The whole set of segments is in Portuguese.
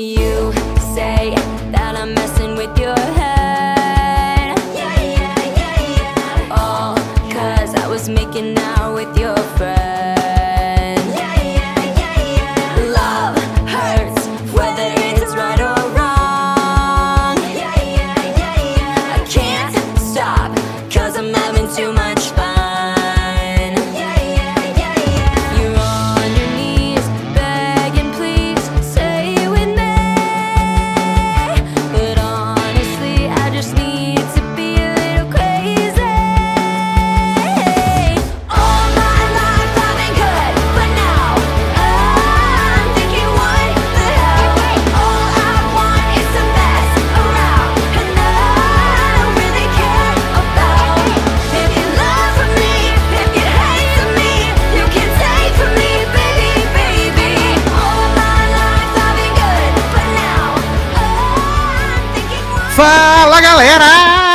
You say that I'm messing with your head. All 'cause I was making out with your friend. Love hurts whether it's right or wrong. I can't stop 'cause I'm having too much fun. You're on your knees begging, please stay with me. But honestly, I just need to be a little crazy. All my life I've been good, but now I'm thinking, what the hell? All I want is to mess around, and I don't really care about if you love me, if you hate me, you can take from me, baby, baby. All my life I've been good, but now I'm thinking, what? Fala, galera!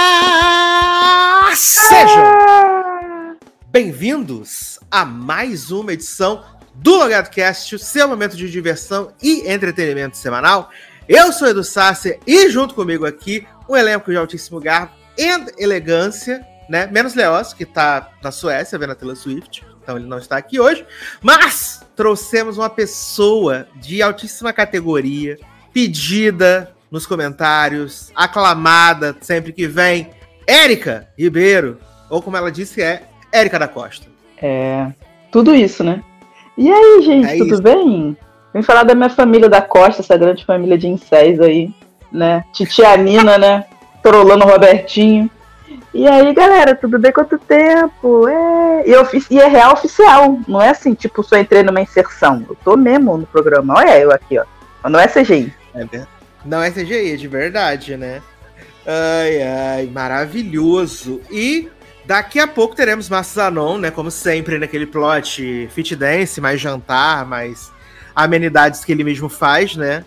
Sejam bem-vindos a mais uma edição do LogadoCast, o seu momento de diversão e entretenimento semanal. Eu sou Edu Sasser e junto comigo aqui um elenco de altíssimo garbo e elegância, né? Menos Leoz, que tá na Suécia vendo a Taylor Swift, então ele não está aqui hoje. Mas trouxemos uma pessoa de altíssima categoria, pedida nos comentários, aclamada sempre que vem, Érica Ribeiro, ou como ela disse, é Érica da Costa. É, tudo isso, né? E aí, gente, É tudo isso. bem? Vim falar da minha família da Costa, essa grande família de incéis aí, né? Titia Nina, né? Trolando o Robertinho. E aí, galera, tudo bem? Quanto tempo? E é real oficial, não é assim, tipo, só entrei numa inserção. Eu tô mesmo no programa, olha eu aqui, ó. Não é CGI. Não é CGI, é de verdade, né? Ai, ai, maravilhoso. E daqui a pouco teremos Márcio Zanon, né? Como sempre, naquele plot fit dance, mais jantar, mais amenidades que ele mesmo faz, né?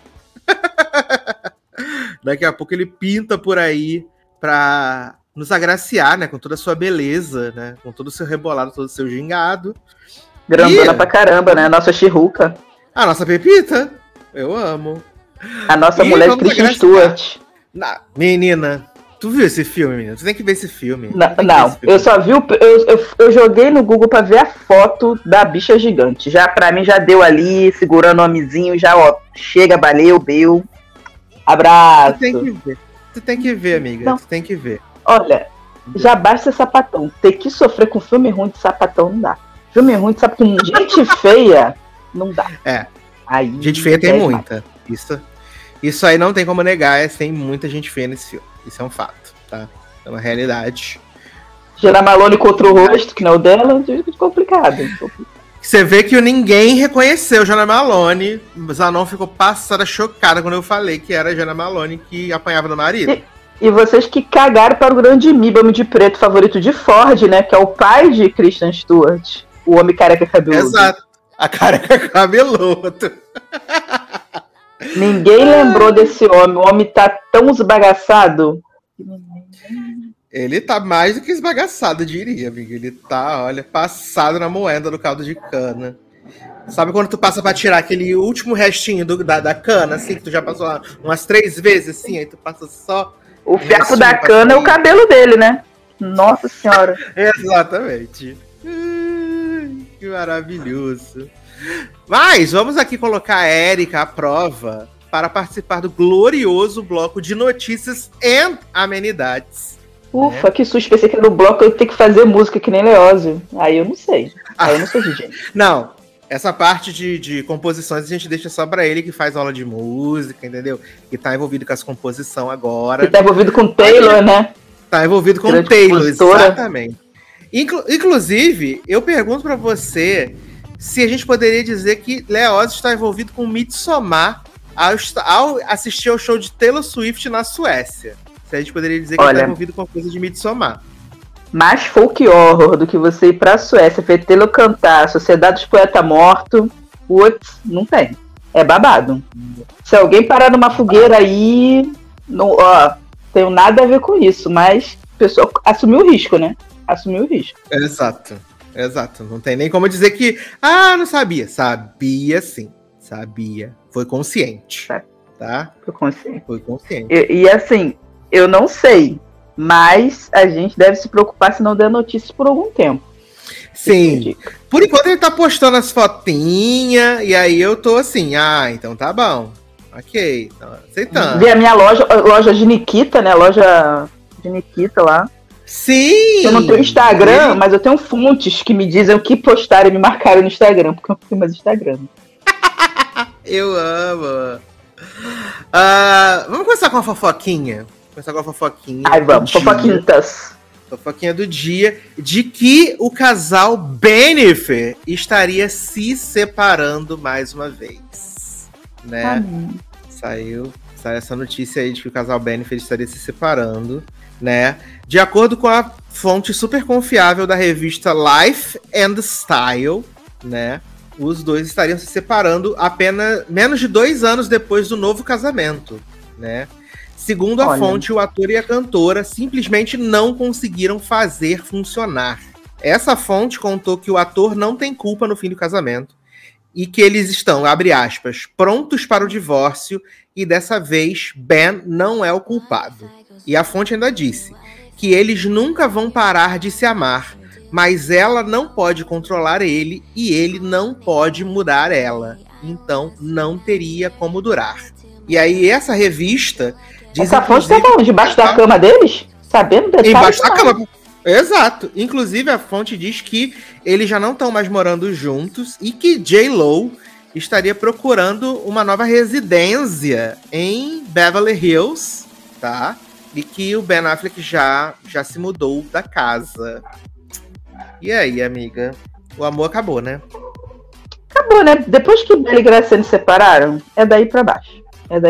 Daqui a pouco ele pinta por aí pra nos agraciar, né? Com toda a sua beleza, né? Com todo o seu rebolado, todo o seu gingado. Grandona E pra caramba, né? A nossa Chiruca. a nossa Pepita, eu amo. A nossa E mulher de vamos Kristen agraciar. Stewart. Menina, tu viu esse filme, menina? Tu tem que ver esse filme. Não, Tu tem que ver não, esse filme. eu só vi eu joguei no Google pra ver a foto da bicha gigante. Já pra mim já deu ali, segurando o homenzinho, já ó, chega, valeu, beu. Abraço. Tu tem que ver. Tu tem que ver, amiga. Não. Tu tem que ver. Olha, já basta ser sapatão. Ter que sofrer com filme ruim de sapatão não dá. Filme ruim de sapatão, gente feia, não dá. É. Aí, Gente feia tem é muita. Isso aí não tem como negar. Tem muita gente feia nesse filme. Isso é um fato, tá? É uma realidade. Gera Malone contra o rosto, que não é o dela, é complicado. Você vê que ninguém reconheceu Jana Malone. Zanon ficou passada, chocada quando eu falei que era a Jana Malone que apanhava do marido. E vocês que cagaram para o grande Míbamo de preto favorito de Ford, né? Que é o pai de Kristen Stewart. O homem careca cabeludo. Exato. A careca cabeludo. Ninguém lembrou desse homem. O homem tá tão esbagaçado. Ele tá mais do que esbagaçado, eu diria, amiga. Ele tá, olha, passado na moeda do caldo de cana. Sabe quando tu passa pra tirar aquele último restinho da cana, assim, que tu já passou lá umas 3 vezes, assim, aí tu passa só... O fiapo da cana é o cabelo dele, né? Nossa senhora. Exatamente. Que maravilhoso. Mas vamos aqui colocar a Érica à prova para participar do glorioso bloco de notícias e amenidades. Ufa, que susto. Pensei que no bloco eu ia ter que fazer música que nem Leózio. Aí eu não sei. Aí eu não sou DJ. Não, essa parte de composições a gente deixa só pra ele que faz aula de música, entendeu? Que tá envolvido com essa composição agora. Ele tá envolvido com Taylor, né? Tá envolvido com Grande Taylor, compositora. exatamente. Inclusive, eu pergunto pra você se a gente poderia dizer que Leoz está envolvido com Midsommar ao assistir ao show de Taylor Swift na Suécia. Se a gente poderia dizer que ele tá envolvido com a coisa de Midsommar. Mais folk horror do que você ir pra Suécia, ver Taylor cantar Sociedade dos Poetas Mortos, putz, não tem. É babado. Se alguém parar numa fogueira aí, não, ó, tenho nada a ver com isso, mas a pessoa assumiu o risco, né? Assumiu o risco. Exato. Não tem nem como dizer que, não sabia. Sabia sim, sabia. Foi consciente. tá? Foi consciente. Foi consciente. E assim, eu não sei, mas a gente deve se preocupar se não der notícias por algum tempo. Sim. Por enquanto ele tá postando as fotinhas, e aí eu tô assim, então tá bom. Ok, tá aceitando. Vi a minha loja de Nikita, né? Loja de Nikita lá. Sim! Eu não tenho Instagram, mas eu tenho fontes que me dizem o que postar e me marcaram no Instagram, porque eu não tenho mais Instagram. Eu amo. Vamos começar com a fofoquinha. Ai, vamos, fofoquintas. Fofoquinha do dia, de que o casal Bennifer estaria se separando mais uma vez, né? Saiu essa notícia aí de que o casal Bennifer estaria se separando, né? De acordo com a fonte super confiável da revista Life and Style, né? Os dois estariam se separando apenas menos de 2 anos depois do novo casamento, né? Segundo a fonte, o ator e a cantora simplesmente não conseguiram fazer funcionar. Essa fonte contou que o ator não tem culpa no fim do casamento e que eles estão, abre aspas, prontos para o divórcio e dessa vez Ben não é o culpado. E a fonte ainda disse que eles nunca vão parar de se amar, mas ela não pode controlar ele e ele não pode mudar ela. Então não teria como durar. E aí essa revista... Essa fonte tá bom, debaixo da cama deles? Sabendo detalhes. Embaixo da cama. Exato. Inclusive, a fonte diz que eles já não estão mais morando juntos e que J.Lo estaria procurando uma nova residência em Beverly Hills, tá? E que o Ben Affleck já se mudou da casa. E aí, amiga? O amor acabou, né? Acabou, né? Depois que o Bela e Graciane se separaram, é daí pra baixo.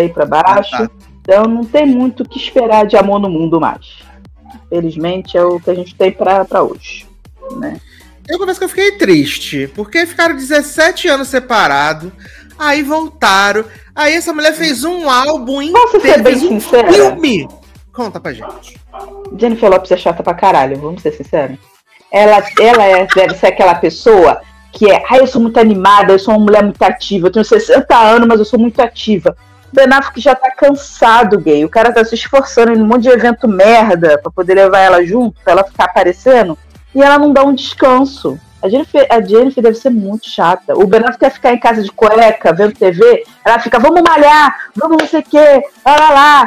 Então não tem muito o que esperar de amor no mundo mais. Infelizmente é o que a gente tem pra hoje, né? Eu confesso que eu fiquei triste, porque ficaram 17 anos separados, aí voltaram, aí essa mulher fez um álbum inteiro. Posso ser bem sincera? Filme! Conta pra gente. Jennifer Lopez é chata pra caralho, vamos ser sinceros. Ela deve ser aquela pessoa que eu sou muito animada, eu sou uma mulher muito ativa, eu tenho 60 anos, mas eu sou muito ativa. Ben Affleck já tá cansado, gay. O cara tá se esforçando em um monte de evento merda pra poder levar ela junto, pra ela ficar aparecendo, e ela não dá um descanso. A Jennifer deve ser muito chata. O Ben Affleck quer ficar em casa de cueca, vendo TV, ela fica, vamos malhar, vamos não sei o quê, olha lá,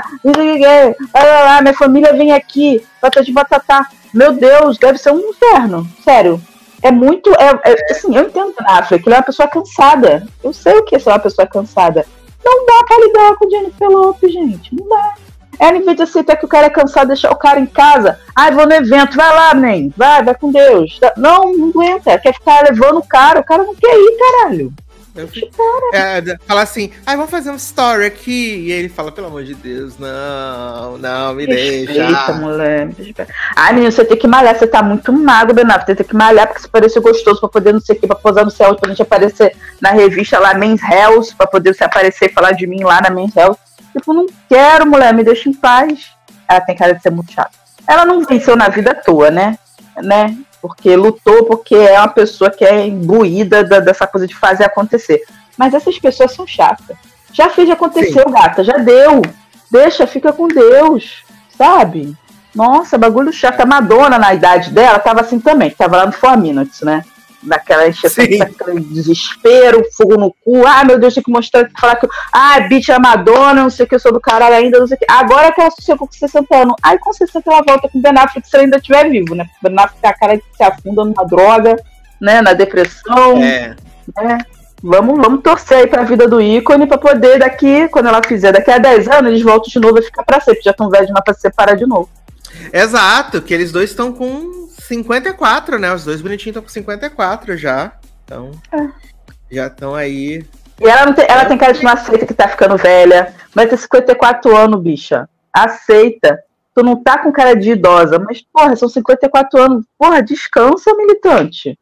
minha família vem aqui, batata de batatá. Meu Deus, deve ser um inferno, sério. É muito, assim, eu entendo o Ben Affleck, ele é uma pessoa cansada. Eu sei o que é ser uma pessoa cansada. Não dá pra lidar com o Jennifer Lopez, gente. Não dá. Ela, em vez de aceitar que o cara é cansado, deixar o cara em casa. Vou no evento. Vai lá, nem. Vai com Deus. Não aguenta. Quer ficar levando o cara não quer ir, caralho. Fala assim, vamos fazer um story aqui. E ele fala, pelo amor de Deus, não, me deixa. Eita, mulher. Menino, você tem que malhar. Você tá muito magro, Ben Affleck. Você tem que malhar porque você parece gostoso pra poder não sei o que, pra posar no céu, pra gente aparecer na revista lá, Men's Health, pra poder você aparecer e falar de mim lá na Men's Health. Tipo, não quero, mulher, me deixa em paz. Ela tem cara de ser muito chata. Ela não venceu na vida à toa, né? Porque lutou, porque é uma pessoa que é imbuída dessa coisa de fazer acontecer. Mas essas pessoas são chatas. Já fez, já aconteceu, gata, já deu. Deixa, fica com Deus, sabe? Nossa, bagulho chato. A Madonna, na idade dela, tava assim também, tava lá no 4 Minutes, né? Daquela encheção, daquele desespero, fogo no cu. Meu Deus, tem que mostrar, falar que bitch é a Madonna, não sei o que, eu sou do caralho ainda, não sei o que. Agora que ela sossegou com 60 anos. Com 60 ela volta com o Ben Affleck se ela ainda estiver vivo, né? O Ben Affleck tem a cara que se afunda numa droga, né? Na depressão. Né? Vamos torcer aí pra vida do ícone pra poder daqui, quando ela fizer, daqui a 10 anos, eles voltam de novo a ficar pra sempre. Já estão velhos demais pra se separar de novo. Exato, que eles dois estão com 54, né? Os dois bonitinhos estão com 54 já. Então, já estão aí. E ela tem cara de não aceita que tá ficando velha. Vai ter 54 anos, bicha. Aceita. Tu não tá com cara de idosa, mas, porra, são 54 anos. Porra, descansa, militante.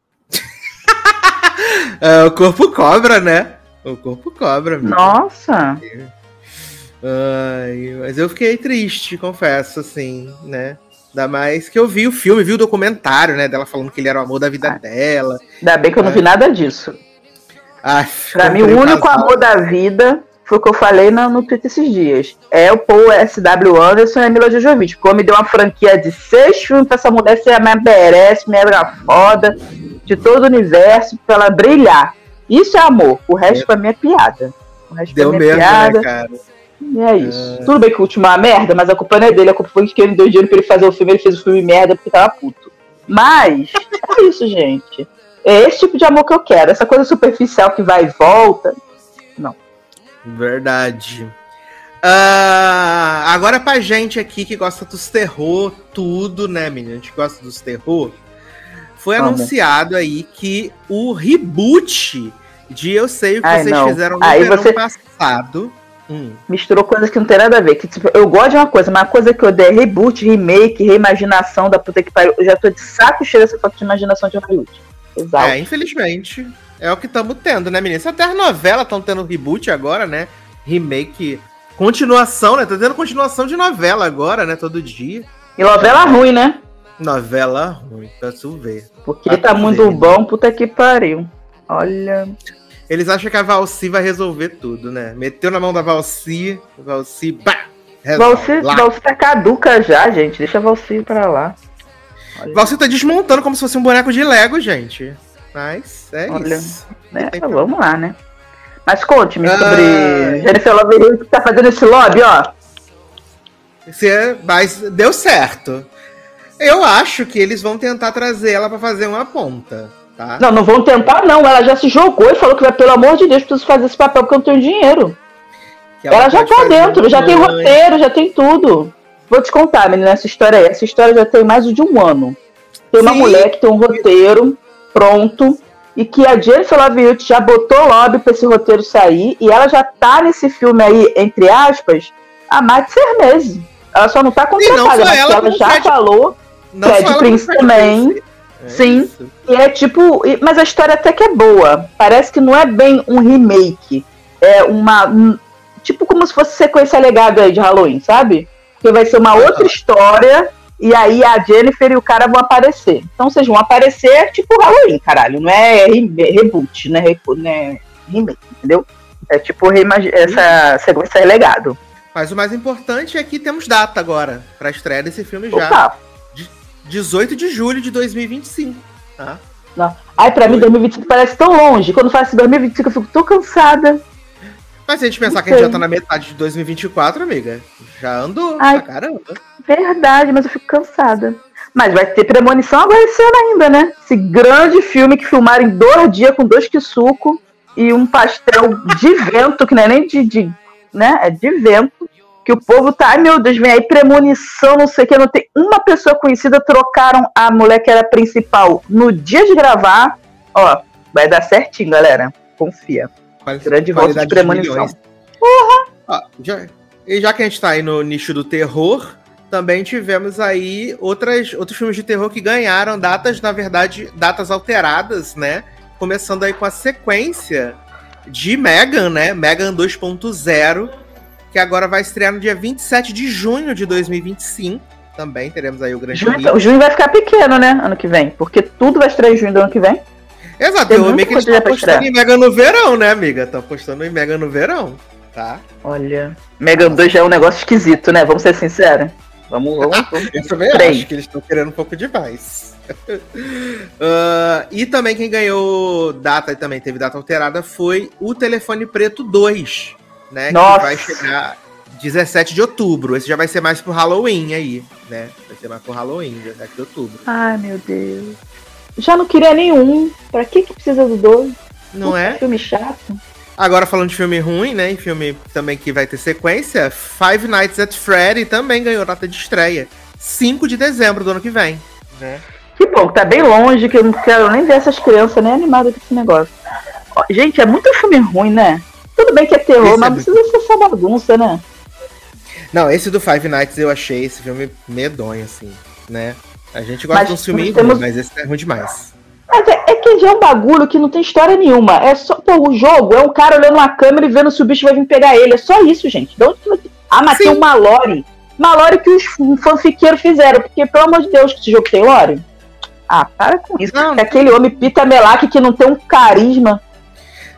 O corpo cobra, né? O corpo cobra, amigo. Nossa. Mas eu fiquei triste, confesso, assim, né? Ainda mais que eu vi o filme, vi o documentário, né? Dela falando que ele era o amor da vida dela. Ainda bem que eu não vi nada disso. Pra mim, o único amor da vida foi o que eu falei no Twitter esses dias. É o Paul S.W. Anderson e a Mila Jovovich. Como me deu uma franquia de 6 filmes pra essa mulher ser a mais merece, mega foda de todo o universo, pra ela brilhar. Isso é amor. O resto pra mim é piada. O resto Deu pra mim é mesmo, piada. né, cara? E é isso. Tudo bem que o último é uma merda, mas a culpa não é dele. A culpa foi que ele deu dinheiro pra ele fazer o filme. Ele fez o filme merda porque tava puto. Mas é isso, gente. É esse tipo de amor que eu quero. Essa coisa superficial que vai e volta. Não. Verdade. Agora pra gente aqui que gosta dos terror, tudo, né, menina? A gente gosta dos terror. Foi anunciado aí que o reboot de Eu Sei O Que Vocês Fizeram no verão passado. Misturou coisas que não tem nada a ver. Que, tipo, eu gosto de uma coisa, mas a coisa que eu odeio é reboot, remake, reimaginação da puta que pariu. Eu já tô de saco cheio dessa falta de imaginação de Hollywood. Exato. Infelizmente. É o que estamos tendo, né, menina? Até as novelas estão tendo reboot agora, né? Remake. Continuação, né? Tá tendo continuação de novela agora, né? Todo dia. E novela ruim, né? Novela ruim, pra tu ver. Porque tá muito bom, puta que pariu. Olha. Eles acham que a Valci vai resolver tudo, né? Meteu na mão da Valci, pá! Valci tá caduca já, gente. Deixa a Valci pra lá. Olha. Valci tá desmontando como se fosse um boneco de Lego, gente. Mas é isso. Né? Vamos lá, né? Mas conte-me sobre Jennifer Love Hewitt que tá fazendo esse lobby, ó. Mas deu certo. Eu acho que eles vão tentar trazer ela pra fazer uma ponta, tá? Não vão tentar, não. Ela já se jogou e falou que, pelo amor de Deus, preciso fazer esse papel porque eu não tenho dinheiro. Ela já tá dentro, já tem roteiro, já tem tudo. Vou te contar, menina, essa história já tem mais de um ano. Tem uma mulher que tem um roteiro pronto e que a Jennifer Love Hewitt já botou lobby pra esse roteiro sair e ela já tá nesse filme aí, entre aspas, há mais de 6 meses. Ela só não tá contratada, mas ela já falou. Fred Prince também. Sim. Isso. E é tipo. Mas a história até que é boa. Parece que não é bem um remake. É uma. Tipo como se fosse sequência legada aí de Halloween, sabe? Que vai ser uma outra história. E aí a Jennifer e o cara vão aparecer. Então vocês vão aparecer tipo Halloween, caralho. Não é reboot, né? Remake, entendeu? É tipo essa sequência é legado. Mas o mais importante é que temos data agora pra estreia desse filme já. Opa. 18 de julho de 2025, tá? Não. Ai, pra mim 2025 parece tão longe. Quando faz 2025 eu fico tão cansada. Mas se a gente pensar que a gente já tá na metade de 2024, amiga, já andou pra caramba. Verdade, mas eu fico cansada. Mas vai ter Premonição agora esse ano ainda, né? Esse grande filme que filmaram em 2 dias com 2 quisuco e um pastel de vento, que não é nem né? É de vento. Que o povo tá, ai meu Deus, vem aí Premonição, não sei o que, não tem uma pessoa conhecida, trocaram a mulher que era principal no dia de gravar, ó, vai dar certinho, galera, confia. Grande volta de Premonição. E já que a gente tá aí no nicho do terror, também tivemos aí outros filmes de terror que ganharam datas, na verdade, datas alteradas, né, começando aí com a sequência de Megan, né, Megan 2.0, que agora vai estrear no dia 27 de junho de 2025. Também teremos aí o grande O junho vai ficar pequeno, né? Ano que vem. Porque tudo vai estrear em junho do ano que vem. Exato. Eu amei que eles estão apostando em Mega no verão, né, amiga? Estão apostando em Mega no verão, tá? Olha, Mega 2 já é um negócio esquisito, né? Vamos ser sinceros. Vamos. Eu também acho que eles estão querendo um pouco demais. E também quem ganhou data e também teve data alterada foi o Telefone Preto 2. Né, Nossa. Que vai chegar 17 de outubro. Esse já vai ser mais pro Halloween aí, né? Vai ser mais pro Halloween, 17 de outubro. Ai, meu Deus. Já não queria nenhum. Pra que precisa do 2? Não é? Filme chato. Agora falando de filme ruim, né? E filme também que vai ter sequência, Five Nights at Freddy também ganhou data de estreia. 5 de dezembro do ano que vem, né? Que bom, tá bem longe, que eu não quero nem ver essas crianças nem animadas com esse negócio. Ó, gente, é muito filme ruim, né? Tudo bem que é terror, mas não precisa ser essa bagunça, né? Não, esse do Five Nights eu achei esse filme medonho, assim, né? A gente gosta de um filme ruim, mas esse é ruim demais. Mas é que já é um bagulho que não tem história nenhuma. É só, pô, o jogo é um cara olhando uma câmera e vendo se o bicho vai vir pegar ele. É só isso, gente. De onde que vai ter? Mas tem um Mallory. Mallory que os fanfiqueiros fizeram. Porque, pelo amor de Deus, que esse jogo tem lore. Ah, para com isso. Não, aquele homem Pita Melak que não tem um carisma.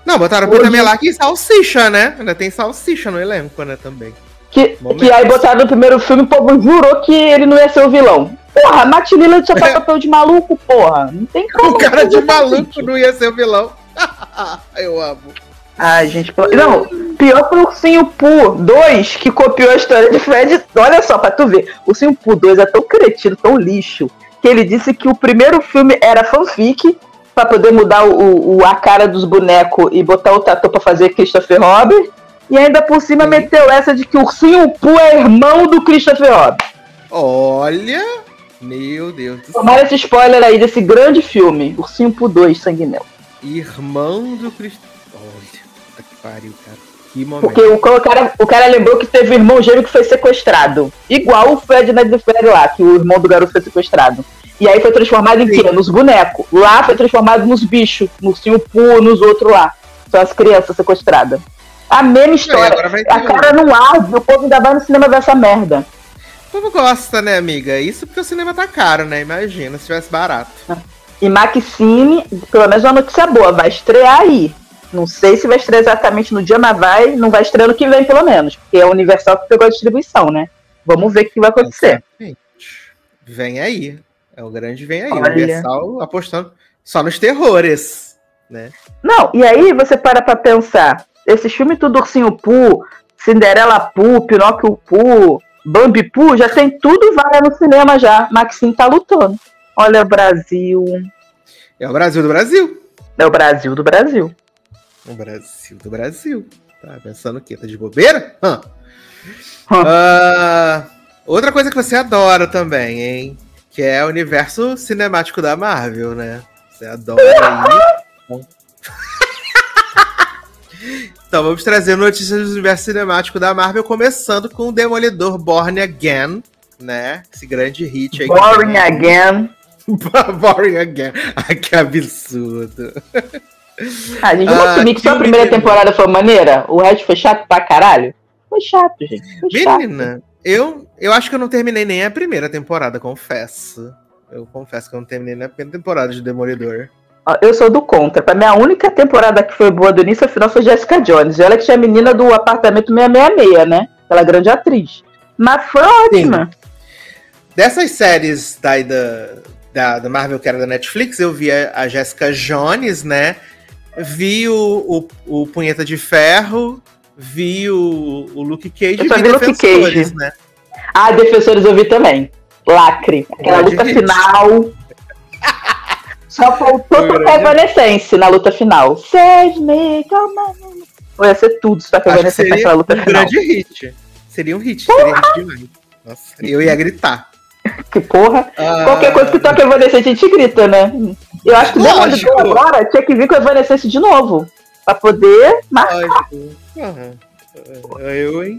Não, botaram Peter Mellark e salsicha, né? Ainda tem salsicha no elenco, né, também. Que aí botaram no primeiro filme, o povo jurou que ele não ia ser o vilão. Porra, Matt Lillard tinha papel de maluco, porra. Não tem como. O cara de maluco não ia ser o vilão. Eu amo. Ai, gente, não, pior foi o Ursinho Pooh 2, que copiou a história de Fred. Olha só, pra tu ver, o Ursinho Pooh 2 é tão cretino, tão lixo, que ele disse que o primeiro filme era fanfic, pra poder mudar a cara dos bonecos e botar o tatu pra fazer Christopher Robin, e ainda por cima meteu essa de que o Ursinho Pooh é irmão do Christopher Robin. Olha, meu Deus do céu. Tomaram esse spoiler aí desse grande filme, Ursinho Pooh 2, Sangue Mel. Irmão do Christopher. Olha. Que pariu, cara. Que momento. Porque o cara lembrou que teve um irmão gêmeo que foi sequestrado. Igual o Fred Ned Freddy lá, que o irmão do garoto foi sequestrado. E aí foi transformado em quê? Nos bonecos. Lá foi transformado nos bichos, no Ursinho Pooh, nos outros lá. São as crianças sequestradas. A mesma história. A cara não arde, o povo ainda vai no cinema ver essa merda. O povo gosta, né, amiga? Isso porque o cinema tá caro, né? Imagina se tivesse barato. E Maxine, pelo menos uma notícia boa, vai estrear aí. Não sei se vai estrear exatamente no dia, mas não vai estrear no que vem, pelo menos. Porque é a Universal que pegou a distribuição, né? Vamos ver o que vai acontecer. Vem aí. É o grande vem aí. Olha. Universal apostando só nos terrores, né? Não, e aí você para pra pensar. Esse filme tudo, Ursinho Pooh, Cinderela Pooh, Pinóquio Pooh, Bambi Pooh, já tem tudo vaga no cinema já. Maxine tá lutando. Olha o Brasil. É o Brasil do Brasil. É o Brasil do Brasil. O Brasil do Brasil. Tá pensando o quê? Tá de bobeira? Outra coisa que você adora também, hein? Que é o universo cinemático da Marvel, né? Você adora aí. Então vamos trazer notícias do universo cinemático da Marvel, começando com o Demolidor Born Again, né? Esse grande hit aí. Born Again. Born Again. Ai, que absurdo. A gente vai assumir que só a primeira temporada foi maneira? O resto foi chato pra caralho? Foi chato, gente. Foi Menina, chato. eu acho que eu não terminei nem a primeira temporada, confesso. Eu confesso que eu não terminei nem a primeira temporada de Demolidor. Eu sou do contra. Pra mim, a única temporada que foi boa do início ao final foi Jessica Jones. Ela que tinha a menina do apartamento 666, né? Aquela grande atriz. Mas foi ótima. Sim. Dessas séries da Marvel que era da Netflix, eu vi a Jessica Jones, né? Vi o Punheta de Ferro, vi o Luke Cage e vi Defensores, né? Ah, Defensores eu vi também. Lacre. Aquela luta final. Só faltou tocar Evanescence na luta final. Save me, calma. Ia ser tudo se tocar Evanescence naquela luta final. Grande hit. Seria um hit. Seria hit demais. Nossa, eu ia gritar. Que porra. Qualquer coisa que toca Evanescence a gente grita, né? Eu acho que Demolidor agora tinha que vir com Evanescence de novo. Pra poder marcar. Eu, hein?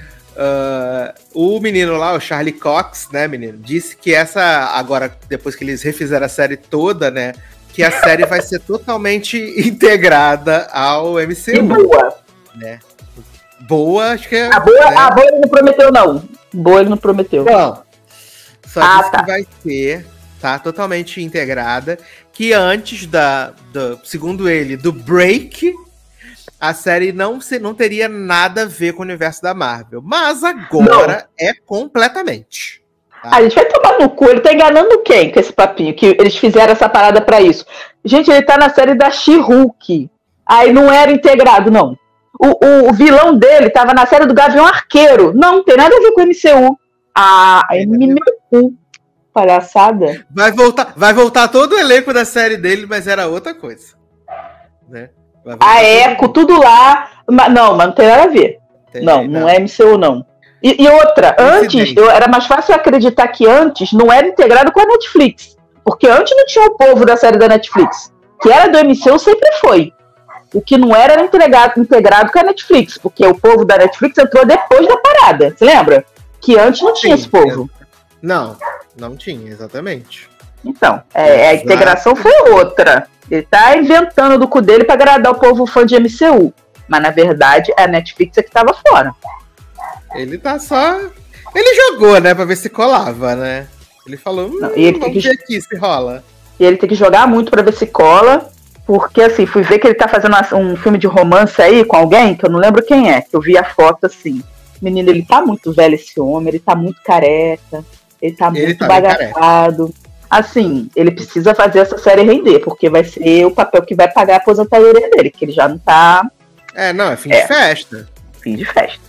O menino lá, o Charlie Cox, né, menino, disse que agora, depois que eles refizeram a série toda, né, que a série vai ser totalmente integrada ao MCU. E boa. Né? Boa, acho que é... A boa ele não prometeu, não. Boa ele não prometeu. Não. Só disse que vai ser, tá, totalmente integrada, que antes segundo ele, do break... A série não teria nada a ver com o universo da Marvel. Mas agora é completamente. Tá? A gente vai tomar no cu. Ele tá enganando quem com esse papinho? Que eles fizeram essa parada pra isso. Gente, ele tá na série da She-Hulk. Aí não era integrado, não. O vilão dele tava na série do Gavião Arqueiro. Não tem nada a ver com o MCU. Aí me meteu. Palhaçada. Vai voltar todo o elenco da série dele, mas era outra coisa. Né? A Echo, tudo lá. Mas não tem nada a ver. Não é MCU, não. E outra, antes, era mais fácil acreditar que antes não era integrado com a Netflix. Porque antes não tinha o povo da série da Netflix. Que era do MCU, sempre foi. O que não era integrado com a Netflix. Porque o povo da Netflix entrou depois da parada. Você lembra? Que antes não tinha esse povo. Não tinha, exatamente. Então, a integração foi outra. Ele tá inventando do cu dele pra agradar o povo fã de MCU. Mas, na verdade, a Netflix é que tava fora. Ele tá só... Ele jogou, né? Pra ver se colava, né? Ele falou, vamos ver aqui se rola. E ele tem que jogar muito pra ver se cola. Porque, assim, fui ver que ele tá fazendo um filme de romance aí com alguém, que eu não lembro quem é, que eu vi a foto, assim. Menino, ele tá muito velho, esse homem, ele tá muito careca, ele tá muito bagaçado. Assim, ele precisa fazer essa série render, porque vai ser o papel que vai pagar a aposentadoria dele, que ele já não tá... Não, é fim de festa. Fim de festa.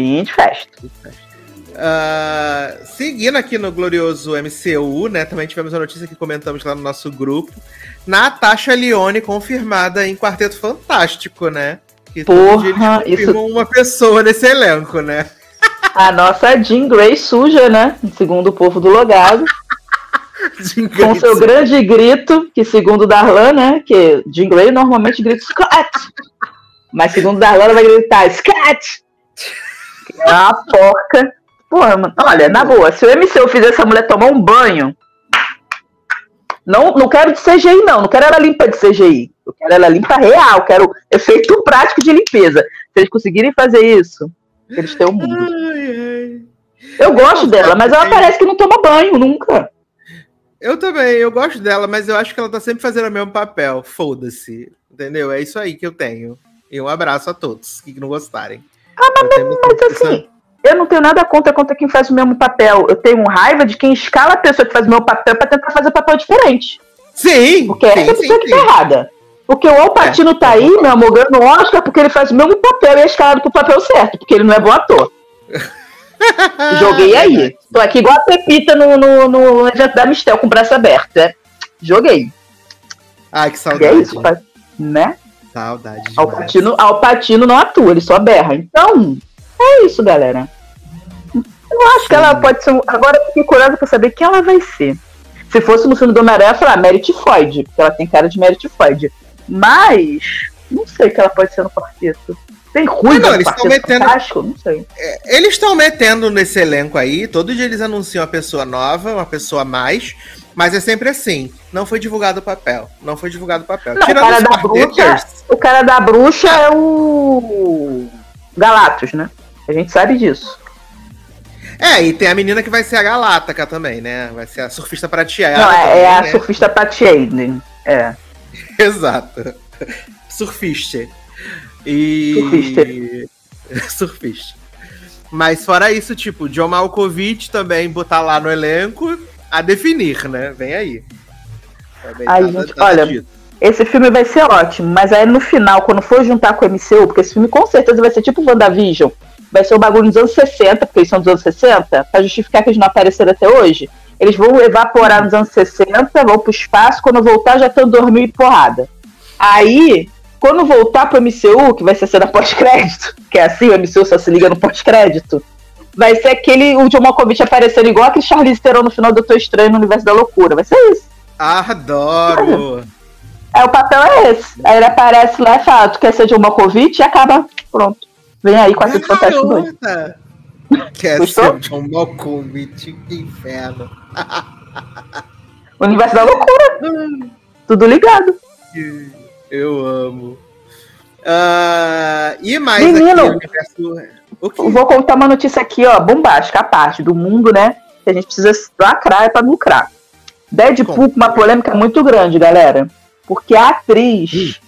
Seguindo aqui no glorioso MCU, né? Também tivemos a notícia que comentamos lá no nosso grupo. Natasha Lyonne confirmada em Quarteto Fantástico, né? Que todo dia eles confirmam uma pessoa nesse elenco, né? A nossa Jean Grey suja, né? Segundo o povo do Logado. Com seu grande grito, que segundo Darlan, né? Que Jean Grey normalmente grita Scott! Mas segundo Darlan, ela vai gritar Scott! É uma porca. Pô, mano, olha, na boa, se o MCU fizer essa mulher tomar um banho, não quero de CGI, não quero ela limpa de CGI. Eu quero ela limpa real, quero efeito prático de limpeza. Se eles conseguirem fazer isso, eles têm o mundo. Eu gosto dela, mas ela parece que não toma banho nunca. Eu também, eu gosto dela, mas eu acho que ela tá sempre fazendo o mesmo papel. Foda-se, entendeu? É isso aí que eu tenho. E um abraço a todos que não gostarem. Mas assim, eu não tenho nada contra quem faz o mesmo papel. Eu tenho raiva de quem escala a pessoa que faz o mesmo papel pra tentar fazer papel diferente. Sim! Porque essa pessoa que tá errada. Porque o Al Pacino tá aí, meu amor, ganhando Oscar porque ele faz o mesmo papel e é escalado pro papel certo, porque ele não é bom ator. Joguei aí. Tô aqui igual a Pepita no evento da Mistel com o braço aberto, né? Joguei. Ai, que saudade. E é isso, né? Saudade. Al Pacino não atua, ele só berra. Então, é isso, galera. Eu acho que ela pode ser. Agora eu fiquei curiosa pra saber quem ela vai ser. Se fosse no filme do Homem-Aranha, eu ia falar Merit Floyd, porque ela tem cara de Merit Floyd. Mas, não sei que ela pode ser no quarteto. Tem ruído no Quarteto Fantástico? Não sei. Eles estão metendo nesse elenco aí, todo dia eles anunciam uma pessoa nova, uma pessoa a mais, mas é sempre assim, não foi divulgado o papel. Não, o cara da bruxa é o Galactus, né? A gente sabe disso. E tem a menina que vai ser a Galáctica também, né? Vai ser a surfista prateada. Não, também, a né? surfista prateada. Exato. Surfista. Surfista. Mas fora isso, tipo, John Malkovich também botar lá no elenco a definir, né? Vem aí. Gente, olha, esse filme vai ser ótimo, mas aí no final, quando for juntar com o MCU, porque esse filme com certeza vai ser tipo WandaVision, vai ser o bagulho dos anos 60, porque eles são dos anos 60, pra justificar que eles não apareceram até hoje, eles vão evaporar nos anos 60, vão pro espaço, quando voltar já estão dormindo e porrada. Aí, quando voltar pro MCU, que vai ser a cena pós-crédito, que é assim, o MCU só se liga no pós-crédito, vai ser o John Malkovich aparecendo igual aquele Charlize Theron no final do Doutor Estranho no Universo da Loucura, vai ser isso. Adoro! O papel é esse. Aí ele aparece lá e fala, tu quer ser John Malkovich? E acaba, pronto. Vem aí, Quarteto Fantástico 2. Quer ser John Malkovich, que inferno. Universo da Loucura. Tudo ligado. Eu amo. E mais menino, aqui, universo... Vou contar uma notícia aqui, ó, bombástica, a parte do mundo, né? Que a gente precisa lacrar pra lucrar. Deadpool com uma polêmica muito grande, galera. Porque a atriz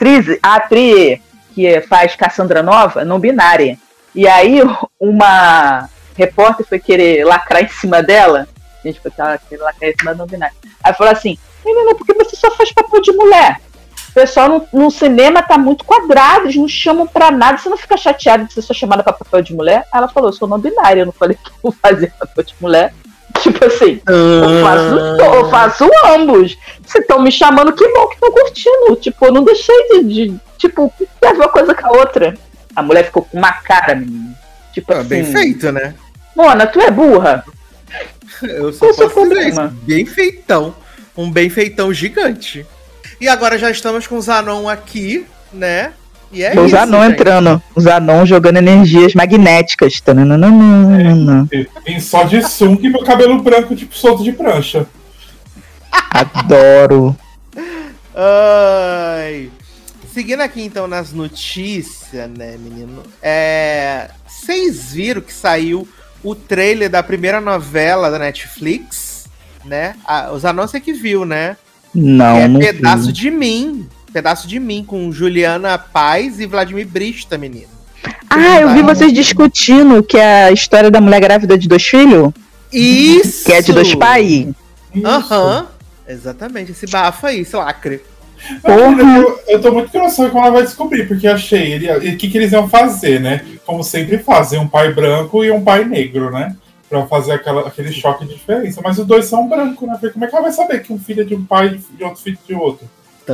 que faz Cassandra Nova, não binária. E aí uma repórter foi querer lacrar em cima dela. A gente foi querer lacrar em cima da não binária. Aí falou assim, menina, por que você só faz papel de mulher? O pessoal no cinema tá muito quadrado, eles não chamam pra nada. Você não fica chateada de ser só chamada pra papel de mulher? Ela falou, eu sou não binária, eu não falei que eu vou fazer papel de mulher. Tipo assim, eu faço ambos. Se estão me chamando, que bom que estão curtindo. Tipo, eu não deixei de tipo, tem a ver uma coisa com a outra. A mulher ficou com uma cara, menina. Tipo assim. Bem feito, né? Mona, tu é burra? Eu só posso dizer isso. Bem feitão. Um bem feitão gigante. E agora já estamos com o Zanon aqui, né? E é o Zanon entrando. O Zanon jogando energias magnéticas. Tem só de sunga e meu cabelo branco, tipo, solto de prancha. Adoro. Ai. Seguindo aqui, então, nas notícias, né, menino? Vocês viram que saiu o trailer da primeira novela da Netflix, né? Os anúncios que viu, né? Não, que é não Pedaço vi. de Mim. Pedaço de Mim, com Juliana Paz e Vladimir Brista, menino. Ah, eu vi vocês discutindo que é a história da mulher grávida de 2 filhos. Isso! Que é de 2 pais. Aham, exatamente, esse bafo aí, esse lacre. Eu tô muito curioso como ela vai descobrir, porque achei o que eles iam fazer, né? Como sempre fazem, um pai branco e um pai negro, né? Pra fazer aquele choque de diferença. Mas os dois são brancos, né? Como é que ela vai saber que um filho é de um pai e outro filho de outro?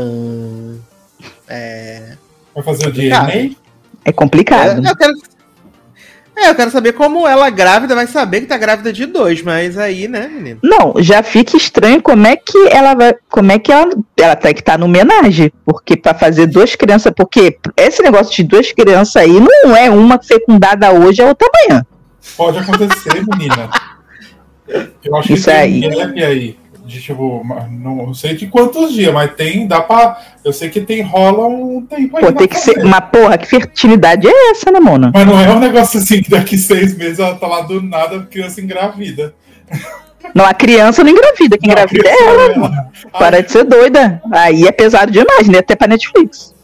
Vai fazer o DNA? É complicado. Eu quero saber como ela grávida vai saber que tá grávida de 2, mas aí, né, menino? Não, já fica estranho como é que ela vai. Como é que ela tem que estar no homenagem. Porque pra fazer 2 crianças. Porque esse negócio de 2 crianças aí não é uma fecundada hoje, a outra amanhã. Pode acontecer, menina. Eu acho Isso que tem aí. aí. De, tipo, não sei de quantos dias, mas eu sei que rola um tempo aí. Pô, tem que ser. Uma porra, que fertilidade é essa, né, Mona? Mas não é um negócio assim que daqui 6 meses ela tá lá do nada, a criança engravida. Não, a criança não engravida, quem engravida é ela, mano. Para de ser doida. Aí é pesado demais, né? Até pra Netflix.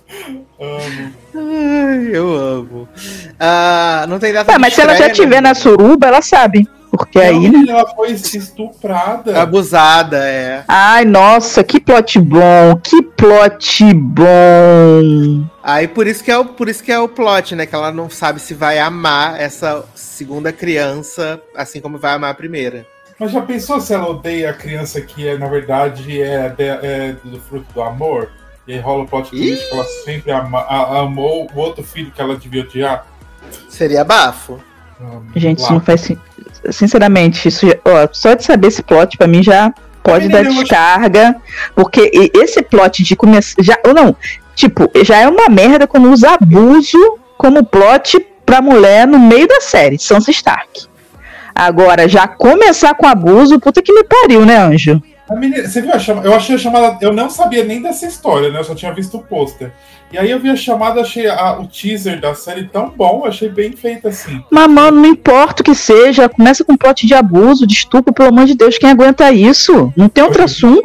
Ai, eu amo. Não tem data de Mas se ela já estreia, estiver né? na suruba, ela sabe. Porque aí, né? Ela foi estuprada. Abusada, é. Ai, nossa, que plot bom. Que plot bom. Aí por isso que é o plot, né? Que ela não sabe se vai amar essa segunda criança, assim como vai amar a primeira. Mas já pensou se ela odeia a criança que, na verdade, é do fruto do amor? E aí rola o plot twist que ela sempre amou o outro filho que ela devia odiar? Seria bafo. Gente, isso não faz sentido. Sinceramente, isso, ó, só de saber esse plot pra mim já pode dar descarga. Porque esse plot de começar. Já é uma merda quando usa abuso como plot pra mulher no meio da série, Sansa Stark. Agora, já começar com abuso, puta que me pariu, né, Anjo? A menina, você viu a chamada? Eu achei a chamada. Eu não sabia nem dessa história, né? Eu só tinha visto o pôster. E aí eu vi a chamada, achei o teaser da série tão bom, achei bem feito assim. Mas, mano, não importa o que seja, começa com plot de abuso, de estupro, pelo amor de Deus, quem aguenta isso? Não tem outro assunto?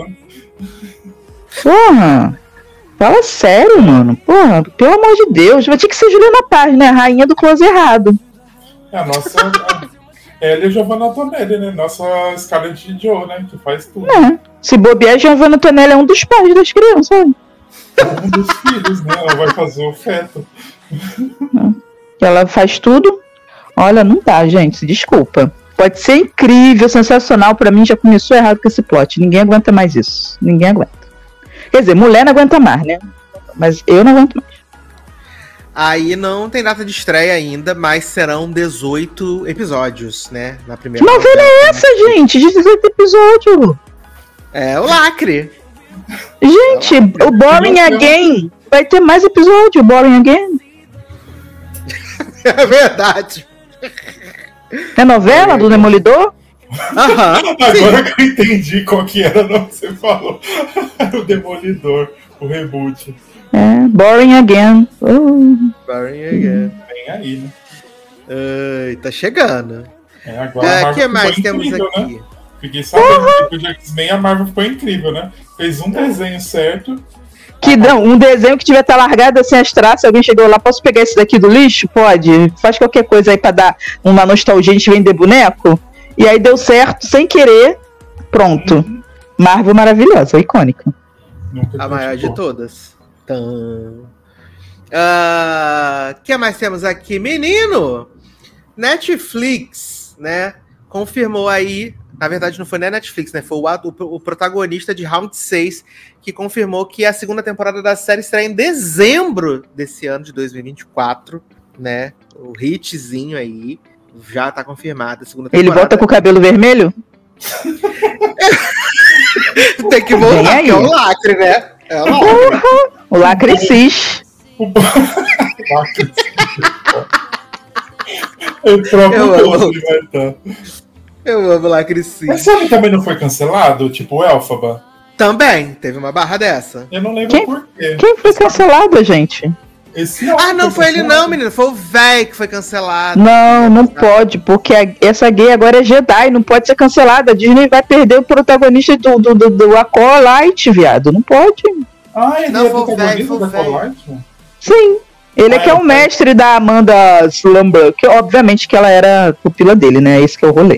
Porra! Fala sério, mano. Porra, pelo amor de Deus. Vai ter que ser Juliana Paz, né? Rainha do close errado. É a nossa. Ela e a Giovanna Antonelli, né? Nossa Scarlett Joe, né? Que faz tudo. Se bobear, a Giovanna Antonelli é um dos pais das crianças. Um dos filhos, né? Ela vai fazer o feto. Ela faz tudo. Olha, não dá, gente. Desculpa. Pode ser incrível, sensacional. Pra mim já começou errado com esse plot. Ninguém aguenta mais isso. Ninguém aguenta. Quer dizer, mulher não aguenta mais, né? Mas eu não aguento mais. Aí não tem data de estreia ainda, mas serão 18 episódios, né? Na primeira. Que novela é essa, gente? De 18 episódios. É o lacre. Gente, o Boring Again. Vai ter mais episódio, Boring Again. É verdade. É novela do Demolidor? Aham. Agora que eu entendi qual que era, não, você falou. Era o Demolidor, o reboot. É, Boring Again. Boring Again. Vem aí, né? Ai, tá chegando. Agora O que mais incrível, temos aqui? Né? Fiquei sabendo que depois de X-Men a Marvel ficou incrível, né? Fez um desenho certo. Que não, um desenho que tiver estar largado assim as traças, alguém chegou lá, posso pegar esse daqui do lixo? Pode. Faz qualquer coisa aí pra dar uma nostalgia, a gente vender boneco. E aí deu certo, sem querer. Pronto. Marvel maravilhosa, icônica. A maior de todas. Que mais temos aqui? Menino! Netflix, né? Confirmou aí. Na verdade, não foi nem a Netflix, né? Foi o protagonista de Round 6 que confirmou que a segunda temporada da série estreia em dezembro desse ano de 2024, né? O hitzinho aí. Já tá confirmado a segunda temporada. Ele volta com o cabelo vermelho? Tem que voltar, que é o lacre, né? É o lacre. O lacre cis. Eu amo lacre cis. Mas sabe também não foi cancelado? Tipo o Elphaba? Também, teve uma barra dessa. Eu não lembro por quê. Quem foi cancelado, gente? Não foi ele não, menino. Foi o véi que foi cancelado. Não pode, porque essa gay agora é Jedi, não pode ser cancelada. A Disney vai perder o protagonista do Acolyte, viado. Não pode. Ah, ele Não, é foi o protagonista velho, da foi o velho. Acolyte? Sim. Ele é que é o mestre da Amanda Slumber, que obviamente que ela era pupila dele, né? Esse que é o rolê.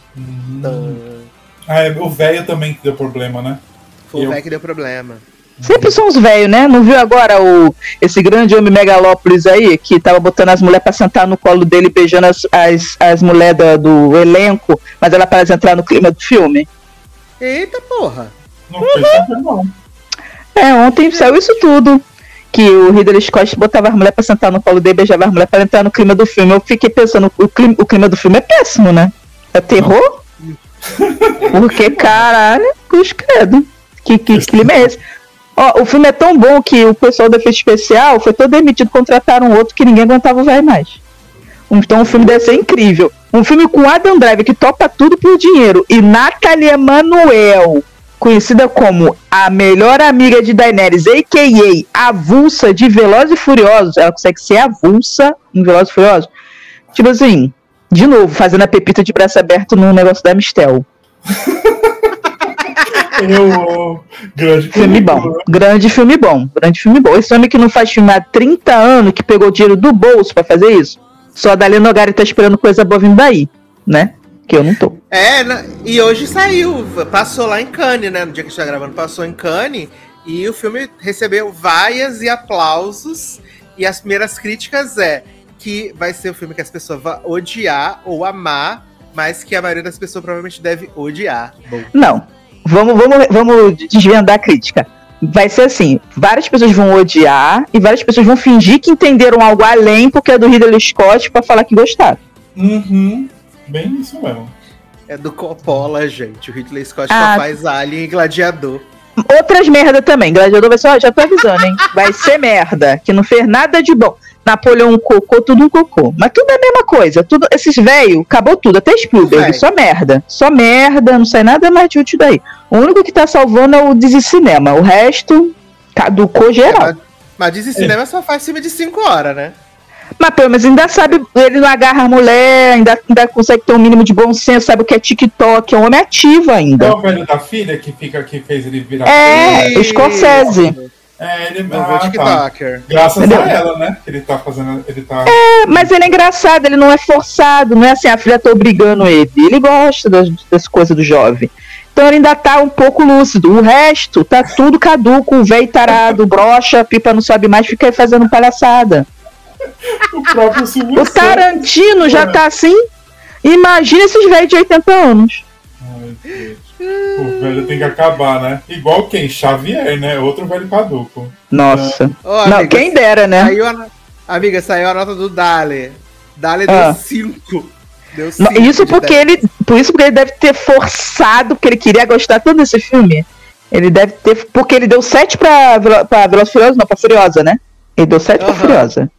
O velho também que deu problema, né? Foi o velho que deu problema. Sempre são os velhos, né? Não viu agora esse grande homem megalópolis aí, que tava botando as mulheres pra sentar no colo dele, beijando as mulheres do elenco, mas ela parece entrar no clima do filme? Eita porra! Não foi saber, não. Ontem saiu isso tudo. Que o Ridley Scott botava as mulheres pra sentar no colo dele, beijava as mulheres pra entrar no clima do filme. Eu fiquei pensando, o clima do filme é péssimo, né? É terror? Porque, caralho, cruz credo. Que clima é esse? Ó, o filme é tão bom que o pessoal do efeito especial foi todo demitido, contrataram outro que ninguém aguentava o velho mais. Então o filme deve ser incrível. Um filme com Adam Driver que topa tudo por dinheiro e Nathalie Emmanuel, conhecida como a melhor amiga de Daenerys, a.k.a. avulsa de Velozes e Furiosos. Ela consegue ser avulsa em Velozes e Furiosos. Tipo assim, de novo, fazendo a pepita de braço aberto no negócio da Mistel. Grande Filme bom. Grande filme bom. Grande filme bom. Esse homem que não faz filme há 30 anos, que pegou o dinheiro do bolso pra fazer isso, só a Dali Nogari tá esperando coisa boa vindo daí, né? Que eu não tô. E hoje saiu, passou lá em Cannes, né? No dia que a gente tá gravando, passou em Cannes. E o filme recebeu vaias e aplausos. E as primeiras críticas que vai ser o filme que as pessoas vão odiar ou amar, mas que a maioria das pessoas provavelmente deve odiar. Bom. Não. Vamos desvendar a crítica. Vai ser assim, várias pessoas vão odiar e várias pessoas vão fingir que entenderam algo além porque é do Ridley Scott pra falar que gostaram. Bem isso mesmo. É do Coppola, gente. O Ridley Scott só faz Alien e Gladiador. Outras merda também. Gladiador vai ser, já tô avisando, hein? Vai ser merda, que não fez nada de bom. Napoleão cocô, tudo um cocô. Mas tudo é a mesma coisa. Tudo, esses velhos, acabou tudo. Até Spielberg, só merda. Só merda, não sai nada mais de útil daí. O único que tá salvando é o Dizzy Cinema. O resto, caducou geral. Mas Dizzy Cinema só faz filme de 5 horas, né? Mas pelo menos ainda sabe, ele não agarra a mulher, ainda consegue ter um mínimo de bom senso, sabe o que é TikTok, é um homem ativo ainda. É o velho da filha que fez ele virar... o Scorsese. Ele TikToker. Graças a ela, né? Que ele tá fazendo. Mas ele é engraçado, ele não é forçado, não é assim, a filha tá obrigando ele. Ele gosta das coisas do jovem. Então ele ainda tá um pouco lúcido. O resto tá tudo caduco, o velho tarado, brocha, a pipa não sobe mais, fica aí fazendo palhaçada. O próprio Silvio O Tarantino já tá assim. Imagina esses velhos de 80 anos. Ai, Deus. O velho tem que acabar, né? Igual quem? Xavier, né? Outro velho caduco. Nossa. Não, amiga, quem dera, né? Amiga, saiu a nota do Dali. Dali deu 5. Deu 5. Por isso porque ele deve ter forçado, porque ele queria gostar tanto desse filme. Ele deve ter. Porque ele deu 7 pra Velozes e Furiosos, não, pra Furiosa, né? Ele deu 7 pra Furiosa.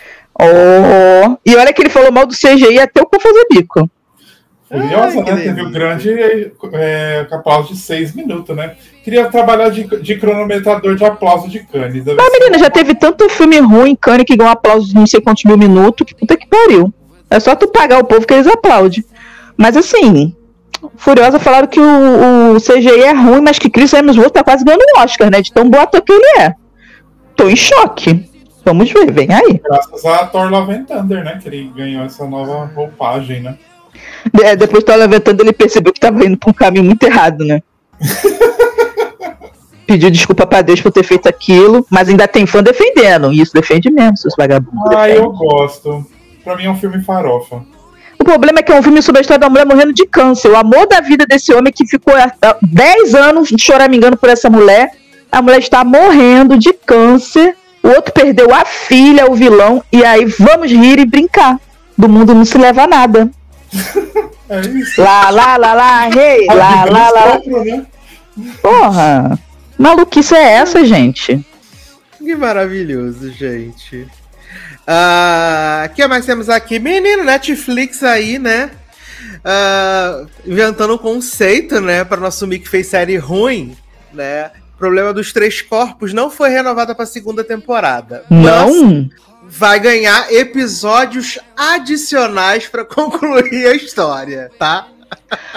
E olha que ele falou mal do CGI até o pra fazer bico. Furiosa, né? Teve o grande aplauso de 6 minutos, né? Queria trabalhar de cronometrador de aplauso de Cannes. Mas, menina, já teve tanto filme ruim em Cannes que ganhou um aplauso de não sei quantos mil minutos, que puta que pariu. É só tu pagar o povo que eles aplaudem. Mas, assim, Furiosa falaram que o CGI é ruim, mas que Chris Hemsworth tá quase ganhando um Oscar, né? De tão bom ator que ele é. Tô em choque. Vamos ver, vem aí. Graças a Thor Love and Thunder, né? Que ele ganhou essa nova roupagem, né? Depois do levantando, ele percebeu que tava indo pra um caminho muito errado, né? Pediu desculpa pra Deus por ter feito aquilo, mas ainda tem fã defendendo. E isso defende mesmo, seus vagabundos. Eu gosto. Pra mim é um filme farofa. O problema é que é um filme sobre a história da mulher morrendo de câncer. O amor da vida desse homem que ficou 10 anos choramingando por essa mulher. A mulher está morrendo de câncer. O outro perdeu a filha, o vilão. E aí vamos rir e brincar. Do mundo não se leva a nada. É isso. Lá, rei, lá. Porra, maluquice é essa, gente? Que maravilhoso, gente. O que mais temos aqui? Menino, Netflix aí, né? Inventando um conceito, né? Para não assumir que fez série ruim, né? O problema dos 3 corpos não foi renovada para a 2ª temporada. Não? Vai ganhar episódios adicionais pra concluir a história, tá?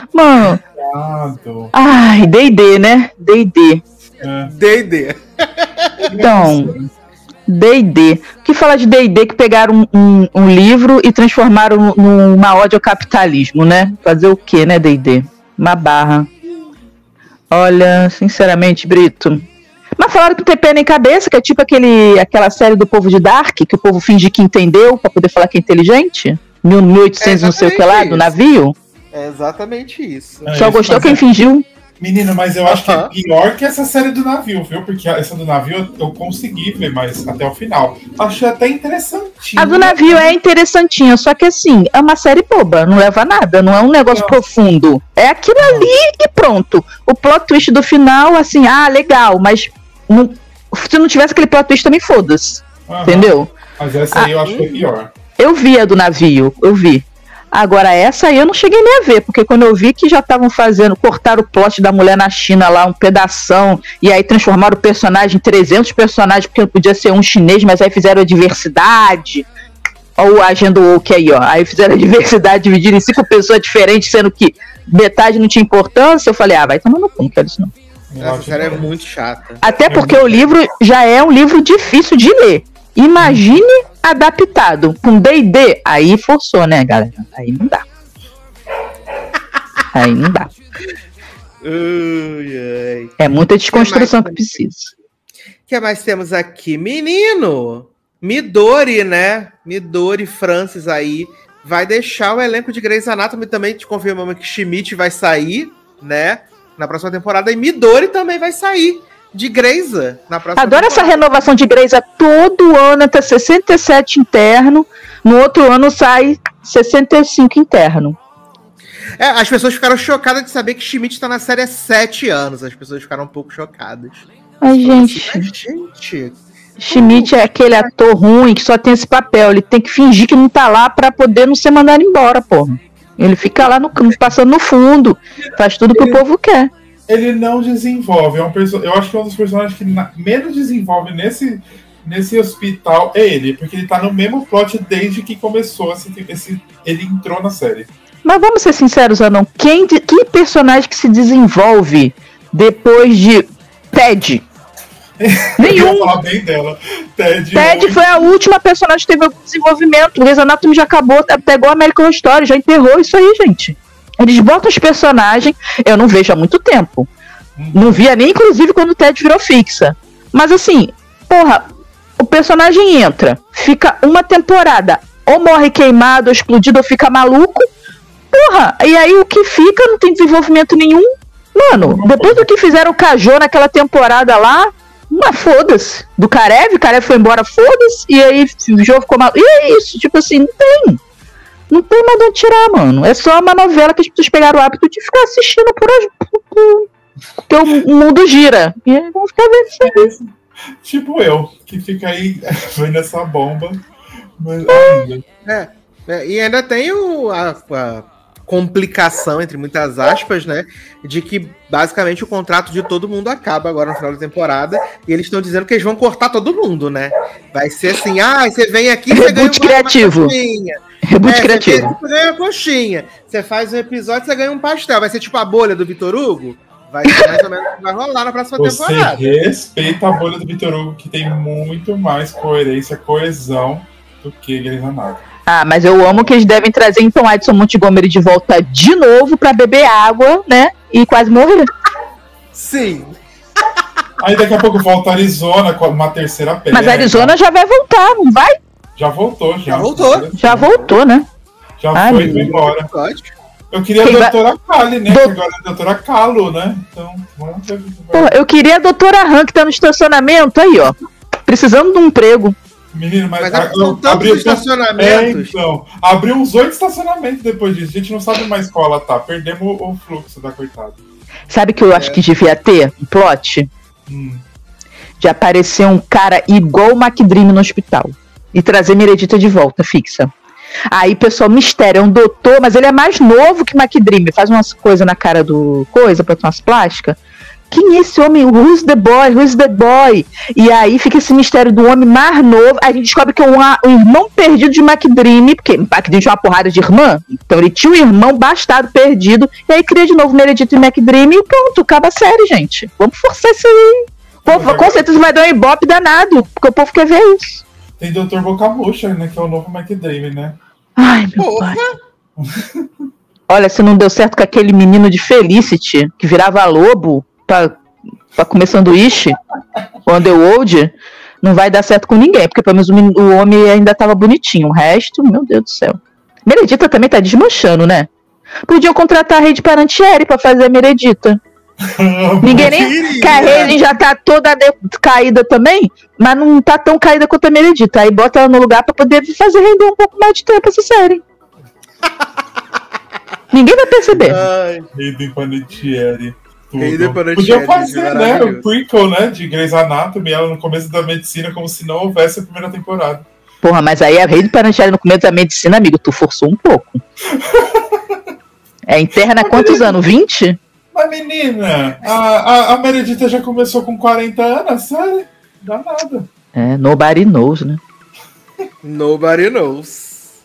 Mano. Ai, D&D, né? D&D. D&D. Então, D&D. O que fala de D&D que pegaram um livro e transformaram numa ode ao capitalismo, né? Fazer o quê, né, D&D? Uma barra. Olha, sinceramente, Brito. Mas falaram que não tem pé nem cabeça, que é tipo aquela série do povo de Dark, que o povo finge que entendeu pra poder falar que é inteligente. 1800 não sei o que lá, do navio. É exatamente isso. Só gostou quem fingiu. Menino, mas eu acho que é pior que essa série do navio, viu? Porque essa do navio eu consegui ver mais até o final. Achei até interessantinho. A do navio é interessantinha, só que assim, é uma série boba, não leva a nada, não é um negócio profundo. É aquilo ali e pronto. O plot twist do final, assim, legal, mas se não tivesse aquele plot twist também foda-se. Entendeu? Mas essa aí eu acho que é pior. Eu vi a do navio, eu vi. Agora, essa aí eu não cheguei nem a ver, porque quando eu vi que já estavam cortaram o plot da mulher na China lá, um pedação, e aí transformaram o personagem em 300 personagens, porque não podia ser um chinês, mas aí fizeram a diversidade. Olha o agenda woke aí, ó. Aí fizeram a diversidade dividida em 5 pessoas diferentes, sendo que metade não tinha importância. Eu falei, vai tomar no cu, não quero isso não. Essa série é muito chata. Até porque o livro já é um livro difícil de ler. Imagine adaptado com D&D. Aí forçou, né, galera? Aí não dá. Aí não dá. É muita desconstrução que precisa. O que mais temos aqui? Menino! Midori, né? Midori Francis aí vai deixar o elenco de Grey's Anatomy. Também te confirmamos que Schmidt vai sair, né? Na próxima temporada. E Midori também vai sair de Grey's na próxima Adoro temporada. essa renovação de Grey's. Todo ano até 67 interno. No outro ano sai 65 interno. As pessoas ficaram chocadas de saber que Schmidt tá na série há 7 anos. As pessoas ficaram um pouco chocadas. Ai, gente. Schmidt é aquele ator ruim que só tem esse papel. Ele tem que fingir que não tá lá pra poder não ser mandado embora, porra. Ele fica lá passando no fundo. Faz tudo que o povo quer. Ele não desenvolve. Eu acho que é um dos personagens que menos desenvolve nesse hospital é ele. Porque ele tá no mesmo plot desde que começou. Ele entrou na série. Mas vamos ser sinceros, Anão. Que personagem que se desenvolve depois de Ted? Nenhum. Eu ia falar bem dela. Ted foi a última personagem que teve algum desenvolvimento. O Grey's Anatomy já acabou, pegou a American Horror Story, já enterrou isso aí, gente. Eles botam os personagens, eu não vejo há muito tempo. Não via nem, inclusive, quando o Ted virou fixa. Mas assim, porra, o personagem entra, fica uma temporada, ou morre queimado, ou explodido, ou fica maluco. Porra, e aí o que fica não tem desenvolvimento nenhum. Mano, depois do que fizeram o Cajô naquela temporada lá, foda-se. Do Karev foi embora, foda-se. E aí o jogo ficou mal. E é isso, tipo assim, não tem mais de onde tirar, mano. É só uma novela que as pessoas pegaram o hábito de ficar assistindo porque o mundo gira. E aí vão ficar vendo isso aí. Tipo eu, que fica aí vendo essa bomba. Mas ainda. E ainda tem a complicação, entre muitas aspas, né, de que basicamente o contrato de todo mundo acaba agora no final da temporada, e eles estão dizendo que eles vão cortar todo mundo, né? Vai ser assim, você vem aqui, você ganha criativo. Reboot criativo. Você ganha uma coxinha, você faz um episódio, você ganha um pastel, vai ser tipo a bolha do Vitor Hugo? Vai ser mais ou menos o que vai rolar na próxima temporada. Você respeita a bolha do Vitor Hugo, que tem muito mais coesão do que Grey's Anatomy. Mas eu amo que eles devem trazer então Edson Montgomery de volta de novo pra beber água, né? E quase morrer. Sim. Aí daqui a pouco volta a Arizona com uma terceira pele. Mas a Arizona já vai voltar, não vai? Já voltou. Já voltou, né? Já foi embora. Eu queria a doutora Kali, né? Que agora é a doutora Kalu, né? Então, vamos ver. Pô, eu queria a doutora Han, que tá no estacionamento aí, ó. Precisando de um emprego. Menino, mas abriu estacionamentos. Abriu uns 8 estacionamentos depois disso. A gente não sabe mais qual ela tá. Perdemos o fluxo da coitada. Sabe que eu acho que devia ter um plot? De aparecer um cara igual o McDream no hospital. E trazer Meredith de volta, fixa. Aí, pessoal, mistério, é um doutor, mas ele é mais novo que McDream. Faz umas coisas na cara do coisa, pra umas plásticas. Quem é esse homem? Who's the boy? E aí fica esse mistério do homem mais novo. A gente descobre que é um irmão perdido de McDream, porque McDream tinha uma porrada de irmã. Então ele tinha um irmão bastardo perdido. E aí cria de novo Meredith e McDream e pronto, acaba a série, gente. Vamos forçar isso aí. Povo, com certeza vai dar um ibope danado, porque o povo quer ver isso. Tem Dr. Boca Murcha, né? Que é o novo McDreamy, né? Ai, meu Porra. pai. Olha, se não deu certo com aquele menino de Felicity, que virava lobo pra comer sanduíche, o Underworld, não vai dar certo com ninguém, porque pelo menos o homem ainda tava bonitinho. O resto, meu Deus do céu. Meredita também tá desmanchando, né? Podiam contratar a Rede Parantieri pra fazer a Meredita. Ninguém nem. Que a Rede já tá toda caída também, mas não tá tão caída quanto a Meredita. Aí bota ela no lugar pra poder fazer render um pouco mais de tempo essa série. Ninguém vai perceber. Rede Parantieri. Rede Parantieri, Podia fazer, né? maravilhoso. O prequel, né? De Grey's Anatomy, ela no começo da medicina, como se não houvesse a primeira temporada. Porra, mas aí a Rede Parantieri no começo da medicina, amigo, tu forçou um pouco. É interna há quantos anos? 20? Mas, menina, a Meredita já começou com 40 anos, sério? Dá nada. É, nobody knows, né? Nobody knows.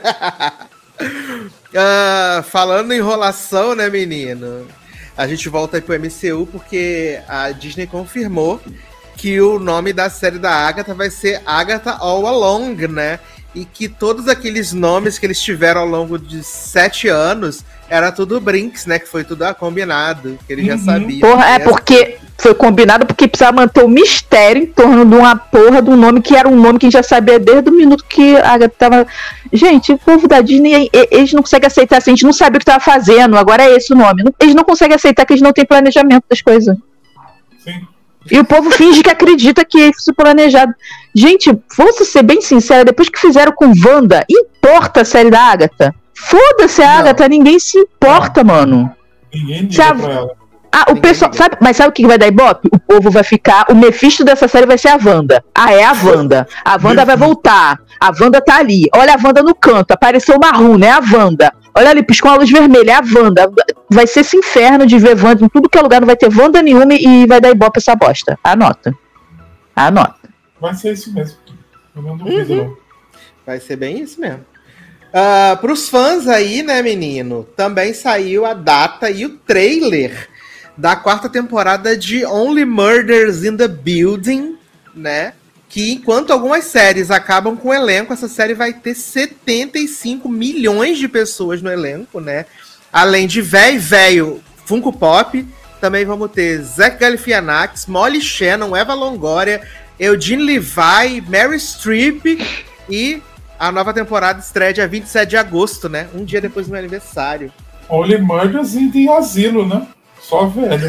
Falando em enrolação, né, menino? A gente volta aí pro MCU porque a Disney confirmou que o nome da série da Agatha vai ser Agatha All Along, né? E que todos aqueles nomes que eles tiveram ao longo de 7 anos era tudo Brinks, né? Que foi tudo combinado, que eles já sabiam. Porra, é porque foi combinado porque precisava manter o mistério em torno de uma porra de um nome que era um nome que a gente já sabia desde o minuto que a Agatha tava... Gente, o povo da Disney, eles não conseguem aceitar assim, a gente não sabe o que tava fazendo, agora é esse o nome. Eles não conseguem aceitar que eles não têm planejamento das coisas. Sim. E o povo finge que acredita que é isso planejado. Gente, fosse ser bem sincera, depois que fizeram com Wanda, importa a série da Agatha? Foda-se a Agatha, ninguém se importa, mano. Ninguém liga pra ela. O pessoal, sabe, mas sabe o que vai dar ibope? O povo vai ficar, o Mephisto dessa série vai ser a Wanda. É a Wanda. A Wanda vai voltar. A Wanda tá ali. Olha a Wanda no canto, apareceu uma runa, é a Wanda. Olha ali, piscou uma luz vermelha, é a Wanda. Vai ser esse inferno de ver Wanda em tudo que é lugar, não vai ter Wanda nenhuma e vai dar ibope essa bosta. Anota. Vai ser isso mesmo. Eu não duvido, não. Vai ser bem isso mesmo. Pros fãs aí, né, menino? Também saiu a data e o trailer da 4ª temporada de Only Murders in the Building, né? Que enquanto algumas séries acabam com o elenco, essa série vai ter 75 milhões de pessoas no elenco, né? Além de velho Funko Pop, também vamos ter Zach Galifianakis, Molly Shannon, Eva Longoria, Eugene Levi, Meryl Streep e a nova temporada estreia dia 27 de agosto, né? Um dia depois do meu aniversário. Only Murders em asilo, né? Só velho.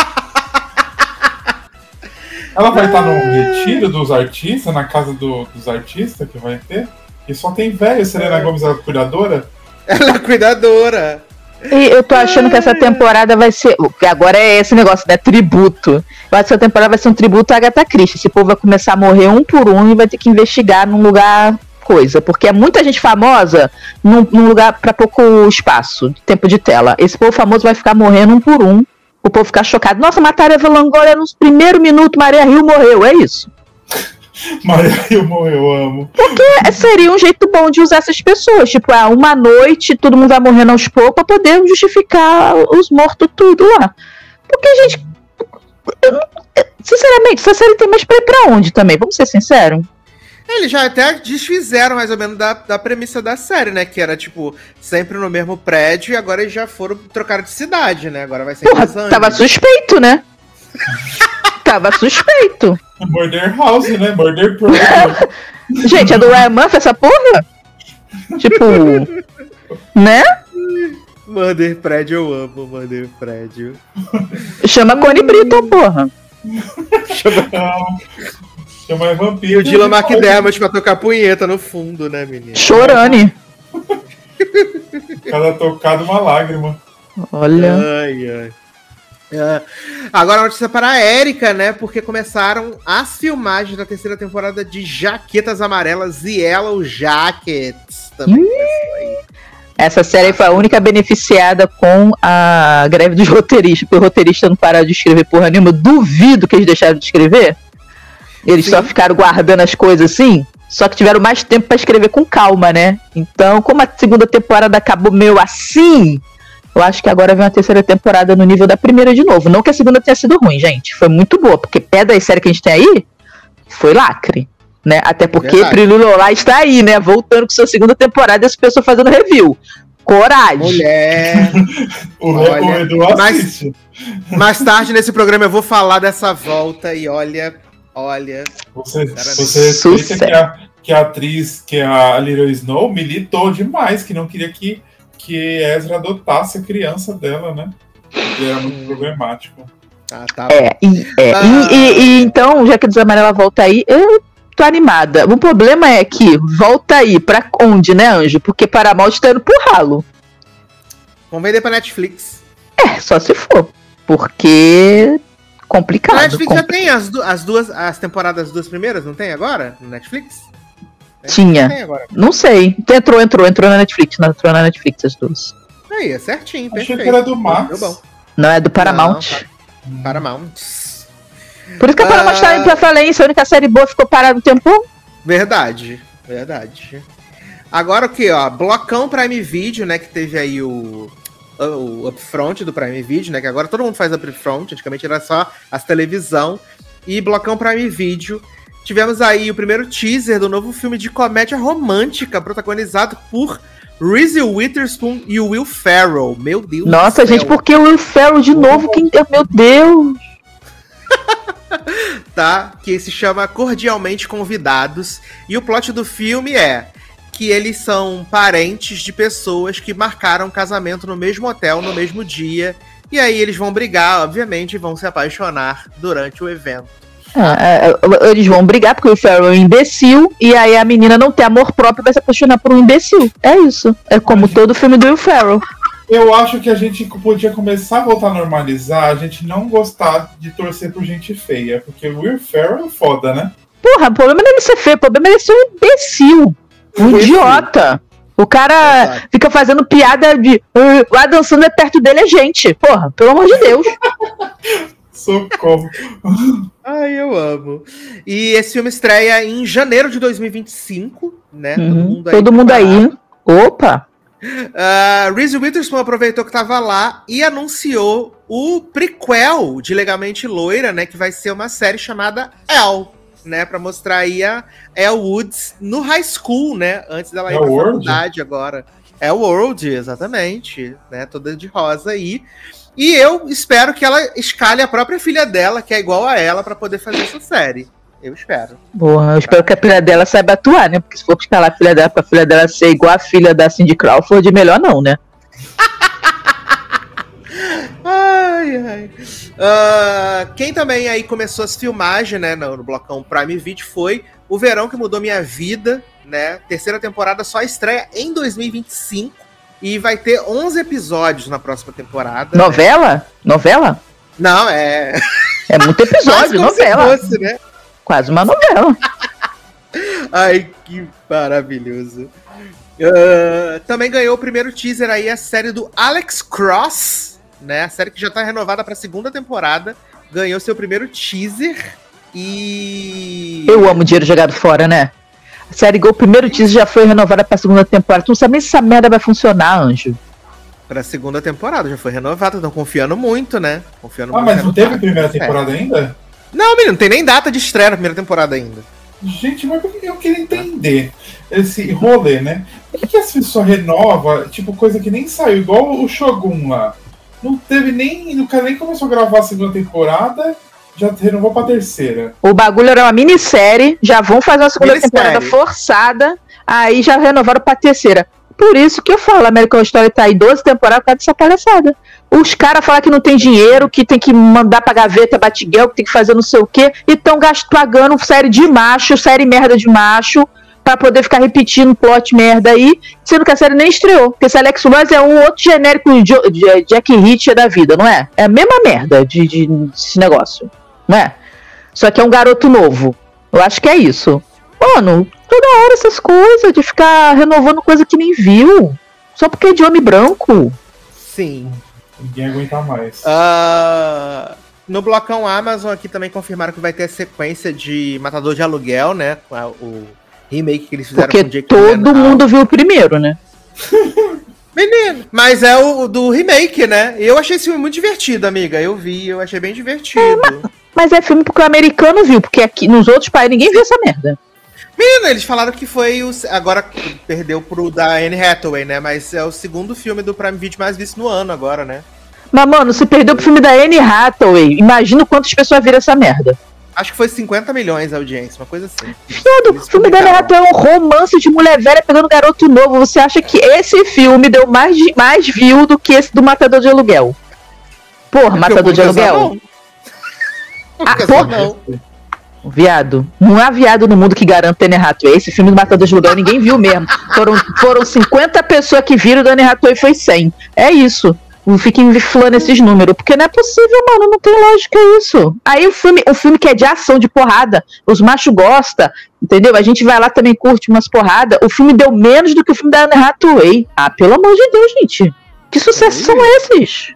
Ela vai estar no retiro dos artistas, na casa dos artistas que vai ter. E só tem velho. Selena Gomez é a cuidadora? Ela é cuidadora. E eu tô achando que essa temporada vai ser... Agora é esse negócio, né? Tributo. Eu acho que essa temporada vai ser um tributo à Agatha Christie. Esse povo vai começar a morrer um por um e vai ter que investigar num lugar coisa. Porque é muita gente famosa num lugar pra pouco espaço, tempo de tela. Esse povo famoso vai ficar morrendo um por um. O povo ficar chocado. Nossa, mataram a Eva Longoria nos primeiros minutos, Maria Hill morreu. É isso. Maria Hill morreu, eu amo. Porque seria um jeito bom de usar essas pessoas. Tipo, uma noite, todo mundo vai morrendo aos poucos pra poder justificar os mortos tudo lá. Porque, gente, sinceramente, essa série tem mais pra ir pra onde também? Vamos ser sinceros? Eles já até desfizeram mais ou menos da premissa da série, né? Que era, tipo, sempre no mesmo prédio e agora eles já foram trocar de cidade, né? Agora vai ser Porra, em Los Angeles. tava suspeito, né? Tava suspeito. Murder House, né? Murder Pro. Gente, é do Ryan Murphy essa porra? Tipo, né? Murder Prédio, eu amo Murder Prédio. Chama Connie Britton, porra. Chama E vampiro. o Dylan McDermott pra tocar punheta no fundo, né, menino? Chorane. Cada tocado uma lágrima. Olha. Ai. Agora a notícia para a Erika, né? Porque começaram as filmagens da 3ª temporada de Jaquetas Amarelas e Yellow Jackets. Também começou aí. Essa série foi a única beneficiada com a greve dos roteiristas, porque o roteirista não pararam de escrever porra nenhuma. Eu duvido que eles deixaram de escrever. Eles só ficaram guardando as coisas assim, só que tiveram mais tempo pra escrever com calma, né? Então, como a 2ª temporada acabou meio assim, Eu acho que agora vem uma terceira temporada no nível da primeira de novo. Não que a segunda tenha sido ruim, gente. Foi muito boa, porque pé da série que a gente tem aí, foi lacre. Né? Até porque Verdade. Trilulolá está aí, né? Voltando com sua segunda temporada e as pessoas fazendo review. Coragem. Mulher. O Olha, Edu mas- assiste. Mais tarde nesse programa eu vou falar dessa volta e olha. Você Sucesso. respeita que a atriz, que é a Little Snow, militou demais, que não queria que Ezra adotasse a criança dela, né? E era muito problemático. Tá. E então, já que a Desamarela volta aí, eu tô animada. O problema é que volta aí pra onde, né, Anjo? Porque Paramount tá indo pro ralo. Vamos vender pra Netflix. Só se for. Porque complicado. A Netflix já tem as temporadas das duas primeiras, não tem agora? No Netflix? Tinha. Tem agora. Não sei. Entrou na Netflix. Entrou na Netflix as duas. Aí, é certinho, Achei perfeito. que era do Max. Deu bom. Não, é do Paramount. Paramount. Por isso que a Paramount tá indo pra falência. A única série boa ficou parada no tempo. Verdade. Agora o que, ó? Blocão Prime Video, né? Que teve aí o upfront do Prime Video, né? Que agora todo mundo faz upfront. Antigamente era só as televisão. E Blocão Prime Video. Tivemos aí o primeiro teaser do novo filme de comédia romântica, protagonizado por Reese Witherspoon e o Will Ferrell. Meu Deus Nossa, do céu. gente, por que o Will Ferrell de novo? Meu Deus! Tá? Que se chama Cordialmente Convidados. E o plot do filme é que eles são parentes de pessoas que marcaram casamento no mesmo hotel, no mesmo dia. E aí eles vão brigar, obviamente, e vão se apaixonar durante o evento. Eles vão brigar porque o Ferrell é um imbecil e aí a menina não tem amor próprio e vai se apaixonar por um imbecil. É isso. É como todo filme do Will Ferrell. Eu acho que a gente podia começar a voltar a normalizar, a gente não gostar de torcer por gente feia, porque o Will Ferrell é foda, né? Porra, o problema não é ele ser feio, o problema é ele ser um imbecil. Um idiota. O cara Exato. fica fazendo piada de o Adam Sandler perto dele é gente. Porra, pelo amor de Deus. Socorro. Ai, eu amo. E esse filme estreia em janeiro de 2025, né? Todo mundo aí. Opa. Reese Witherspoon aproveitou que tava lá e anunciou o prequel de Legalmente Loira, né? Que vai ser uma série chamada Elle, né? Pra mostrar aí a Elle Woods no high school, né? Antes dela ir pra faculdade agora. Elle World, exatamente. Né? Toda de rosa aí. E eu espero que ela escalhe a própria filha dela, que é igual a ela, pra poder fazer essa série. Eu espero. Porra, eu espero que a filha dela saiba atuar, né? Porque se for escalar a filha dela pra filha dela ser igual a filha da Cindy Crawford, melhor não, né? Ai. Quem também aí começou as filmagens, né, no blocão Prime Video foi O Verão que Mudou Minha Vida, né? Terceira temporada só estreia em 2025 e vai ter 11 episódios na próxima temporada. Novela? Né? Novela? Não, é... É muito episódio, novela. Se fosse, né? Quase uma novela. Ai, que maravilhoso. Também ganhou o primeiro teaser aí a série do Alex Cross, né? A série que já tá renovada pra segunda temporada. Ganhou seu primeiro teaser e... Eu amo dinheiro jogado fora, né? A série Go, o primeiro teaser já foi renovada pra segunda temporada. Tu não sabe nem se essa merda vai funcionar, Anjo. Pra segunda temporada, já foi renovada. Estão confiando muito, né? Confiando muito. Mas não teve primeira temporada ainda? Não, menino, não tem nem data de estreia na primeira temporada ainda. Gente, mas eu queria entender esse rolê, né? Por que as pessoas renovam, tipo, coisa que nem saiu, igual o Shogun lá? Não teve nem. O cara nem começou a gravar a segunda temporada, já renovou pra terceira. O bagulho era uma minissérie, já vão fazer uma segunda temporada forçada, aí já renovaram pra terceira. Por isso que eu falo, American Horror Story tá aí 12 temporadas por causa dessa palhaçada. Os caras falam que não tem dinheiro, que tem que mandar pra gaveta Batgirl, que tem que fazer não sei o quê, e tão pagando série de macho, série merda de macho, pra poder ficar repetindo plot merda aí, sendo que a série nem estreou. Porque esse Alex Ross é um outro genérico de Jack Reacher da vida, não é? É a mesma merda desse negócio, não é? Só que é um garoto novo. Eu acho que é isso. Mano, toda hora essas coisas de ficar renovando coisa que nem viu. Só porque é de homem branco. Sim. Ninguém aguenta mais. No blocão Amazon aqui também confirmaram que vai ter a sequência de Matador de Aluguel, né? O remake que eles fizeram porque com o Jake todo Gyllenhaal. mundo viu o primeiro, né? Menino, mas é o do remake, né? Eu achei esse filme muito divertido, amiga. Eu achei bem divertido. Mas é filme porque o americano viu, porque aqui nos outros países ninguém viu essa merda. Menino, eles falaram que foi o... Agora perdeu pro da Anne Hathaway, né? Mas é o segundo filme do Prime Video mais visto no ano agora, né? Mas, mano, se perdeu pro filme da Anne Hathaway, imagina quantas pessoas viram essa merda. Acho que foi 50 milhões a audiência, uma coisa assim. Fiado, o filme da Anne Hathaway é um romance de mulher velha pegando garoto novo. Você acha que esse filme deu mais view do que esse do Matador de Aluguel? Porra, Matador de Aluguel? Porra. Não. Viado. Não há viado no mundo que garanta Anne Hathaway. Esse filme do Matador de Aluguel ninguém viu mesmo. Foram 50 pessoas que viram da Anne Hathaway, foi 100. É isso. Fiquem inflando esses números, porque não é possível, mano, não tem lógica isso. Aí o filme que é de ação, de porrada, os machos gostam, entendeu? A gente vai lá também, curte umas porradas. O filme deu menos do que o filme da Anne Hathaway. Ah, pelo amor de Deus, gente. Que sucesso são esses?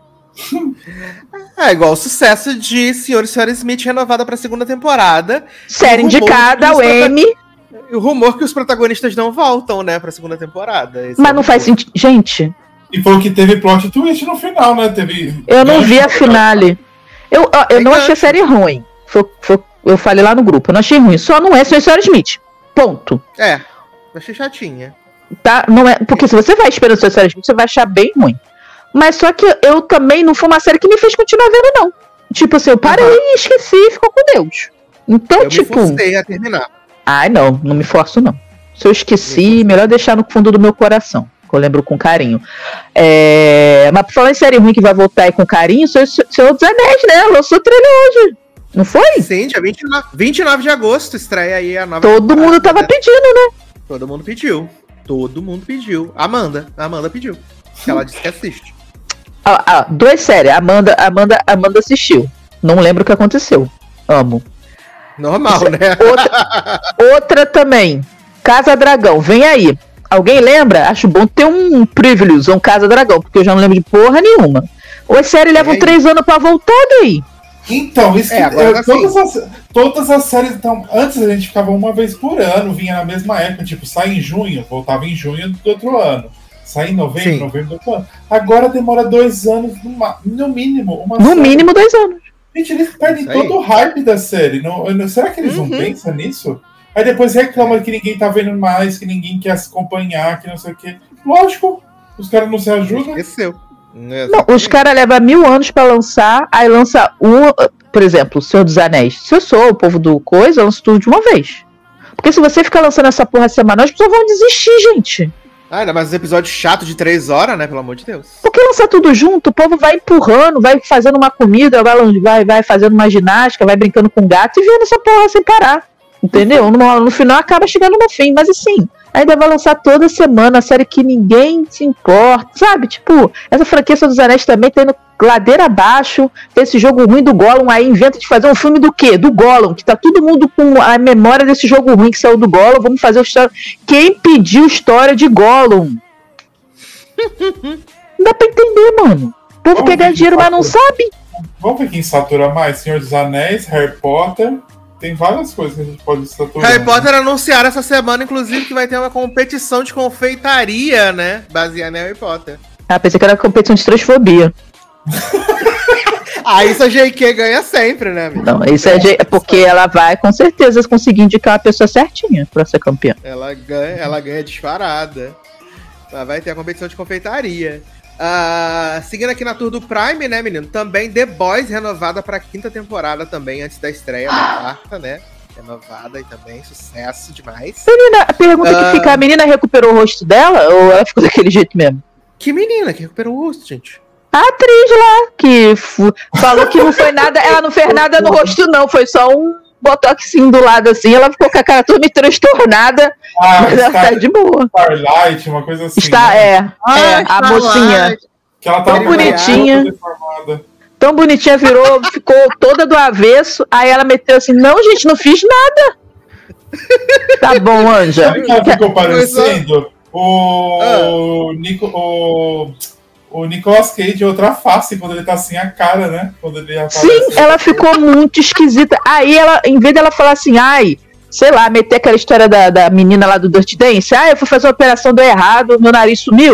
É igual o sucesso de Sr. e Sra. Smith renovada pra segunda temporada. Série indicada ao Emmy. E o rumor que os protagonistas não voltam, né, pra segunda temporada. Esse Mas não faz sentido. Gente... E foi o que teve plot twist no final, né? Eu não vi a finale. Eu não achei a série ruim. Eu falei lá no grupo, eu não achei ruim. Só não é Sr. e Sra. Smith. Ponto. É, achei chatinha. Tá? Não é, porque se você vai esperando Sr. e Sra. Smith, você vai achar bem ruim. Mas só que eu também não foi uma série que me fez continuar vendo, não. Tipo assim, eu parei e esqueci e ficou com Deus. Então, eu me forcei a terminar. Ai, não me forço, não. Se eu esqueci, melhor deixar no fundo do meu coração. Eu lembro com carinho. Mas por falar em série ruim que vai voltar aí com carinho, Senhor dos Anéis, né? Lançou o trailer hoje. Não foi? Sim, dia 29 de agosto estreia aí a nova Todo mundo tava pedindo, né? Todo mundo pediu. Amanda pediu. Ela disse que assiste. 2 séries. Amanda assistiu. Não lembro o que aconteceu. Amo. Normal, né? Outra também. Casa Dragão. Vem aí. Alguém lembra? Acho bom ter um privilege, um Casa Dragão, porque eu já não lembro de porra nenhuma. Ou as séries levam 3 anos pra voltar daí. Então, isso todas as séries, então, antes a gente ficava uma vez por ano, vinha na mesma época, tipo, sai em junho, voltava em junho do outro ano. Sai em novembro do outro ano. Agora demora 2 anos, no mínimo. No mínimo 2 anos. Gente, eles perdem todo o hype da série. Será que eles não pensam nisso? Aí depois reclamam que ninguém tá vendo mais, que ninguém quer se acompanhar, que não sei o quê. Lógico, os caras não se ajudam. Esqueceu. Não, os caras levam 1000 anos pra lançar, aí lança por exemplo, o Senhor dos Anéis. Se eu sou o povo do coisa, eu lanço tudo de uma vez. Porque se você ficar lançando essa porra semanal, as pessoas vão desistir, gente. Ainda mais os episódios chatos de 3 horas, né? Pelo amor de Deus. Porque lançar tudo junto, o povo vai empurrando, vai fazendo uma comida, vai fazendo uma ginástica, vai brincando com gato e vendo essa porra sem parar. Entendeu? No final acaba chegando no fim, mas assim, ainda vai lançar toda semana a série que ninguém se importa, sabe? Tipo, essa franquia dos Anéis também tá indo ladeira abaixo, tem esse jogo ruim do Gollum, aí inventa de fazer um filme do quê? Do Gollum, que tá todo mundo com a memória desse jogo ruim que saiu do Gollum, vamos fazer a história. Quem pediu história de Gollum? Não dá pra entender, mano. O povo quer ganhar dinheiro, mas não sabe. Vamos ver quem satura mais, Senhor dos Anéis, Harry Potter... Tem várias coisas que a gente pode saturar. Harry Potter anunciaram essa semana, inclusive, que vai ter uma competição de confeitaria, né? Baseada em Harry Potter. Pensei que era competição de transfobia. Isso a JK ganha sempre, né, amigo? Não, isso é porque ela vai, com certeza, conseguir indicar a pessoa certinha pra ser campeã. Ela ganha disparada. Ela vai ter a competição de confeitaria. Seguindo aqui na tour do Prime, né, menino? Também The Boys renovada pra 5ª temporada também, antes da estreia da 4ª, né? Renovada e também, sucesso demais. Menina, a pergunta que fica, a menina recuperou o rosto dela ou ela ficou daquele jeito mesmo? Que menina que recuperou o rosto, gente? A atriz lá, que falou que não foi nada, ela não fez nada no rosto não, foi só um botoxinho do lado assim, ela ficou com a cara toda me transtornada, mas ela tá de boa. Starlight, uma coisa assim. A mocinha. Que ela tão bonitinha. Tão bonitinha, ficou toda do avesso, aí ela meteu assim, não gente, não fiz nada. Tá bom, Anja. Sabe que ela ficou parecendo? O Nicolas Cage, outra face, quando ele tá assim, a cara, né? Quando ele aparece. Sim, ela ficou muito esquisita. Aí ela, em vez dela falar assim, sei lá, meter aquela história da menina lá do Dirty Dance, eu fui fazer uma operação, deu errado, meu nariz sumiu.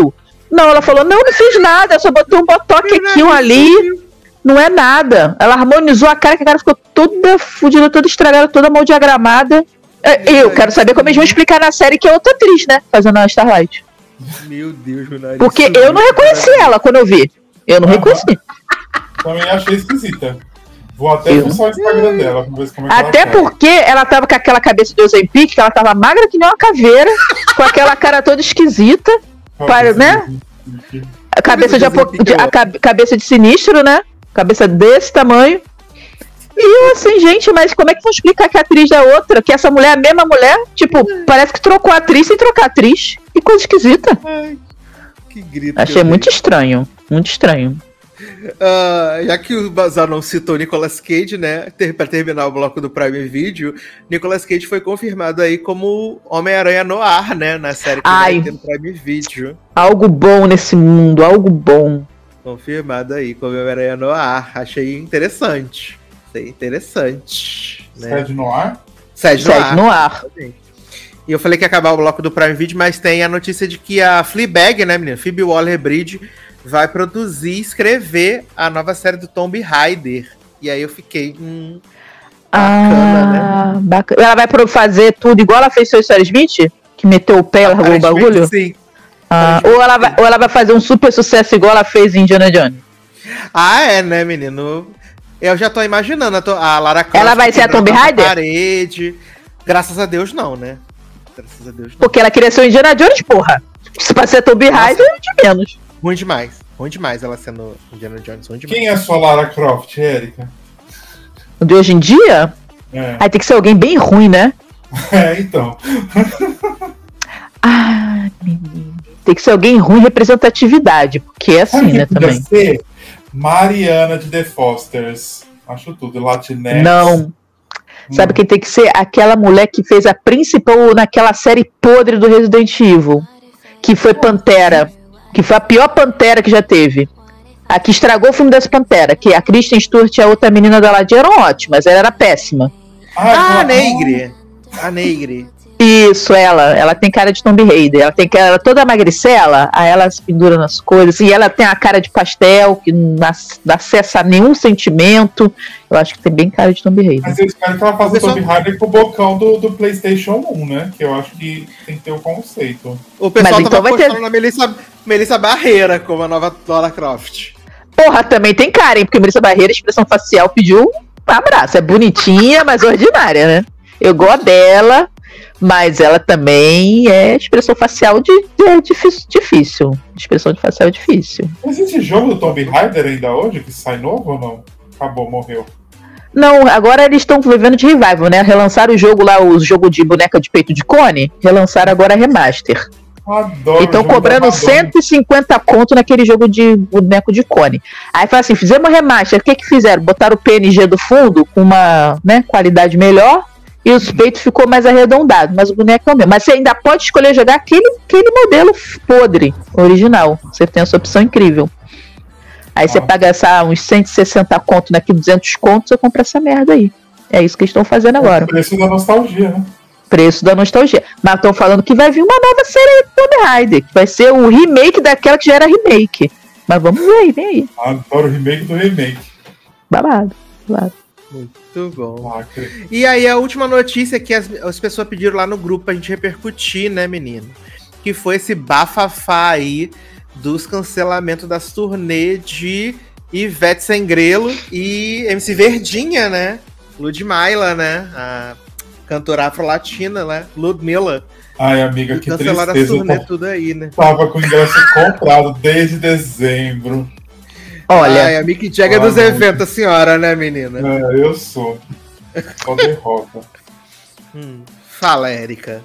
Não, ela falou, não fiz nada, só botou um botox aqui, um ali. Não é nada. Ela harmonizou a cara, que a cara ficou toda fodida, toda estragada, toda mal diagramada. Eu quero saber como eles vão explicar na série que é outra atriz, né? Fazendo a Starlight. Meu Deus, meu nariz. Porque eu não reconheci ela quando eu vi. Eu não reconheci. Também achei esquisita. Vou até fuçar o Instagram dela pra ver como é que Até ela tá. porque ela tava com aquela cabeça de Ozempic, que ela tava magra que nem uma caveira, com aquela cara toda esquisita, né? A cabeça de sinistro, né? Cabeça desse tamanho. E assim, gente, mas como é que vão explicar que a atriz é outra? Que essa mulher é a mesma mulher? Tipo, parece que trocou a atriz sem trocar a atriz. Que coisa esquisita. Ai, que grito. Achei muito estranho. Muito estranho. Já que o Bazar não citou Nicolas Cage, né? Pra terminar o bloco do Prime Video, Nicolas Cage foi confirmado aí como Homem-Aranha Noir, né? Na série que vai ter no Prime Video. Algo bom nesse mundo, algo bom. Confirmado aí como Homem-Aranha Noir. Achei interessante. Interessante. Né? Sede Noir? Sede Noir. E eu falei que ia acabar o bloco do Prime Video, mas tem a notícia de que a Fleabag, né, menina? Phoebe Waller-Bridge vai produzir e escrever a nova série do Tomb Raider. E aí eu fiquei bacana, né? Bacana. Ela vai fazer tudo igual ela fez seu Sarah Smith? Que meteu o pé e largou o bagulho? Sim. Ou ela vai fazer um super sucesso igual ela fez em Indiana Jones? Né, menino? Eu já tô imaginando a Lara Croft. Ela vai ser a Tomb Raider? Parede. Graças a Deus, não, né? Graças a Deus, não. Porque ela queria ser o Indiana Jones, porra. Se pra ser Tomb Raider, de menos. Ruim demais ela sendo Indiana Jones. Ruim demais. Quem é a sua Lara Croft, Érica? De hoje em dia? Aí tem que ser alguém bem ruim, né? Então. Menino. Tem que ser alguém ruim, representatividade. Porque é assim, né, também. Ser Mariana de The Fosters. Acho tudo. Latinx. Não. Sabe quem tem que ser? Aquela mulher que fez a principal naquela série podre do Resident Evil. Que foi Pantera. Que foi a pior Pantera que já teve. A que estragou o filme dessa Pantera. Que a Kristen Stewart e a outra menina da Aladdin eram ótimas. Ela era péssima. A Negre. A Negre. Isso, ela tem cara de Tomb Raider. Ela tem cara toda magricela, aí ela se pendura nas coisas. E ela tem a cara de pastel, que não acessa nenhum sentimento. Eu acho que tem bem cara de Tomb Raider. Mas eu espero que ela faça o Tomb Raider com o bocão do PlayStation 1, né? Que eu acho que tem que ter o conceito. O pessoal tava apostando na Melissa Barreira como a nova Lara Croft. Porra, também tem cara, hein? Porque Melissa Barreira, expressão facial, pediu um abraço. É bonitinha, mas ordinária, né? Eu gosto dela. Mas ela também é expressão facial difícil. Expressão de facial é difícil. Existe jogo do Tomb Raider ainda hoje? Que sai novo ou não? Acabou, morreu. Não, agora eles estão vivendo de revival, né? Relançaram o jogo lá, o jogo de boneca de peito de cone. Relançaram agora a remaster. Adoro. Estão cobrando 150 conto naquele jogo de boneco de cone. Aí fala assim, fizemos remaster. O que fizeram? Botaram o PNG do fundo com uma qualidade melhor. E os peitos ficou mais arredondado, mas o boneco é o mesmo. Mas você ainda pode escolher jogar aquele modelo podre, original. Você tem essa opção incrível. Aí você paga uns 160 conto naquele 200 conto, você compra essa merda aí. É isso que eles estão fazendo agora. O preço da nostalgia, né? Preço da nostalgia. Mas estão falando que vai vir uma nova série de Tomb Raider, que vai ser o remake daquela que já era remake. Mas vamos ver aí, vem aí. Adoro o remake do remake. Babado. Muito bom. E aí a última notícia que as pessoas pediram lá no grupo pra gente repercutir, né, menino? Que foi esse bafafá aí dos cancelamentos das turnê de Ivete Sangrelo e MC Verdinha, né? Ludmilla, né? A cantora afro-latina, né? Ludmilla. Ai, amiga, que tristeza. Cancelaram as turnê tudo aí, né? Tava com o ingresso comprado desde dezembro. Olha, a Mick Jagger dos eventos, a senhora, né, menina? Eu sou. Só derrota. Fala, Érica.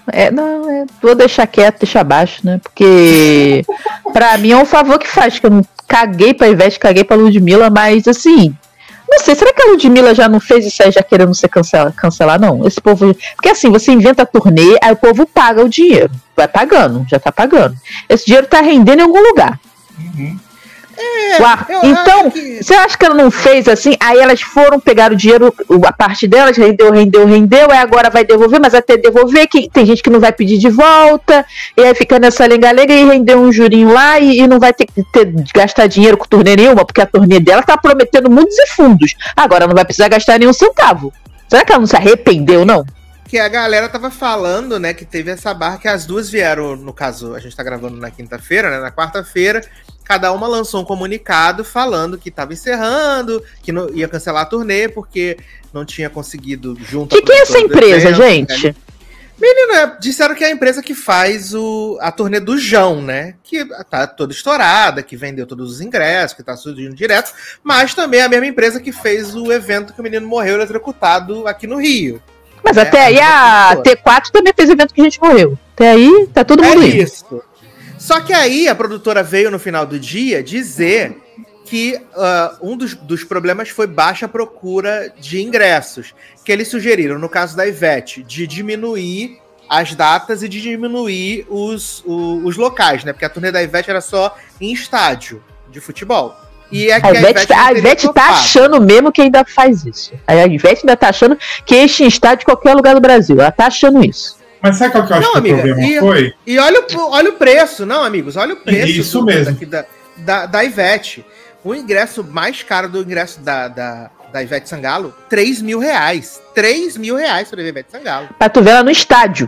Vou deixar quieto, deixar abaixo, né? Porque pra mim é um favor que faz, que eu não caguei pra Ivete, caguei pra Ludmilla, mas assim, não sei, será que a Ludmilla já não fez isso aí já querendo ser cancelar? Não, esse povo, porque assim, você inventa turnê, aí o povo paga o dinheiro, vai pagando, já tá pagando. Esse dinheiro tá rendendo em algum lugar. Então, acho que... você acha que ela não fez assim? Aí elas foram pegar o dinheiro, a parte delas, rendeu, aí agora vai devolver, mas até devolver, que tem gente que não vai pedir de volta, e aí fica nessa lenga-lenga e rendeu um jurinho lá e não vai ter que gastar dinheiro com turnê nenhuma, porque a turnê dela tá prometendo mundos e fundos. Agora não vai precisar gastar nenhum centavo. Será que ela não se arrependeu, não? Que a galera tava falando, né, que teve essa barra, que as duas vieram, no caso, a gente tá gravando na quinta-feira, né, na quarta-feira, cada uma lançou um comunicado falando que tava encerrando, que não ia cancelar a turnê, porque não tinha conseguido junto... Que é essa empresa, gente? Né? Menina, disseram que é a empresa que faz a turnê do João, né, que tá toda estourada, que vendeu todos os ingressos, que tá surgindo direto, mas também é a mesma empresa que fez o evento que o menino morreu eletrocutado aqui no Rio. Mas até aí a T4 também fez evento que a gente morreu. Até aí tá todo mundo indo. Isso. Só que aí a produtora veio no final do dia dizer que um dos problemas foi baixa procura de ingressos. Que eles sugeriram, no caso da Ivete, de diminuir as datas e de diminuir os locais, né? Porque a turnê da Ivete era só em estádio de futebol. E a Ivete tá achando mesmo que ainda faz isso. A Ivete ainda tá achando que enche em estádio em qualquer lugar do Brasil. Ela tá achando isso. Mas sabe qual que eu acho que o problema foi? E olha o preço, não, amigos, olha o preço isso mesmo. Da Ivete. O ingresso mais caro do ingresso da Ivete Sangalo, R$3.000. R$3.000 pra ver Ivete Sangalo. Pra tu ver ela no estádio.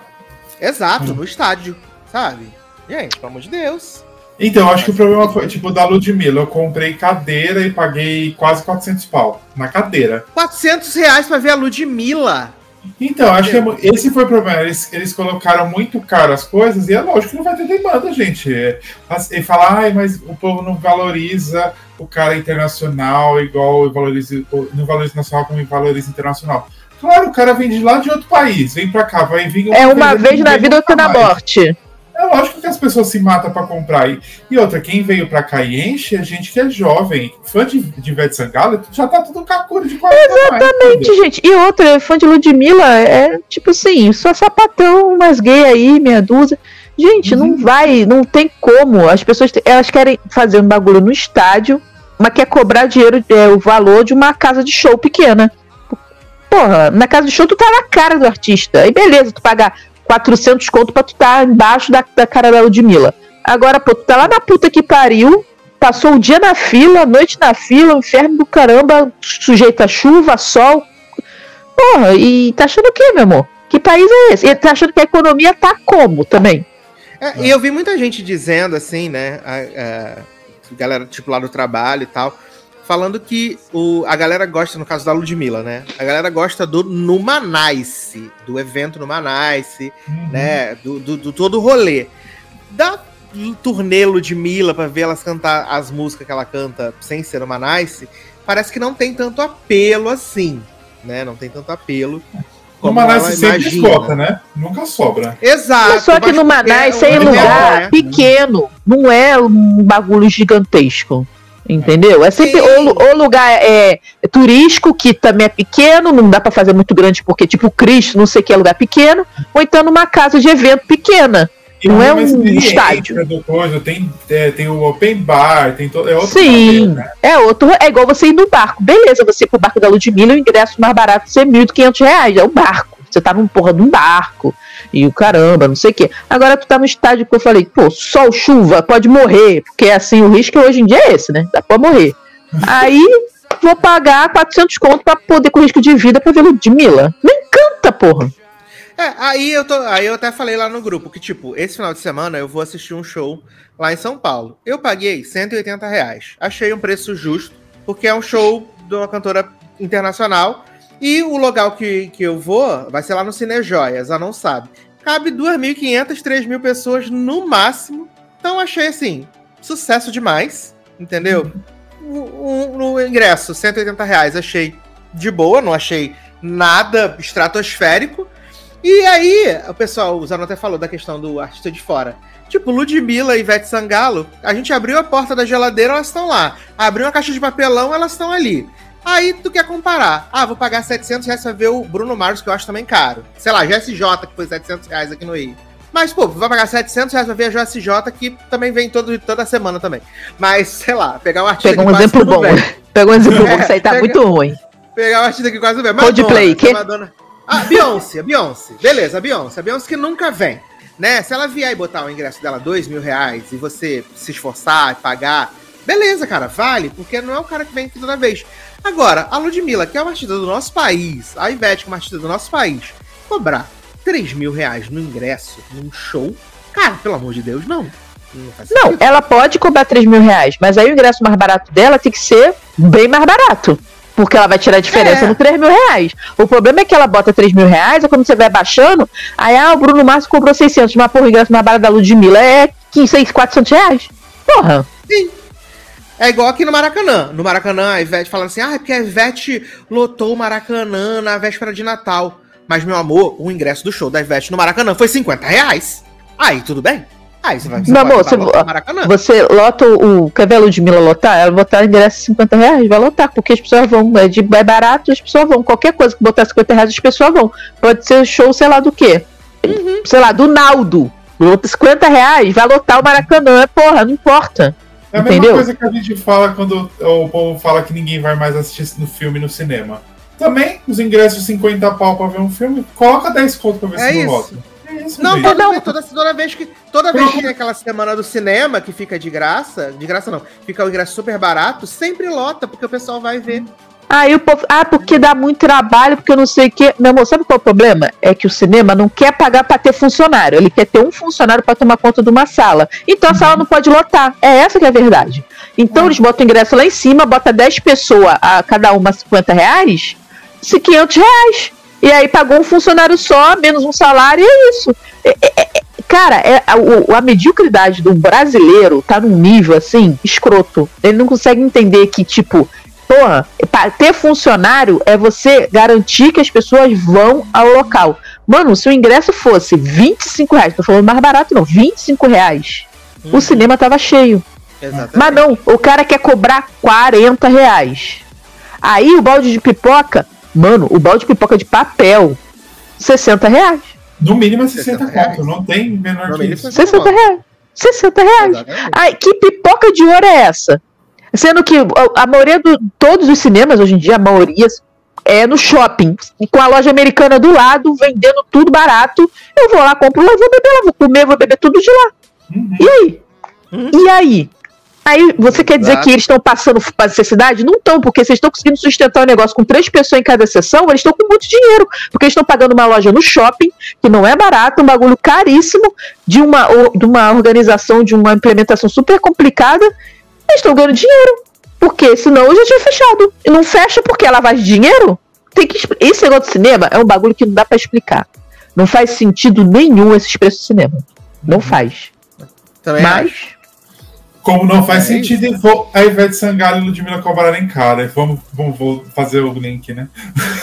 Exato, no estádio, sabe? Gente, pelo amor de Deus. Então, eu acho que o problema foi, tipo, da Ludmilla. Eu comprei cadeira e paguei quase 400 pau na cadeira. R$400 pra ver a Ludmilla. Então, acho que esse foi o problema. Eles colocaram muito caro as coisas e é lógico que não vai ter demanda, gente. E falar, mas o povo não valoriza o cara internacional igual não valoriza nacional como valoriza internacional. Claro, o cara vem de lá de outro país, vem pra cá, vai vir... uma vez na vida, outra na morte. É lógico que as pessoas se matam pra comprar. E outra, quem veio pra cá e enche é gente que é jovem. Fã de Ivete Sangalo já tá tudo cacuro de 40 Exatamente, mais, gente. E outra, fã de Ludmilla é tipo assim, só sapatão, umas gay aí, meia dúzia. Gente, não tem como. As pessoas, elas querem fazer um bagulho no estádio, mas quer cobrar dinheiro, o valor de uma casa de show pequena. Porra, na casa de show tu tá na cara do artista. Aí beleza, tu pagar 400 conto pra tu tá embaixo da cara da Ludmilla. Agora, pô, tu tá lá na puta que pariu, passou o dia na fila, a noite na fila, o inferno do caramba, sujeito a chuva, sol. Porra, e tá achando o quê, meu amor? Que país é esse? E tá achando que a economia tá como também? E eu vi muita gente dizendo assim, né, a galera tipo lá do trabalho e tal, falando que a galera gosta, no caso da Ludmilla, né? A galera gosta do Numanice, do evento Numanice, né? Do todo o rolê. Da turnê Ludmilla, pra ver elas cantar as músicas que ela canta sem ser Numanice, parece que não tem tanto apelo assim, né? Não tem tanto apelo. Numanice sempre esgota, né? Nunca sobra. Exato. Mas só que Numanice é em lugar pequeno, não é um bagulho gigantesco. Entendeu? É sempre o lugar turístico, que também é pequeno, não dá pra fazer muito grande, porque tipo Cristo, não sei o que, é lugar pequeno, ou então numa casa de evento pequena. E não é um estádio. Tem o open bar, tem todo. Sim, rolê, né? É igual você ir no barco. Beleza, você ir pro barco da Ludmilla, o ingresso mais barato é R$1.500. É o barco. Você tá num barco. E o caramba, não sei o que. Agora tu tá no estádio que eu falei, pô, sol, chuva, pode morrer. Porque assim, o risco hoje em dia é esse, né? Dá pra morrer. Aí vou pagar 400 conto pra poder com risco de vida pra ver Ludmilla. Me encanta, porra. Aí eu até falei lá no grupo que, tipo, esse final de semana eu vou assistir um show lá em São Paulo. Eu paguei R$180. Achei um preço justo, porque é um show de uma cantora internacional. E o local que eu vou vai ser lá no Cine Joias, a não sabe. Cabe 2.500, 3.000 pessoas no máximo. Então achei, assim, sucesso demais, entendeu? No ingresso, R$180, achei de boa, não achei nada estratosférico. E aí, o pessoal, o Zanon até falou da questão do artista de fora. Tipo, Ludmilla e Ivete Sangalo, a gente abriu a porta da geladeira, elas estão lá. Abriu uma caixa de papelão, elas estão ali. Aí tu quer comparar. Vou pagar R$700 pra ver o Bruno Mars, que eu acho também caro. Sei lá, GSJ, que foi R$700 aqui no Rio. Mas, pô, vai pagar R$700 pra ver a JSJ, que também vem toda semana também. Mas, sei lá, pegar um artista Pega um que quase exemplo não bom. vem. Pega um exemplo bom, que isso aí tá pega- muito ruim. Pegar um artista que quase não vem. Coldplay, que? Madonna. Ah, Beyoncé. Beleza, a Beyoncé que nunca vem. Né? Se ela vier e botar o ingresso dela R$2.000 e você se esforçar e pagar, beleza, cara, vale, porque não é o cara que vem aqui toda vez. Agora, a Ludmilla, que é uma artista do nosso país, a Ivete, que é uma artista do nosso país, cobrar R$3.000 no ingresso, num show, cara, pelo amor de Deus, não. Não faz Não, sentido. ela pode cobrar R$3.000, mas aí o ingresso mais barato dela tem que ser bem mais barato. Porque ela vai tirar a diferença É. no R$3.000. O problema é que ela bota R$3.000, e quando você vai baixando, aí o Bruno Mars cobrou 600, mas porra, o ingresso mais barato da Ludmilla é R$400. Porra. É igual aqui no Maracanã. No Maracanã, a Ivete falando assim, é porque a Ivete lotou o Maracanã na véspera de Natal. Mas, meu amor, o ingresso do show da Ivete no Maracanã foi R$50. Aí, tudo bem? Aí você vai Meu amor, vai lotar o Maracanã. Você lota quer ver a Ludmilla lotar? Ela botar ingresso R$50, vai lotar, porque as pessoas vão. É barato, as pessoas vão. Qualquer coisa que botar R$50, as pessoas vão. Pode ser show, sei lá do quê. Sei lá, do Naldo. R$50, vai lotar o Maracanã. Porra, não importa. É a Entendeu? mesma coisa que a gente fala quando o povo fala que ninguém vai mais assistir no filme no cinema. Também, os ingressos 50 pau pra ver um filme, coloca 10 conto pra ver É se não isso. lota. É isso, Não, gente. toda vez que tem aquela semana do cinema que fica de graça não, fica o ingresso super barato, sempre lota, porque o pessoal vai ver. Aí o povo, porque dá muito trabalho, porque eu não sei o que. Meu amor, sabe qual é o problema? É que o cinema não quer pagar pra ter funcionário. Ele quer ter um funcionário pra tomar conta de uma sala. Então a sala não pode lotar. É essa que é a verdade. Então eles botam o ingresso lá em cima, bota 10 pessoas, a cada uma R$50, R$500. E aí pagou um funcionário só, menos um salário, e é isso. Cara, a mediocridade do brasileiro tá num nível, assim, escroto. Ele não consegue entender que, tipo, porra, pra ter funcionário é você garantir que as pessoas vão ao local. Mano, se o ingresso fosse R$25, tô falando mais barato não, R$25, o cinema tava cheio. Exatamente. Mas não, o cara quer cobrar R$40. Aí o balde de pipoca, mano, o balde de pipoca de papel, R$60. No mínimo é 60 R$60. conto, não tem menor No que mínimo isso. R$60. R$60. Exatamente. Ai, que pipoca de ouro é essa? Sendo que a maioria todos os cinemas hoje em dia, a maioria é no shopping, com a loja americana do lado, vendendo tudo barato. Eu vou lá, compro lá, vou beber lá, vou comer, vou beber tudo de lá. Uhum. E aí? E aí? Aí você quer dizer que eles estão passando necessidade? Não estão, porque vocês estão conseguindo sustentar o negócio com 3 pessoas em cada sessão, eles estão com muito dinheiro, porque eles estão pagando uma loja no shopping, que não é barato, um bagulho caríssimo, de uma organização, de uma implementação super complicada, eles estão ganhando dinheiro, porque senão eu já tinha fechado. E não fecha porque é lavagem de dinheiro? Esse negócio de cinema é um bagulho que não dá pra explicar. Não faz sentido nenhum esses preços de cinema. Não faz. Também Mas... acho. Como não faz É sentido a Ivete Sangalo e Ludmilla cobrarem cara. Vamos fazer o link, né?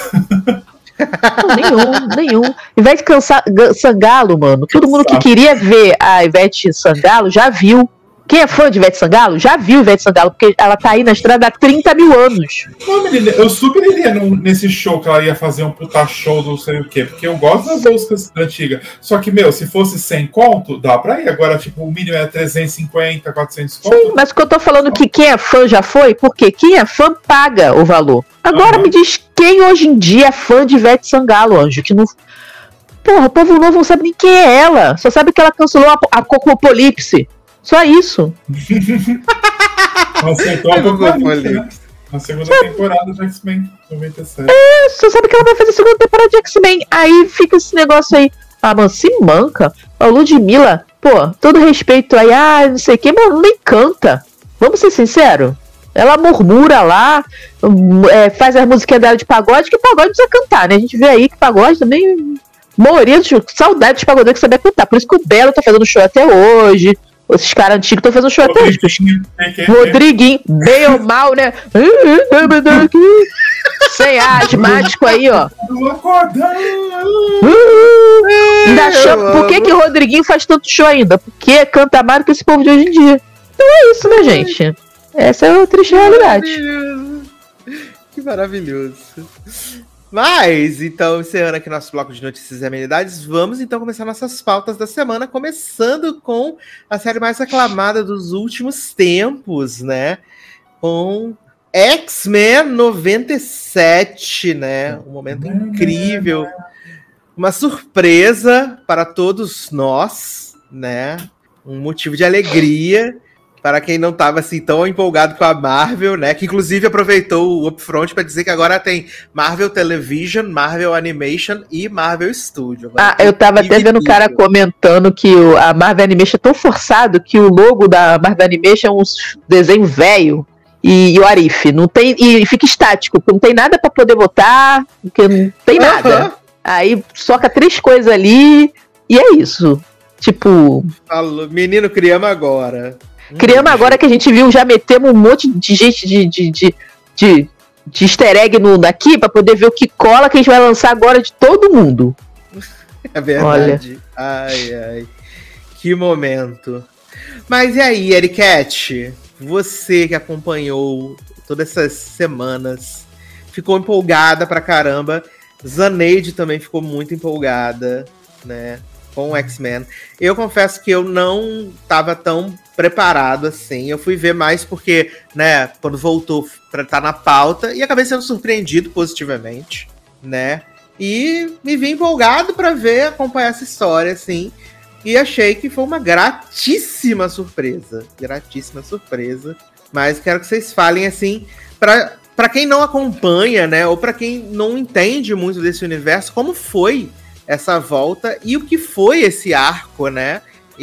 Não, nenhum. Ivete Sangalo, mano. Todo mundo que queria ver a Ivete Sangalo já viu. Quem é fã de Ivete Sangalo já viu Ivete Sangalo, porque ela tá aí na estrada há 30 mil anos. Não, menina, eu super iria nesse show que ela ia fazer um puta show do não sei o quê, porque eu gosto das músicas antigas. Só que, meu, se fosse 100 conto, dá pra ir. Agora, tipo, o mínimo é 350, 400 conto. Sim, mas o que eu tô falando que quem é fã já foi, porque quem é fã paga o valor. Agora me diz quem hoje em dia é fã de Ivete Sangalo, Anjo, que não... Porra, o povo novo não sabe nem quem é ela. Só sabe que ela cancelou a Cocopolipse. Só isso. Acertou a Apocalipse, né? Na segunda temporada de X-Men 97. Só sabe que ela vai fazer a segunda temporada de X-Men. Aí fica esse negócio aí. Ah, mano, se manca. A Ludmilla, pô, todo respeito aí, não sei o que, mas nem canta. Vamos ser sinceros. Ela murmura lá, faz as musiquinhas dela de pagode, que pagode precisa cantar, né? A gente vê aí que pagode também. Maioria saudade dos pagodeiros que sabia cantar. Por isso que o Belo tá fazendo show até hoje. Esses caras antigos estão fazendo show até hoje. Rodriguinho, bem ou mal, né? Sem asmático aí, ó. Ainda chama... Por que o Rodriguinho faz tanto show ainda? Porque canta mais do que esse povo de hoje em dia. Então é isso, né, gente? Essa é a triste realidade. Que maravilhoso. Mas, então, encerrando aqui nosso bloco de notícias e amenidades, vamos então começar nossas pautas da semana, começando com a série mais aclamada dos últimos tempos, né? Com X-Men 97, né? Um momento incrível, uma surpresa para todos nós, né? Um motivo de alegria para quem não estava assim tão empolgado com a Marvel, né? Que inclusive aproveitou o Upfront para dizer que agora tem Marvel Television, Marvel Animation e Marvel Studio. Eu tava até vendo o cara comentando que a Marvel Animation é tão forçado que o logo da Marvel Animation é um desenho velho e o Arif não tem, e fica estático, porque não tem nada para poder botar, porque não tem nada. Aí soca 3 coisas ali e é isso. Tipo, falou, menino, criamos agora. Criamos agora que a gente viu, já metemos um monte de gente de easter egg daqui pra poder ver o que cola que a gente vai lançar agora de todo mundo. É verdade. Olha. Ai. Que momento. Mas e aí, Eriquete? Você que acompanhou todas essas semanas, ficou empolgada pra caramba. Zaneide também ficou muito empolgada, né? Com o X-Men. Eu confesso que eu não tava tão preparado assim. Eu fui ver mais porque, né, quando voltou pra estar na pauta, e acabei sendo surpreendido positivamente, né? E me vi empolgado pra ver, acompanhar essa história, assim. E achei que foi uma gratíssima surpresa. Gratíssima surpresa. Mas quero que vocês falem, assim, pra quem não acompanha, né, ou pra quem não entende muito desse universo, como foi essa volta e o que foi esse arco, né?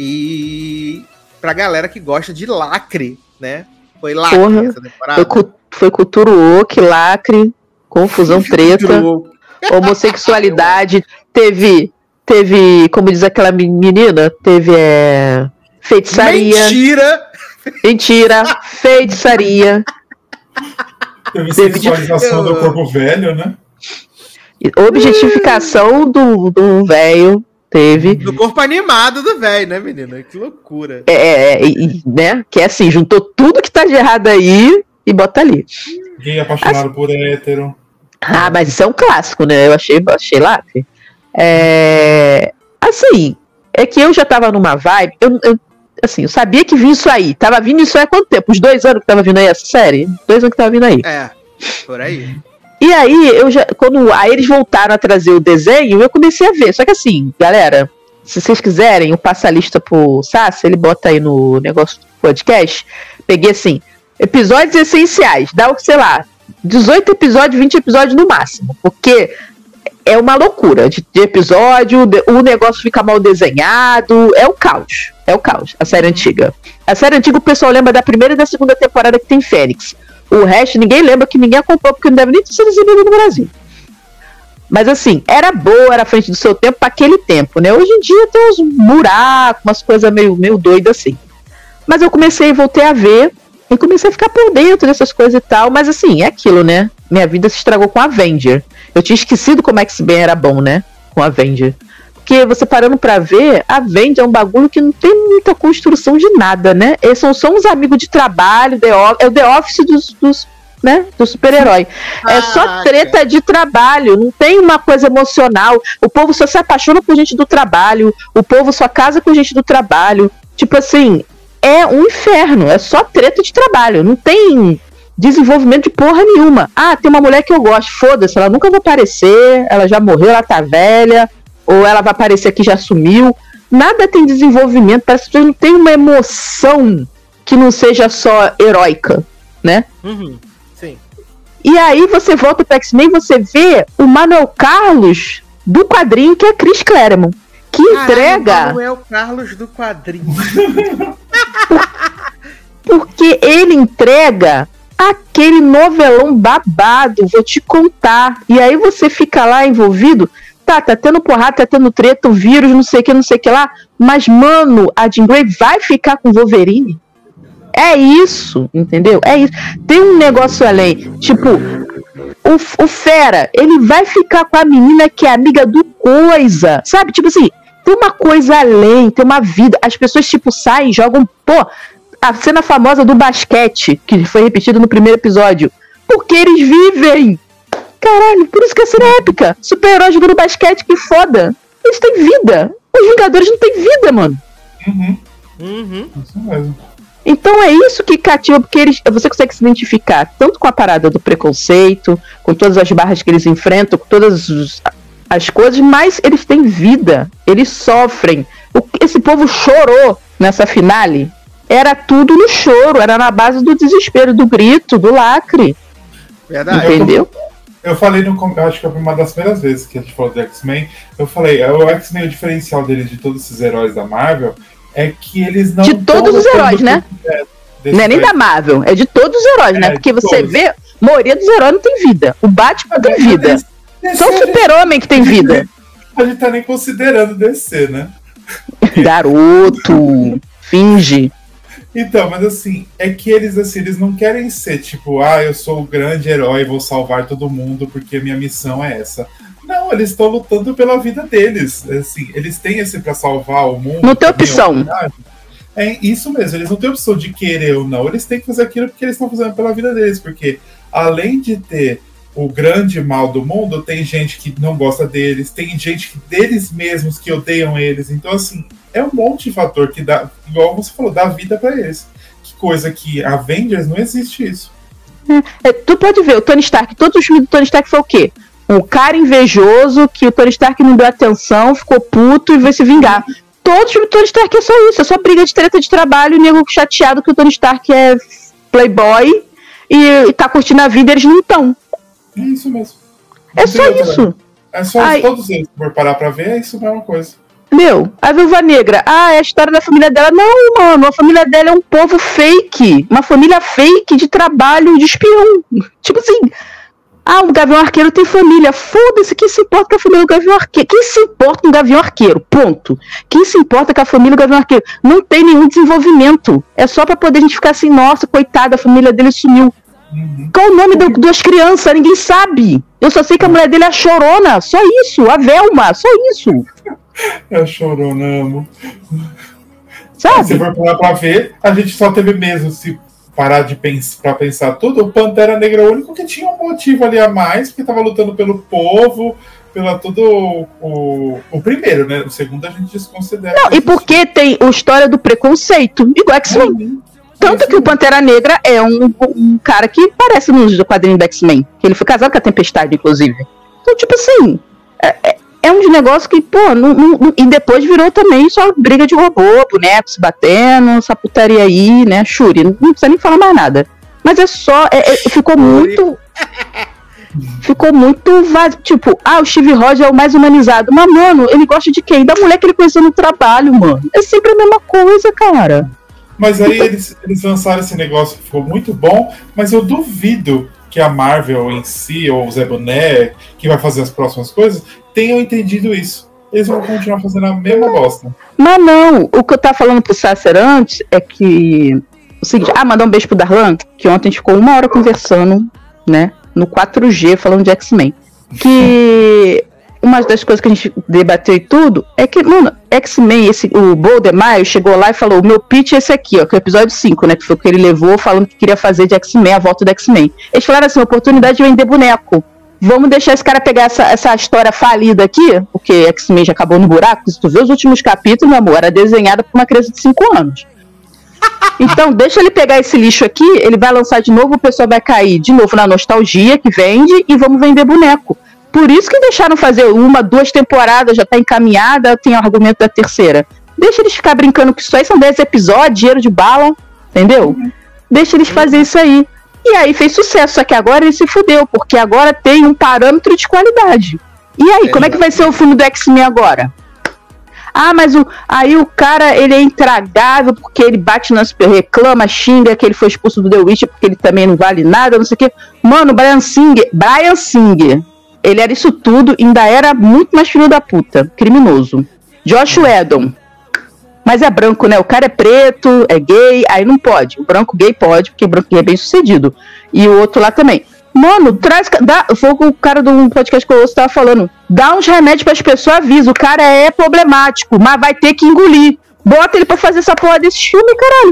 E pra galera que gosta de lacre, né? Foi lacre essa temporada. Foi cultura woke, lacre, confusão, treta, homossexualidade, teve, como diz aquela menina, teve feitiçaria. Mentira, feitiçaria. Teve sexualização do corpo velho, né? Objetificação do velho, teve. Do corpo animado do velho, né, menina? Que loucura. Né? Que é assim, juntou tudo que tá de errado aí e bota ali. Gay apaixonado por hétero. Mas isso é um clássico, né? Eu achei lá. Assim, é que eu já tava numa vibe. Eu sabia que vinha isso aí. Tava vindo isso aí há quanto tempo? Uns 2 anos que tava vindo aí essa série? 2 anos que tava vindo aí. Por aí. E aí, quando eles voltaram a trazer o desenho, eu comecei a ver. Só que assim, galera, se vocês quiserem, eu passo a lista pro Sassi, ele bota aí no negócio do podcast. Peguei assim, episódios essenciais. Dá, sei lá, 18 episódios, 20 episódios no máximo. Porque é uma loucura de episódio, o negócio fica mal desenhado. É o caos. A série antiga. A série antiga o pessoal lembra da primeira e da segunda temporada que tem Fênix. O resto ninguém lembra, que ninguém acompanhou, porque não deve nem ter sido exibido no Brasil. Mas assim, era boa, era à frente do seu tempo para aquele tempo, né? Hoje em dia tem uns buracos, umas coisas meio doidas assim. Mas eu voltei a ver e comecei a ficar por dentro dessas coisas e tal. Mas assim, é aquilo, né? Minha vida se estragou com Avenger. Eu tinha esquecido como X-Men era bom, né? Com Avenger. Porque você parando pra ver, Avenger é um bagulho que não tem muita construção de nada, né? Eles são só uns amigos de trabalho, é o The Office do super-herói. É só treta de trabalho, não tem uma coisa emocional. O povo só se apaixona por gente do trabalho, o povo só casa com gente do trabalho. Tipo assim, é um inferno, é só treta de trabalho, não tem desenvolvimento de porra nenhuma. Tem uma mulher que eu gosto, foda-se, ela nunca vai aparecer, ela já morreu, ela tá velha, ou ela vai aparecer aqui, já sumiu. Nada tem desenvolvimento, parece que não tem uma emoção que não seja só heróica, né? Sim. E aí você volta pro X-Men e você vê o Manuel Carlos do quadrinho, que é Chris Claremont, que entrega... O Manuel Carlos do quadrinho. Porque ele entrega aquele novelão babado, vou te contar. E aí você fica lá envolvido... Tá tendo porrada, tá tendo treta, o vírus, não sei o que lá. Mas, mano, a Jean Grey vai ficar com o Wolverine? É isso, entendeu? É isso. Tem um negócio além. Tipo, o Fera, ele vai ficar com a menina que é amiga do Coisa. Sabe? Tipo assim, tem uma coisa além, tem uma vida. As pessoas, tipo, saem, jogam... a cena famosa do basquete, que foi repetida no primeiro episódio. Porque eles vivem... Caralho, por isso que a série é épica. Super-heróis jogando basquete, que foda. Eles têm vida. Os Vingadores não têm vida, mano. Isso mesmo. Então é isso que cativa, porque você consegue se identificar tanto com a parada do preconceito, com todas as barras que eles enfrentam, com todas as coisas, mas eles têm vida, eles sofrem. Esse povo chorou nessa finale. Era tudo no choro, era na base do desespero, do grito, do lacre. Verdade. Entendeu? Eu falei acho que foi uma das primeiras vezes que a gente falou do X-Men. Eu falei, o X-Men, o diferencial deles de todos esses heróis da Marvel é que eles não. De todos os heróis, né? Não é nem da Marvel, é de todos os heróis, né? Porque você vê, a maioria dos heróis não tem vida. O Batman tem vida. Só o Super-Homem que tem vida. A gente tá nem considerando DC, né? Garoto, finge. Então, mas assim, é que eles não querem ser tipo, eu sou o grande herói, vou salvar todo mundo porque minha missão é essa. Não, eles estão lutando pela vida deles. Assim, eles têm esse pra salvar o mundo. Não tem opção. É isso mesmo, eles não têm opção de querer ou não. Eles têm que fazer aquilo porque eles estão fazendo pela vida deles. Porque além de ter o grande mal do mundo, tem gente que não gosta deles, tem gente deles mesmos que odeiam eles. Então, assim, é um monte de fator que dá, igual você falou, dá vida pra eles. Que coisa que Avengers não existe isso. Tu pode ver, o Tony Stark, todos os filmes do Tony Stark foi o quê? Um cara invejoso que o Tony Stark não deu atenção, ficou puto e vai se vingar. Todos os filmes do Tony Stark é só isso, é só briga de treta de trabalho e o nego chateado que o Tony Stark é playboy e tá curtindo a vida e eles não estão. É isso mesmo. É só isso. É só todos eles, se for parar pra ver, é isso a mesma coisa. Meu, a Viúva Negra, é a história da família dela. Não, mano, a família dela é um povo fake. Uma família fake de trabalho de espião. Tipo assim, o Gavião Arqueiro tem família. Foda-se, quem se importa com a família do Gavião Arqueiro? Quem se importa com o Gavião Arqueiro? Ponto. Quem se importa com a família do Gavião Arqueiro? Não tem nenhum desenvolvimento. É só pra poder a gente ficar assim, nossa, coitada, a família dele sumiu. Qual o nome das crianças? Ninguém sabe. Eu só sei que a mulher dele é a Chorona. Só isso. A Velma. Só isso. É a Chorona, amo. Sabe? Se for parar pra ver, a gente só teve mesmo, se parar pra pensar tudo, o Pantera Negra é o único que tinha um motivo ali a mais, porque tava lutando pelo povo, pela todo o primeiro, né? O segundo a gente desconsidera. Não, e porque tem a história do preconceito, igual X-Men. Tanto que o Pantera Negra é um cara que parece nos quadrinhos do X-Men. Que ele foi casado com a Tempestade, inclusive. Então, tipo assim, é um negócio que, pô, e depois virou também só briga de robô, boneco se batendo, essa putaria aí, né, Shuri, não precisa nem falar mais nada. Mas é só, ficou muito vazio, tipo, o Steve Rogers é o mais humanizado, mas, mano, ele gosta de quem? Da mulher que ele conheceu no trabalho, mano. É sempre a mesma coisa, cara. Mas aí eles lançaram esse negócio que ficou muito bom, mas eu duvido que a Marvel em si, ou o Zé Boné, que vai fazer as próximas coisas, tenham entendido isso. Eles vão continuar fazendo a mesma bosta. Mas não, o que eu tava falando pro Sácer antes é que... O seguinte, mandar um beijo pro Darlan, que ontem a gente ficou 1 hora conversando, né, no 4G, falando de X-Men. Que... Uma das coisas que a gente debateu e tudo é que, mano, X-Men, o Boldemar chegou lá e falou: o meu pitch é esse aqui, ó, que é o episódio 5, né? Que foi o que ele levou falando que queria fazer de X-Men, a volta do X-Men. Eles falaram assim: oportunidade de vender boneco. Vamos deixar esse cara pegar essa história falida aqui, porque X-Men já acabou no buraco. Se tu vê os últimos capítulos, meu amor, era desenhada por uma criança de 5 anos. Então, deixa ele pegar esse lixo aqui, ele vai lançar de novo, o pessoal vai cair de novo na nostalgia que vende e vamos vender boneco. Por isso que deixaram fazer 1, 2 temporadas, já tá encaminhada, tem o argumento da terceira. Deixa eles ficar brincando que isso aí são 10 episódios, dinheiro de bala, entendeu? Deixa eles fazer isso aí. E aí fez sucesso, só que agora ele se fudeu, porque agora tem um parâmetro de qualidade. E aí, como é que vai ser o filme do X-Men agora? Mas aí o cara, ele é intragável porque ele bate nas... reclama, xinga que ele foi expulso do The Witcher porque ele também não vale nada, não sei o quê. Mano, Bryan Singer, ele era isso tudo, ainda era muito mais filho da puta, criminoso. Josh Whedon, mas é branco, né? O cara é preto, é gay, aí não pode. O branco gay pode, porque o branco gay é bem sucedido. E o outro lá também. Mano, foi o cara do podcast que eu ouço tava falando. Dá uns remédios pras pessoas, avisa. O cara é problemático, mas vai ter que engolir. Bota ele pra fazer essa porra desse filme, caralho.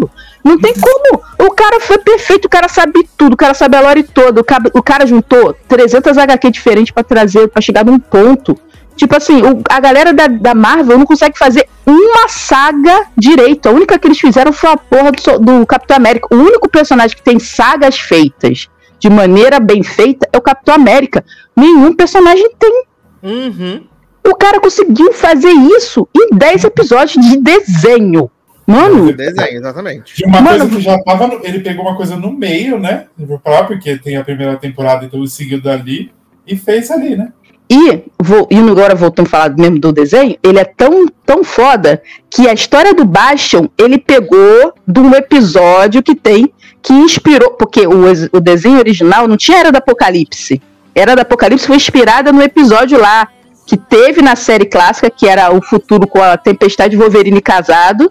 Não tem como. O cara foi perfeito, o cara sabe tudo, o cara sabe a lore toda. O cara juntou 300 HQ diferentes pra trazer, pra chegar num ponto. Tipo assim, a galera da Marvel não consegue fazer uma saga direito. A única que eles fizeram foi a porra do Capitão América. O único personagem que tem sagas feitas de maneira bem feita é o Capitão América. Nenhum personagem tem. Uhum. O cara conseguiu fazer isso em 10 episódios de desenho. Mano. Desenho, exatamente. De uma coisa que já tava. Ele pegou uma coisa no meio, né? Porque tem a primeira temporada, então ele seguiu dali e fez ali, né? E agora voltando a falar mesmo do desenho, ele é tão foda que a história do Bastion, ele pegou de um episódio que inspirou, porque o desenho original não tinha Era do Apocalipse. Era do Apocalipse foi inspirada no episódio lá, que teve na série clássica, que era o futuro com a Tempestade e Wolverine casado,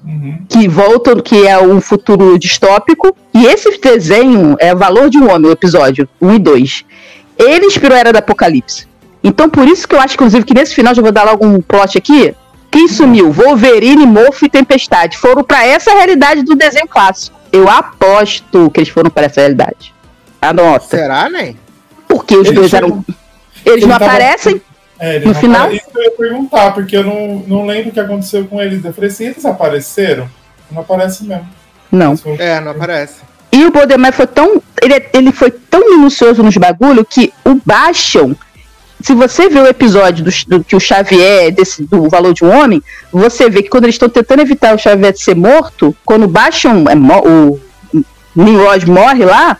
que é um futuro distópico, e esse desenho é o Valor de um Homem, o episódio 1 e 2. Ele inspirou a Era do Apocalipse. Então, por isso que eu acho, inclusive, que nesse final, já vou dar logo um plot aqui. Quem sumiu? Wolverine, Morph e Tempestade. Foram pra essa realidade do desenho clássico. Eu aposto que eles foram pra essa realidade. Anota. Será, né? Porque os dois eram... Eles não aparecem no final? Isso que eu ia perguntar, porque eu não lembro o que aconteceu com eles. Eu falei assim, eles apareceram? Não aparece mesmo. Não. Não aparece. E o Bodemar foi tão... Ele foi tão minucioso nos bagulho que o Bastion... Se você vê o episódio do que o Xavier, do Valor de um Homem, você vê que quando eles estão tentando evitar o Xavier de ser morto, quando o Bastion, o Nimrod morre lá,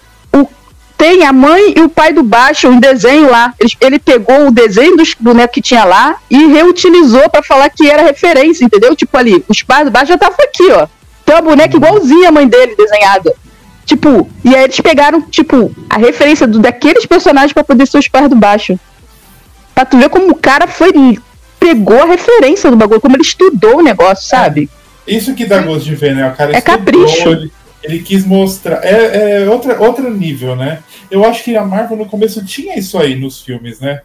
tem a mãe e o pai do Bastion em desenho lá. Ele pegou o desenho dos bonecos que tinha lá e reutilizou pra falar que era referência, entendeu? Tipo ali, os pais do Bastion já estavam aqui, ó. Tem uma boneca igualzinha a mãe dele desenhada. Tipo, e aí eles pegaram, tipo, a referência daqueles personagens pra poder ser os pais do Bastion. Pra tu ver como o cara pegou a referência do bagulho, como ele estudou o negócio, sabe? Isso que dá gosto de ver, né? O cara estudou, capricho. Ele quis mostrar. Outro nível, né? Eu acho que a Marvel no começo tinha isso aí nos filmes, né?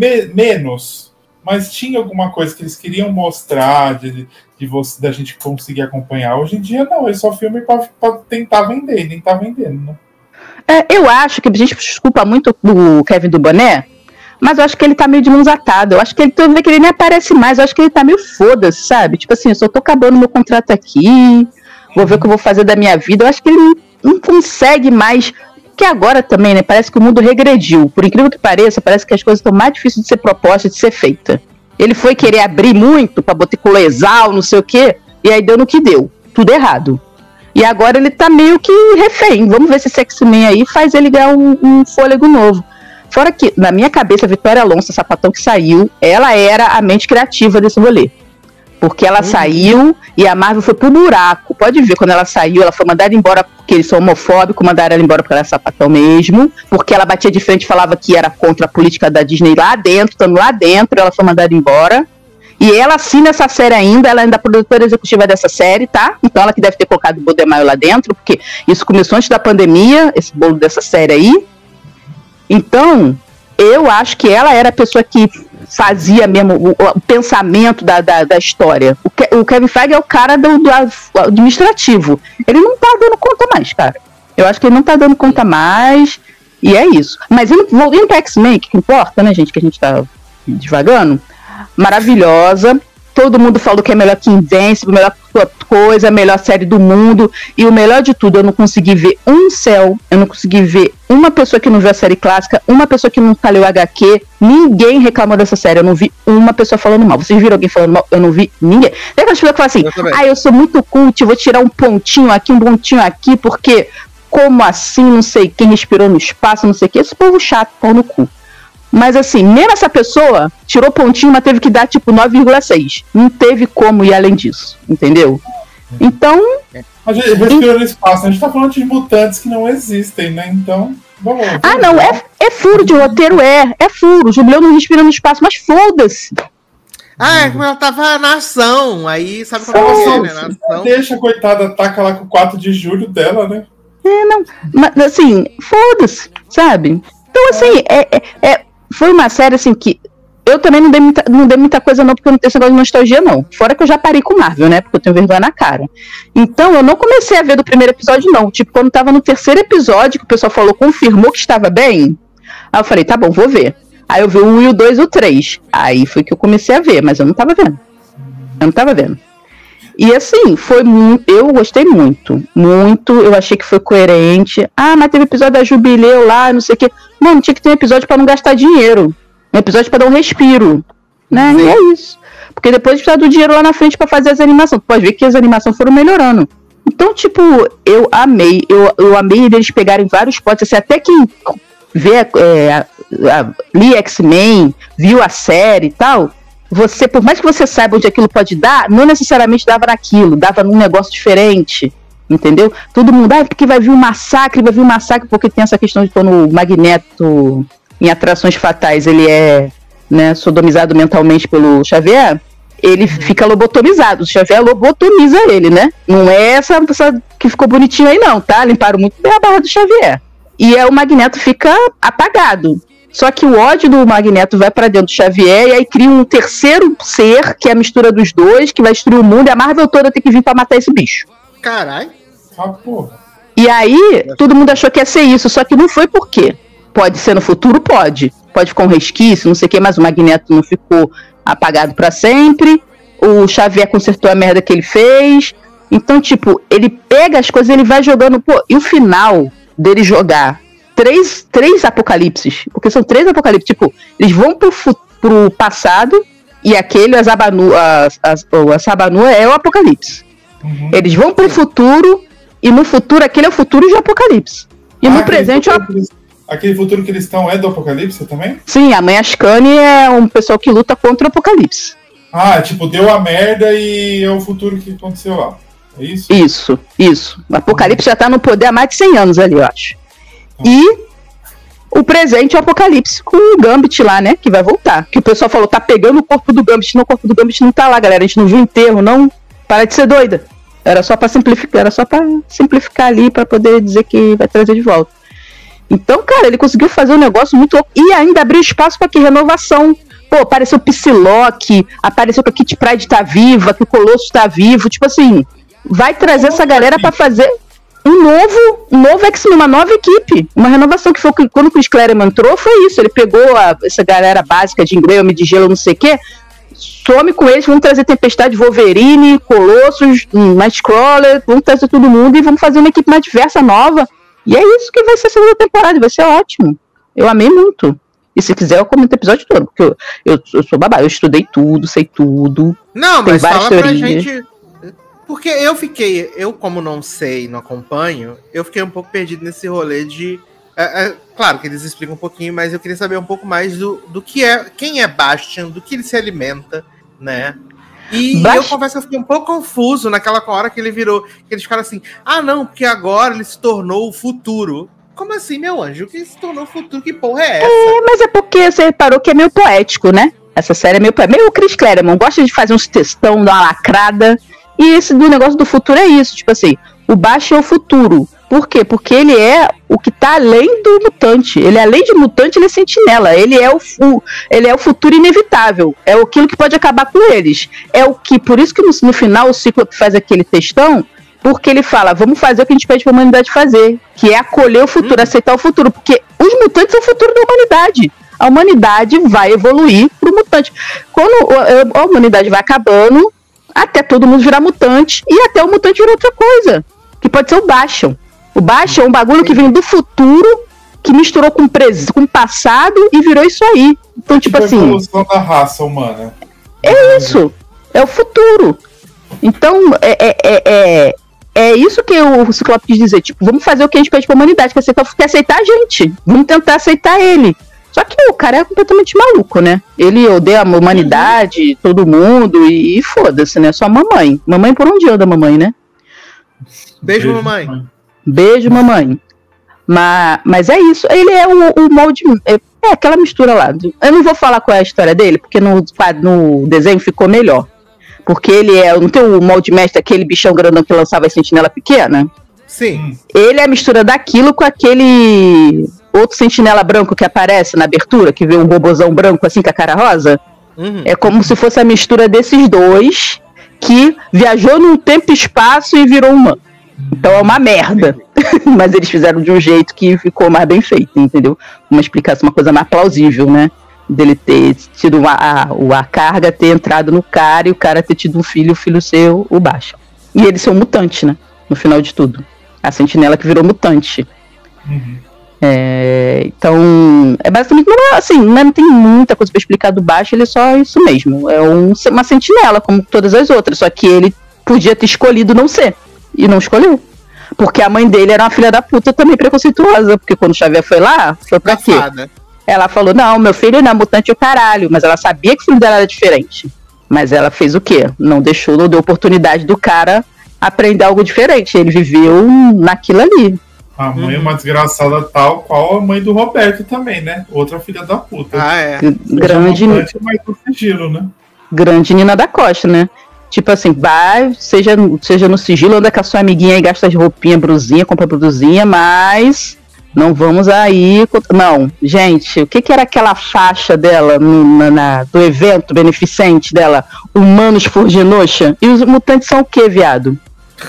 Menos. Mas tinha alguma coisa que eles queriam mostrar da gente conseguir acompanhar. Hoje em dia, não. É só filme pra tentar vender. E nem tá vendendo, né? Eu acho que a gente desculpa muito o Kevin do Boné, mas eu acho que ele tá meio de mãos atadas. Eu acho que ele nem aparece mais. Eu acho que ele tá meio foda-se, sabe? Tipo assim, eu só tô acabando meu contrato aqui, vou ver o que eu vou fazer da minha vida. Eu acho que ele não consegue mais. Porque agora também, né? Parece que o mundo regrediu. Por incrível que pareça, parece que as coisas estão mais difíceis de ser propostas, de ser feita. Ele foi querer abrir muito pra botar colesal, não sei o quê, e aí deu no que deu. Tudo errado. E agora ele tá meio que refém. Vamos ver se esse X-Men aí faz ele ganhar um fôlego novo. Fora que, na minha cabeça, a Vitória Alonso, a sapatão que saiu, ela era a mente criativa desse rolê. Porque ela saiu e a Marvel foi pro buraco. Pode ver, quando ela saiu, ela foi mandada embora porque eles são homofóbicos, mandaram ela embora porque ela era sapatão mesmo. Porque ela batia de frente e falava que era contra a política da Disney lá dentro, estando lá dentro, ela foi mandada embora. E ela assina essa série ainda, ela ainda é a produtora executiva dessa série, tá? Então ela que deve ter colocado o Bodemar lá dentro, porque isso começou antes da pandemia, esse bolo dessa série aí. Então, eu acho que ela era a pessoa que fazia mesmo o pensamento da história. O Kevin Feige é o cara do administrativo. Ele não tá dando conta mais, cara. Eu acho que ele não tá dando conta mais, e é isso. Mas indo pra X-Men, que importa, né, gente, que a gente tá devagando, maravilhosa. Todo mundo falou que é melhor que Invincible, melhor coisa, melhor série do mundo. E o melhor de tudo, eu não consegui ver um céu, eu não consegui ver uma pessoa que não viu a série clássica, uma pessoa que nunca leu HQ, ninguém reclamou dessa série, eu não vi uma pessoa falando mal. Vocês viram alguém falando mal? Eu não vi ninguém. Tem aquelas pessoas que falam assim, eu sou muito cult, vou tirar um pontinho aqui, porque como assim, não sei quem respirou no espaço, não sei o que, esse povo chato, pau no cu. Mas assim, mesmo essa pessoa tirou pontinho, mas teve que dar tipo 9,6. Não teve como ir além disso, entendeu? Então... Mas respirou no espaço, a gente tá falando de mutantes que não existem, né? Então... Vamos não, é furo de roteiro, é furo. O Jubileu não respira no espaço, mas foda-se. É como ela tava na ação, aí sabe como é você, né? Na ação. Deixa a coitada, taca lá com o 4 de julho dela, né? Não, mas assim, foda-se, sabe? Então assim, foi uma série assim que eu também não dei muita coisa não, porque eu não tenho esse negócio de nostalgia não. Fora que eu já parei com Marvel, né, porque eu tenho vergonha na cara. Então eu não comecei a ver do primeiro episódio não. Tipo, quando tava no terceiro episódio, que o pessoal falou, confirmou que estava bem, aí eu falei, tá bom, vou ver. Aí eu vi o 1 e o 2 e o 3. Aí foi que eu comecei a ver, mas eu não tava vendo. E assim, foi muito. Eu gostei muito. Eu achei que foi coerente. Ah, mas teve episódio da Jubileu lá, não sei o quê. Mano, tinha que ter um episódio pra não gastar dinheiro. Um episódio pra dar um respiro. Né? E é isso. Porque depois precisa do dinheiro lá na frente pra fazer as animações. Tu pode ver que as animações foram melhorando. Então, tipo, eu amei. Eu amei eles pegarem vários potes. Assim, até quem vê li X-Men, viu a série e tal. Você, por mais que você saiba onde aquilo pode dar, não necessariamente dava naquilo, dava num negócio diferente, entendeu? Todo mundo, porque vai vir um massacre, porque tem essa questão de quando o Magneto, em Atrações Fatais, ele é, né, sodomizado mentalmente pelo Xavier, ele fica lobotomizado, o Xavier lobotomiza ele, né? Não é essa que ficou bonitinho aí não, tá? Limparam muito bem a barra do Xavier. E o Magneto fica apagado. Só que o ódio do Magneto vai pra dentro do Xavier e aí cria um terceiro ser, que é a mistura dos dois, que vai destruir o mundo, e a Marvel toda tem que vir pra matar esse bicho. Caralho. Porra. E aí, todo mundo achou que ia ser isso, só que não foi por quê. Pode ser no futuro? Pode. Pode ficar um resquício, não sei o que, mas o Magneto não ficou apagado pra sempre. O Xavier consertou a merda que ele fez. Então, tipo, ele pega as coisas, ele vai jogando. Pô, e o final dele jogar três apocalipses, porque são 3 apocalipses, tipo, eles vão pro passado e aquele, a Sabanua é o apocalipse. Uhum. Eles vão pro futuro e no futuro, aquele é o futuro de apocalipse. E no presente... Aquele futuro que eles estão é do apocalipse também? Sim, a mãe Ascani é um pessoal que luta contra o apocalipse. Ah, tipo, deu a merda e é o futuro que aconteceu lá. É isso? Isso. O apocalipse já tá no poder há mais de 100 anos ali, eu acho. E o presente é o Apocalipse com o Gambit lá, né? Que vai voltar. Que o pessoal falou, tá pegando o corpo do Gambit. Não, o corpo do Gambit não tá lá, galera. A gente não viu o enterro, não. Para de ser doida. Era só pra simplificar ali, pra poder dizer que vai trazer de volta. Então, cara, ele conseguiu fazer um negócio muito louco. E ainda abriu espaço pra que renovação. Pô, apareceu o Psylocke, apareceu que a Kitty Pryde tá viva, que o Colosso tá vivo. Tipo assim, vai trazer essa galera pra fazer... um novo X-Men, uma nova equipe, uma renovação, que foi quando o Chris Claremont entrou, foi isso, ele pegou essa galera básica de Grey, Homem de Gelo, não sei o que, some com eles, vamos trazer Tempestade, Wolverine, Colossus, Nightcrawler, vamos trazer todo mundo e vamos fazer uma equipe mais diversa, nova, e é isso que vai ser a segunda temporada, vai ser ótimo, eu amei muito. E se quiser, eu comento o episódio todo, porque eu sou babá, eu estudei tudo, sei tudo. Não, mas fala pra gente... Porque eu como não sei, não acompanho, eu fiquei um pouco perdido nesse rolê de... claro que eles explicam um pouquinho, mas eu queria saber um pouco mais do que é, quem é Bastian, do que ele se alimenta, né? E eu confesso que eu fiquei um pouco confuso naquela hora que ele virou, que eles ficaram assim, não, porque agora ele se tornou o futuro. Como assim, meu anjo? Que se tornou o futuro? Que porra é essa? Mas é porque você reparou que é meio poético, né? Essa série é meio poética. Meio o Chris Claremont, gosta de fazer uns textão, dar uma lacrada... E esse do negócio do futuro é isso, tipo assim, o Bastian é o futuro. Por quê? Porque ele é o que tá além do mutante. Ele, além de mutante, ele é sentinela. Ele é o futuro inevitável. É aquilo que pode acabar com eles. É o que, por isso que no final o Cíclope faz aquele textão, porque ele fala, vamos fazer o que a gente pede pra humanidade fazer, que é acolher o futuro, aceitar o futuro. Porque os mutantes são o futuro da humanidade. A humanidade vai evoluir pro mutante. Quando a humanidade vai acabando... até todo mundo virar mutante, e até o mutante virar outra coisa, que pode ser o Bastian. O Bastian é um bagulho que vem do futuro, que misturou com o passado e virou isso aí. Então, tipo assim... a evolução da raça humana. É isso, é o futuro. Então, é isso que o Ciclope quis dizer, tipo, vamos fazer o que a gente pede pra humanidade, que é aceitar a gente, vamos tentar aceitar ele. Só que o cara é completamente maluco, né? Ele odeia a humanidade, todo mundo, e foda-se, né? Só mamãe. Mamãe por onde anda, mamãe, né? Beijo, mamãe. Beijo, mamãe. Mas é isso. Ele é o molde... É aquela mistura lá. Eu não vou falar qual é a história dele, porque no desenho ficou melhor. Porque ele não tem o molde mestre, aquele bichão grandão que lançava a sentinela pequena? Sim. Ele é a mistura daquilo com aquele... outro sentinela branco que aparece na abertura, que vê um robozão branco assim com a cara rosa. É como se fosse a mistura desses dois que viajou num tempo e espaço e virou humano. Então é uma merda. Mas eles fizeram de um jeito que ficou mais bem feito, entendeu? Uma explicação, uma coisa mais plausível, né? Dele ter tido a carga, ter entrado no cara e o cara ter tido um filho, o filho ser o Bastion. E ele ser um mutante, né? No final de tudo. A sentinela que virou mutante. Então, é basicamente, assim, não tem muita coisa pra explicar do Bastion, ele é só isso mesmo. É uma sentinela, como todas as outras, só que ele podia ter escolhido não ser. E não escolheu. Porque a mãe dele era uma filha da puta também preconceituosa. Porque quando o Xavier foi lá, foi pra quê? Ela falou, não, meu filho não é mutante o caralho. Mas ela sabia que o filho dela era diferente. Mas ela fez o quê? Não deu oportunidade do cara aprender algo diferente. Ele viveu naquilo ali. A mãe é uma desgraçada tal qual a mãe do Roberto também, né? Outra filha da puta. Grande, mutante, mas do sigilo, né? Grande Nina da Costa, né? Tipo assim, vai, seja no sigilo, anda com a sua amiguinha e gasta as roupinhas, brusinha, compra brusinha, mas não vamos aí... Não, gente, o que era aquela faixa dela do evento beneficente dela? Humanos por Genosha? E os mutantes são o que, viado?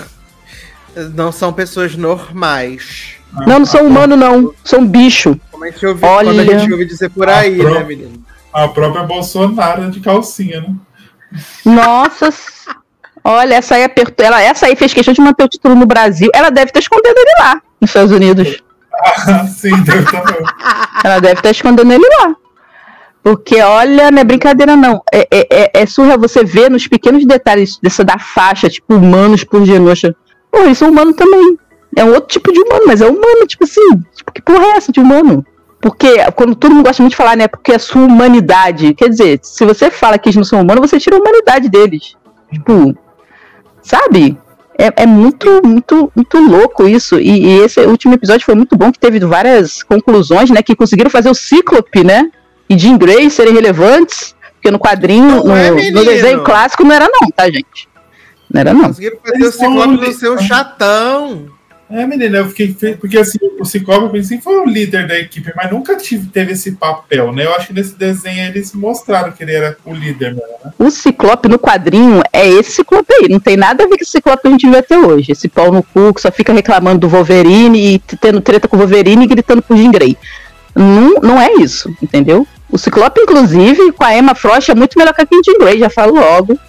Não são pessoas normais. Não são humanos, não. São bicho. Como a gente ouve, quando a gente ouve dizer por aí, né, menino? A própria Bolsonaro de calcinha, né? Nossa, olha, essa aí fez questão de manter o título no Brasil. Ela deve estar escondendo ele lá, nos Estados Unidos. Sim, deve estar. Ela deve estar escondendo ele lá. Porque, olha, não é brincadeira, não. É surreal você ver nos pequenos detalhes da faixa, tipo, humanos por Genosha. Pô, eles são humanos também. É um outro tipo de humano, mas é humano, tipo assim. Tipo, que porra é essa de humano? Porque, quando todo mundo gosta muito de falar, né? Porque a sua humanidade. Quer dizer, se você fala que eles não são humanos, você tira a humanidade deles. Tipo, sabe? É muito, muito, muito louco isso. E esse último episódio foi muito bom, que teve várias conclusões, né? Que conseguiram fazer o Cíclope, né? E Jean Grey serem relevantes. Porque no quadrinho, no desenho clássico, não era não, tá, gente? Não era não. Conseguiram fazer o Ciclope não ser um chatão. Menina, eu fiquei... Porque assim, o Ciclope sempre foi o líder da equipe, mas nunca teve esse papel, né? Eu acho que nesse desenho eles mostraram que ele era o líder, né? O Ciclope no quadrinho é esse Ciclope aí. Não tem nada a ver com esse Ciclope que a gente vê até hoje. Esse pau no cu que só fica reclamando do Wolverine e tendo treta com o Wolverine e gritando pro Jean Grey. Não é isso, entendeu? O Ciclope, inclusive, com a Emma Frost é muito melhor que a Jean Grey, já falo logo.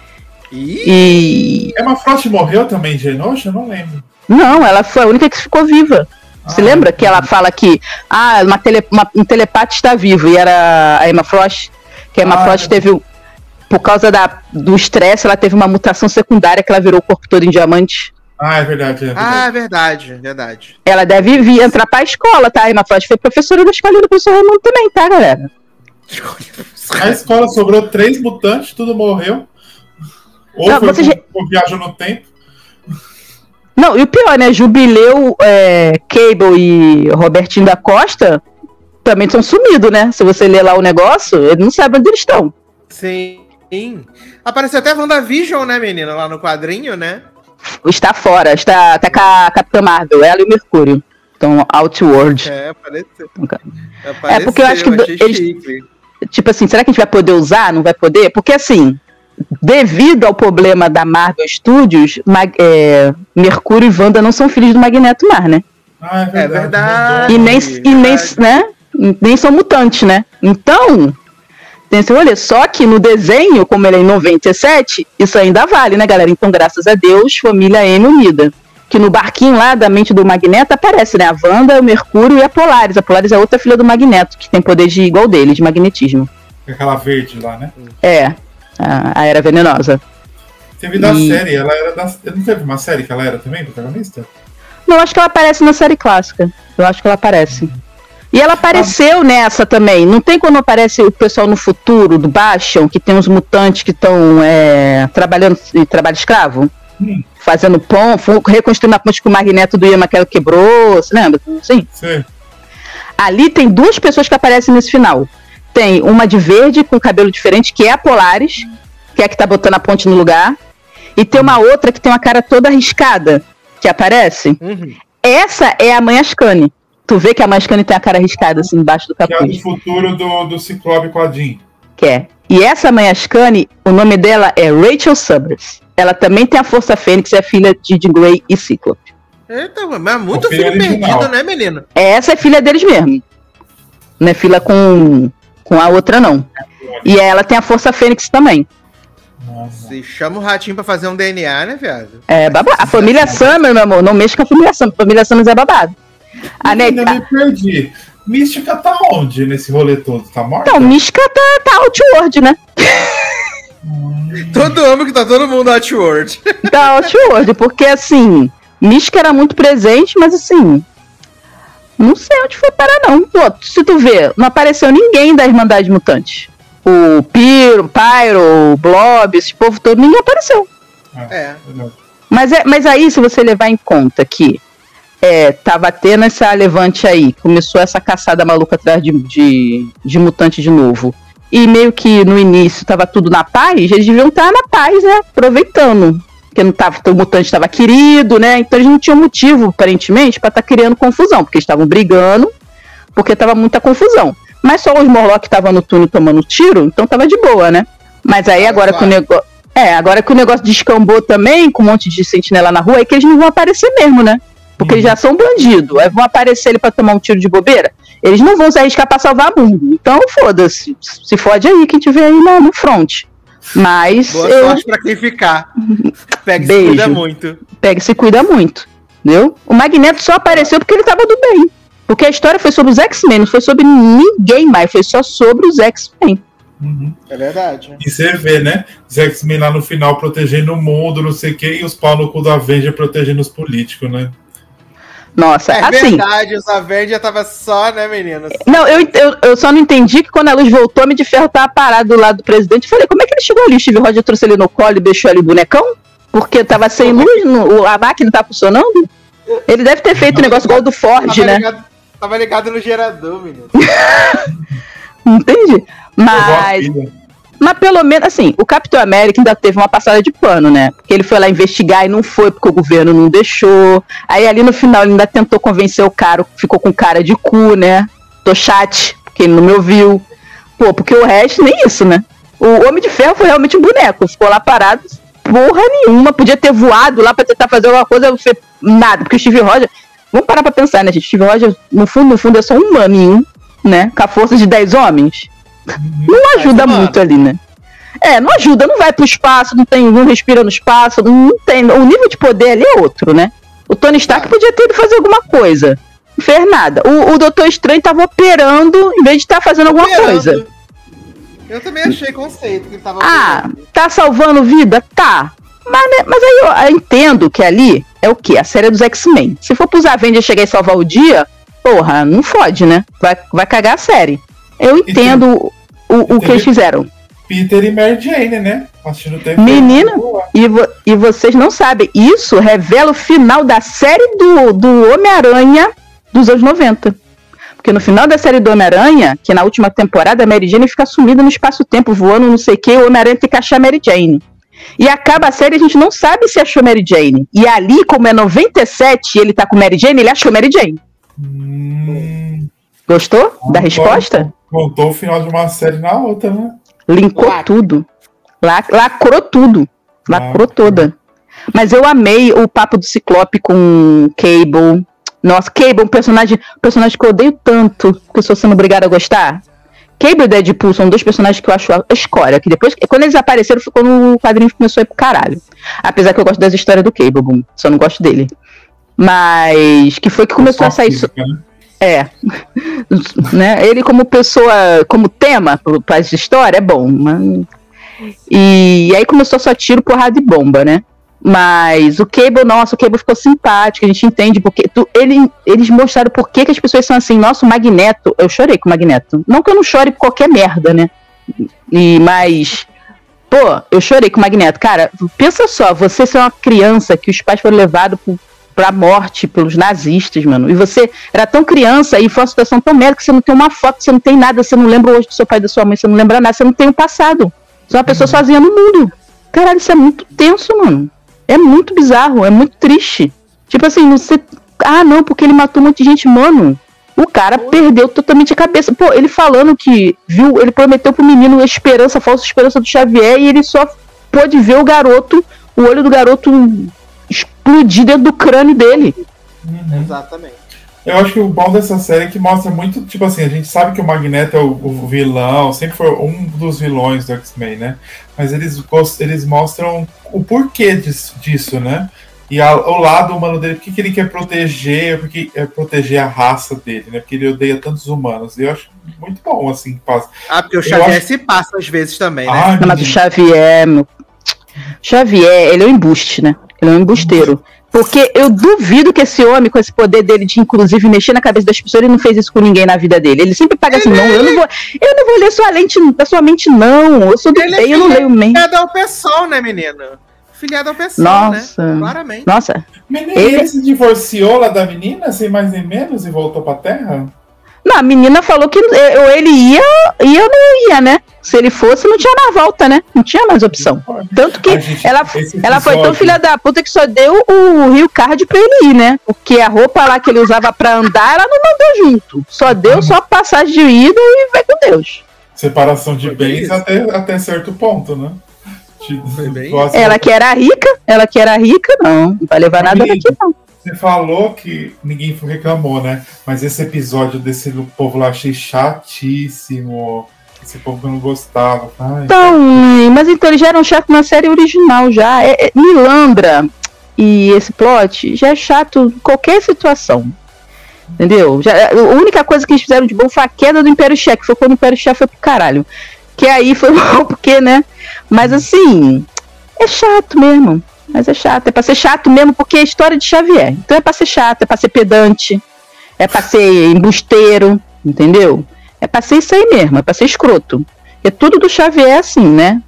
Emma Frost morreu também, Genosha? Eu não lembro. Não, ela foi a única que ficou viva. Você lembra que ela fala que um telepata está vivo, e era a Emma Frost? Que a Emma Frost teve, por causa do estresse, ela teve uma mutação secundária que ela virou o corpo todo em diamante. É verdade. Verdade. Ela deve vir entrar pra escola, tá? A Emma Frost foi professora da escola do professor Raimundo também, tá, galera? A escola sobrou 3 mutantes, tudo morreu. Ou viajou no tempo. Não, e o pior, né? Jubileu, Cable e Robertinho da Costa também estão sumidos, né? Se você ler lá o negócio, ele não sabe onde eles estão. Sim. Apareceu até a WandaVision, né, menina? Lá no quadrinho, né? Está fora, está até com a Capitã Marvel, ela e o Mercúrio. Então, Outworld. Apareceu. Porque eu acho que eles... Tipo assim, será que a gente vai poder usar? Não vai poder? Porque assim... Devido ao problema da Marvel Studios, Mercúrio e Wanda não são filhos do Magneto mais, né? É verdade. Nem são mutantes, né? Então, tem esse rolê. Só que no desenho, como ele é em 97, isso ainda vale, né, galera? Então, graças a Deus, família M unida. Que no barquinho lá da mente do Magneto aparece, né? A Wanda, o Mercúrio e a Polaris. A Polaris é outra filha do Magneto, que tem poder igual dele, de magnetismo. Aquela verde lá, né? A Era Venenosa. Teve da série, ela era da... Não teve uma série que ela era também, protagonista? Não, acho que ela aparece na série clássica. Eu acho que ela aparece. E ela apareceu nessa também. Não tem quando aparece o pessoal no futuro do Bastion, que tem uns mutantes que estão trabalhando em trabalho escravo? Fazendo ponte, reconstruindo a ponte que o Magneto do Ian McKellen quebrou, você lembra? Sim. Ali tem 2 pessoas que aparecem nesse final. Tem uma de verde com cabelo diferente, que é a Polaris, que é a que tá botando a ponte no lugar. E tem uma outra que tem uma cara toda arriscada, que aparece. Essa é a mãe Ascani. Tu vê que a Mascane tem a cara arriscada assim embaixo do Que é capuz. do futuro do Ciclope com a Jean. Que é. E essa mãe Ascani, o nome dela é Rachel Summers. Ela também tem a Força Fênix, é filha de Jean Grey e Cíclope. Eita, mas é muito O filho filho original. perdido, né, menino? Essa é filha deles mesmo. Não é filha com a outra, não. E ela tem a Força Fênix também. Nossa. Se chama o ratinho pra fazer um DNA, né, viado? É babado. A família Summers, meu amor, não mexe com a família Summers. A família Summers é babado. A Ainda nega... me perdi. Mística tá onde nesse rolê todo? Tá morta? Então, Mística tá outward, né? Todo homem que tá todo mundo outward. Tá outward, porque assim, Mística era muito presente, mas assim, não sei onde foi parar não. Pô, se tu vê, não apareceu ninguém da Irmandade Mutante. O Pyro, o Blob, esse povo todo, ninguém apareceu. É. Mas aí, se você levar em conta que tava tendo essa levante aí, começou essa caçada maluca atrás de mutante de novo, e meio que no início tava tudo na paz, eles deviam estar na paz, né? Aproveitando. Porque não tava, o mutante estava querido, né? Então eles não tinham motivo, aparentemente, pra estar criando confusão, porque eles estavam brigando, porque tava muita confusão. Mas só os Morlock estavam no túnel tomando tiro, então tava de boa, né? Mas aí agora que o negócio. Agora que o negócio descambou também, com um monte de sentinela na rua, aí que eles não vão aparecer mesmo, né? Porque eles já são bandidos. Aí vão aparecer ali pra tomar um tiro de bobeira. Eles não vão se arriscar pra salvar o mundo. Então, foda-se. Se fode aí, quem tiver aí no front. Mas. Boa sorte pra quem ficar. Pega e se Beijo. cuida muito. Pega e se cuida muito. Entendeu? O Magneto só apareceu porque ele tava do bem. Porque a história foi sobre os X-Men, não foi sobre ninguém mais. Foi só sobre os X-Men. Uhum. É verdade. E você vê, né? Os X-Men lá no final protegendo o mundo, não sei o quê, e os pau no cu da Avenger protegendo os políticos, né? Nossa, É assim. verdade, os Avengers tava só, né, meninas? Não, eu só não entendi que quando a luz voltou, a Homem de Ferro tava parado do lado do presidente. Eu falei, como é que ele chegou ali? O Steve Rogers trouxe ele no colo e deixou ali o bonecão? Porque tava sem luz, a máquina não tava funcionando? Ele deve ter feito um negócio igual o do Ford, né? Tava ligado no gerador, menino. Entendi. Mas Mas pelo menos, assim, o Capitão América ainda teve uma passada de pano, né? Porque ele foi lá investigar e não foi porque o governo não deixou. Aí ali no final ele ainda tentou convencer o cara, ficou com cara de cu, né? Tô chat, porque ele não me ouviu. Pô, porque o resto nem isso, né? O Homem de Ferro foi realmente um boneco, ficou lá parado, porra nenhuma, podia ter voado lá pra tentar fazer alguma coisa, nada, porque o Steve Rogers, vamos parar pra pensar, né, gente? Steve Rogers, no fundo, é só um maninho, né? Com a força de 10 homens. Não ajuda muito ali, né? Não ajuda, não vai pro espaço, não respira no espaço, não tem. O nível de poder ali é outro, né? O Tony Stark podia ter ido fazer alguma coisa. Não fez nada. O Doutor Estranho tava operando em vez de estar fazendo alguma coisa. Eu também achei conceito que ele tava operando. Tá salvando vida? Tá. Mas aí eu entendo que ali é o quê? A série dos X-Men. Se for pros Avengers chegar e salvar o dia, porra, não fode, né? Vai cagar a série. Eu entendo o que eles fizeram. Peter e Mary Jane, né? Assistindo TV. Menina, e vocês não sabem, isso revela o final da série do Homem-Aranha dos anos 90. Porque no final da série do Homem-Aranha, que na última temporada a Mary Jane fica sumida no espaço-tempo, voando não sei o que, o Homem-Aranha tem que achar a Mary Jane. E acaba a série, a gente não sabe se achou Mary Jane. E ali, como é 97 e ele tá com Mary Jane, ele achou Mary Jane. Gostou da resposta? Contou o final de uma série na outra, né? Linkou tudo. Lacrou tudo. Lacrou toda. Mas eu amei o papo do Ciclope com Cable. Nossa, Cable, um personagem que eu odeio tanto, porque estou sendo obrigada a gostar. Cable e Deadpool são dois personagens que eu acho a escória, que depois, quando eles apareceram, ficou no quadrinho, começou a ir pro caralho. Apesar que eu gosto das histórias do Cable, só não gosto dele. Mas que foi que começou a sair... né? Ele como pessoa, como tema para essa história é bom, mas... E aí começou só tiro, porrada e bomba, né? Mas o Cable, nossa, o Cable ficou simpático, a gente entende porque eles mostraram por que as pessoas são assim. Nossa, o Magneto, eu chorei com o Magneto. Não que eu não chore por qualquer merda, né? Mas, pô, eu chorei com o Magneto. Cara, pensa só, você ser uma criança que os pais foram levados pra morte pelos nazistas, mano. E você era tão criança e foi uma situação tão merda que você não tem uma foto, você não tem nada, você não lembra hoje do seu pai e da sua mãe, você não lembra nada, você não tem o passado. Você é uma pessoa sozinha no mundo. Caralho, isso é muito tenso, mano. É muito bizarro, é muito triste. Tipo assim, você... Ah, não, porque ele matou um monte de gente, mano. O cara perdeu totalmente a cabeça. Pô, ele falando que viu, ele prometeu pro menino a esperança, a falsa esperança do Xavier, e ele só pôde ver o olho do garoto explodir dentro do crânio dele. Exatamente. Eu acho que o bom dessa série é que mostra muito, tipo assim, a gente sabe que o Magneto é o vilão, sempre foi um dos vilões do X-Men, né? Mas eles mostram o porquê disso, né? E o lado humano dele, porque que ele quer proteger, porque é proteger a raça dele, né? Porque ele odeia tantos humanos. E eu acho muito bom, assim, que passa. Porque o Xavier se passa às vezes também, né? Ai, Mas o Xavier, ele é um embuste, né? Ele é um embusteiro. Porque eu duvido que esse homem, com esse poder dele de, inclusive, mexer na cabeça das pessoas, ele não fez isso com ninguém na vida dele. Ele sempre paga assim, não, eu não vou ler sua mente, não. Eu sou do bem, eu não leio mente. Filiado ao pessoal, né, menino? Filiado ao pessoal, Nossa. né? Claramente. Nossa. Menino, ele se divorciou lá da menina, sem mais nem menos, e voltou pra Terra? Não, a menina falou que ou ele ia e eu não ia, né? Se ele fosse, não tinha mais volta, né? Não tinha mais opção. Tanto que ela foi tão filha da puta que só deu o Rio Card pra ele ir, né? Porque a roupa lá que ele usava pra andar, ela não mandou junto. Só deu só passagem de ida e vai com Deus. Separação de bens até certo ponto, né? Ela que era rica, não vai levar nada daqui, não. Você falou que ninguém reclamou, né? Mas esse episódio desse povo lá achei chatíssimo. Esse povo que eu não gostava. Ai, então, mas então eles já eram chatos na série original já. Milandra e esse plot já é chato em qualquer situação. Entendeu? A única coisa que eles fizeram de bom foi a queda do Império Cheque. Foi quando o Império Cheque foi pro caralho. Que aí foi bom porque, né? Mas assim, é chato mesmo. Mas é chato, é pra ser chato mesmo porque é história de Xavier. Então é pra ser chato, é pra ser pedante, é pra ser embusteiro, entendeu? É pra ser isso aí mesmo, é pra ser escroto. É tudo do Xavier assim, né?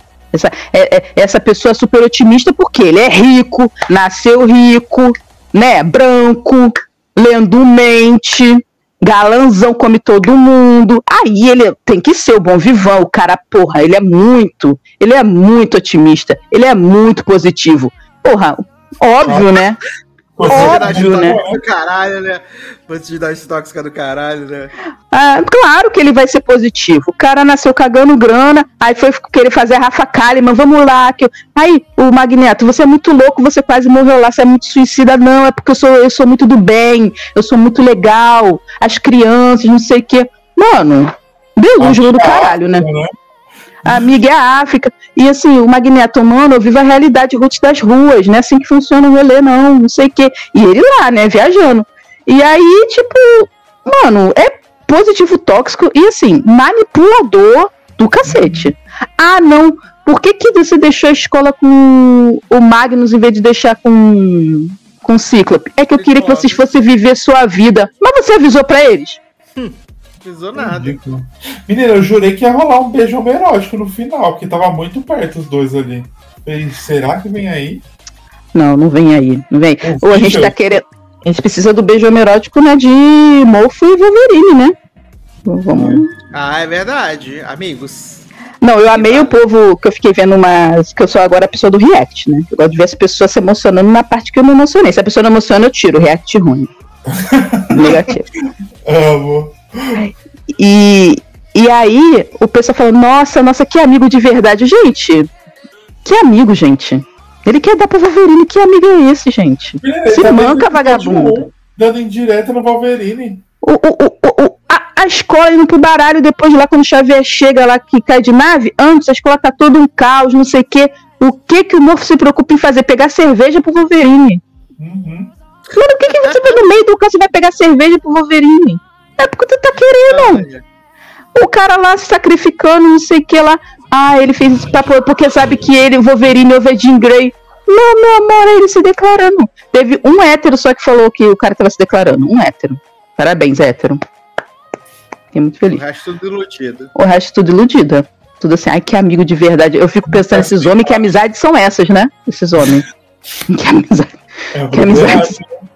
Essa pessoa super otimista porque ele é rico, nasceu rico, né? Branco, lendo mente, galanzão, come todo mundo. Aí ele tem que ser o bom vivão, o cara, porra, ele é muito otimista, ele é muito positivo. Porra, óbvio, né? Óbvio, né? Do caralho, né? Positividade tóxica do caralho, né? Ah, claro que ele vai ser positivo. O cara nasceu cagando grana, aí foi querer fazer a Rafa Kalimann, vamos lá. Aí, o Magneto, você é muito louco, você quase morreu lá, você é muito suicida. Não, é porque eu sou muito do bem, eu sou muito legal, as crianças, não sei o quê. Mano, delúgio do caralho, né? Amiga, é a África. E assim, o Magneto, mano, eu vivo a realidade roots das ruas, né? Assim que funciona o rolê, não sei o quê. E ele lá, né, viajando. E aí, tipo, mano, é positivo tóxico e assim, manipulador do cacete. Ah, não, por que você deixou a escola com o Magnus em vez de deixar com o Cíclope? É que eu queria que vocês fossem viver sua vida. Mas você avisou pra eles? Não avisou nada. Menina, eu jurei que ia rolar um beijo homoerótico no final, porque tava muito perto os dois ali. E será que vem aí? Não vem aí, não vem. Ou a gente tá querendo. A gente precisa do beijo homoerótico, né? De Morpho e Wolverine, né? Vamos. Ah, é verdade, amigos. Não, eu amei o povo que eu fiquei vendo que eu sou agora a pessoa do react, né? Eu gosto de ver as pessoas se emocionando na parte que eu me emocionei. Se a pessoa não emociona, eu tiro o react ruim. Negativo. Amo. E aí, o pessoal falando, nossa, que amigo de verdade. Gente, que amigo, gente. Ele quer dar pro Wolverine, que amigo é esse, gente? Se manca, vagabundo. Dando indireta no Wolverine. A escola indo pro baralho, depois lá quando o Xavier chega lá, que cai de nave, antes a escola tá todo um caos, não sei o quê. O que o Morpho se preocupa em fazer? Pegar cerveja pro Wolverine. Uhum. Mano, o que você vai no meio do caso, você vai pegar cerveja pro Wolverine? É porque tu tá querendo. O cara lá se sacrificando, não sei o que lá. Ah, ele fez isso porque sabe que ele, o Wolverine, é o Jean Grey. Não, meu amor, é ele se declarando. Teve um hétero só que falou que o cara tava se declarando. Um hétero. Parabéns, hétero. Fiquei muito feliz. O resto tudo iludido. O resto tudo iludida. Tudo assim, ai, que amigo de verdade. Eu fico pensando nesses homens, que amizades são essas, né? Esses homens. Que amizade. Que amizade.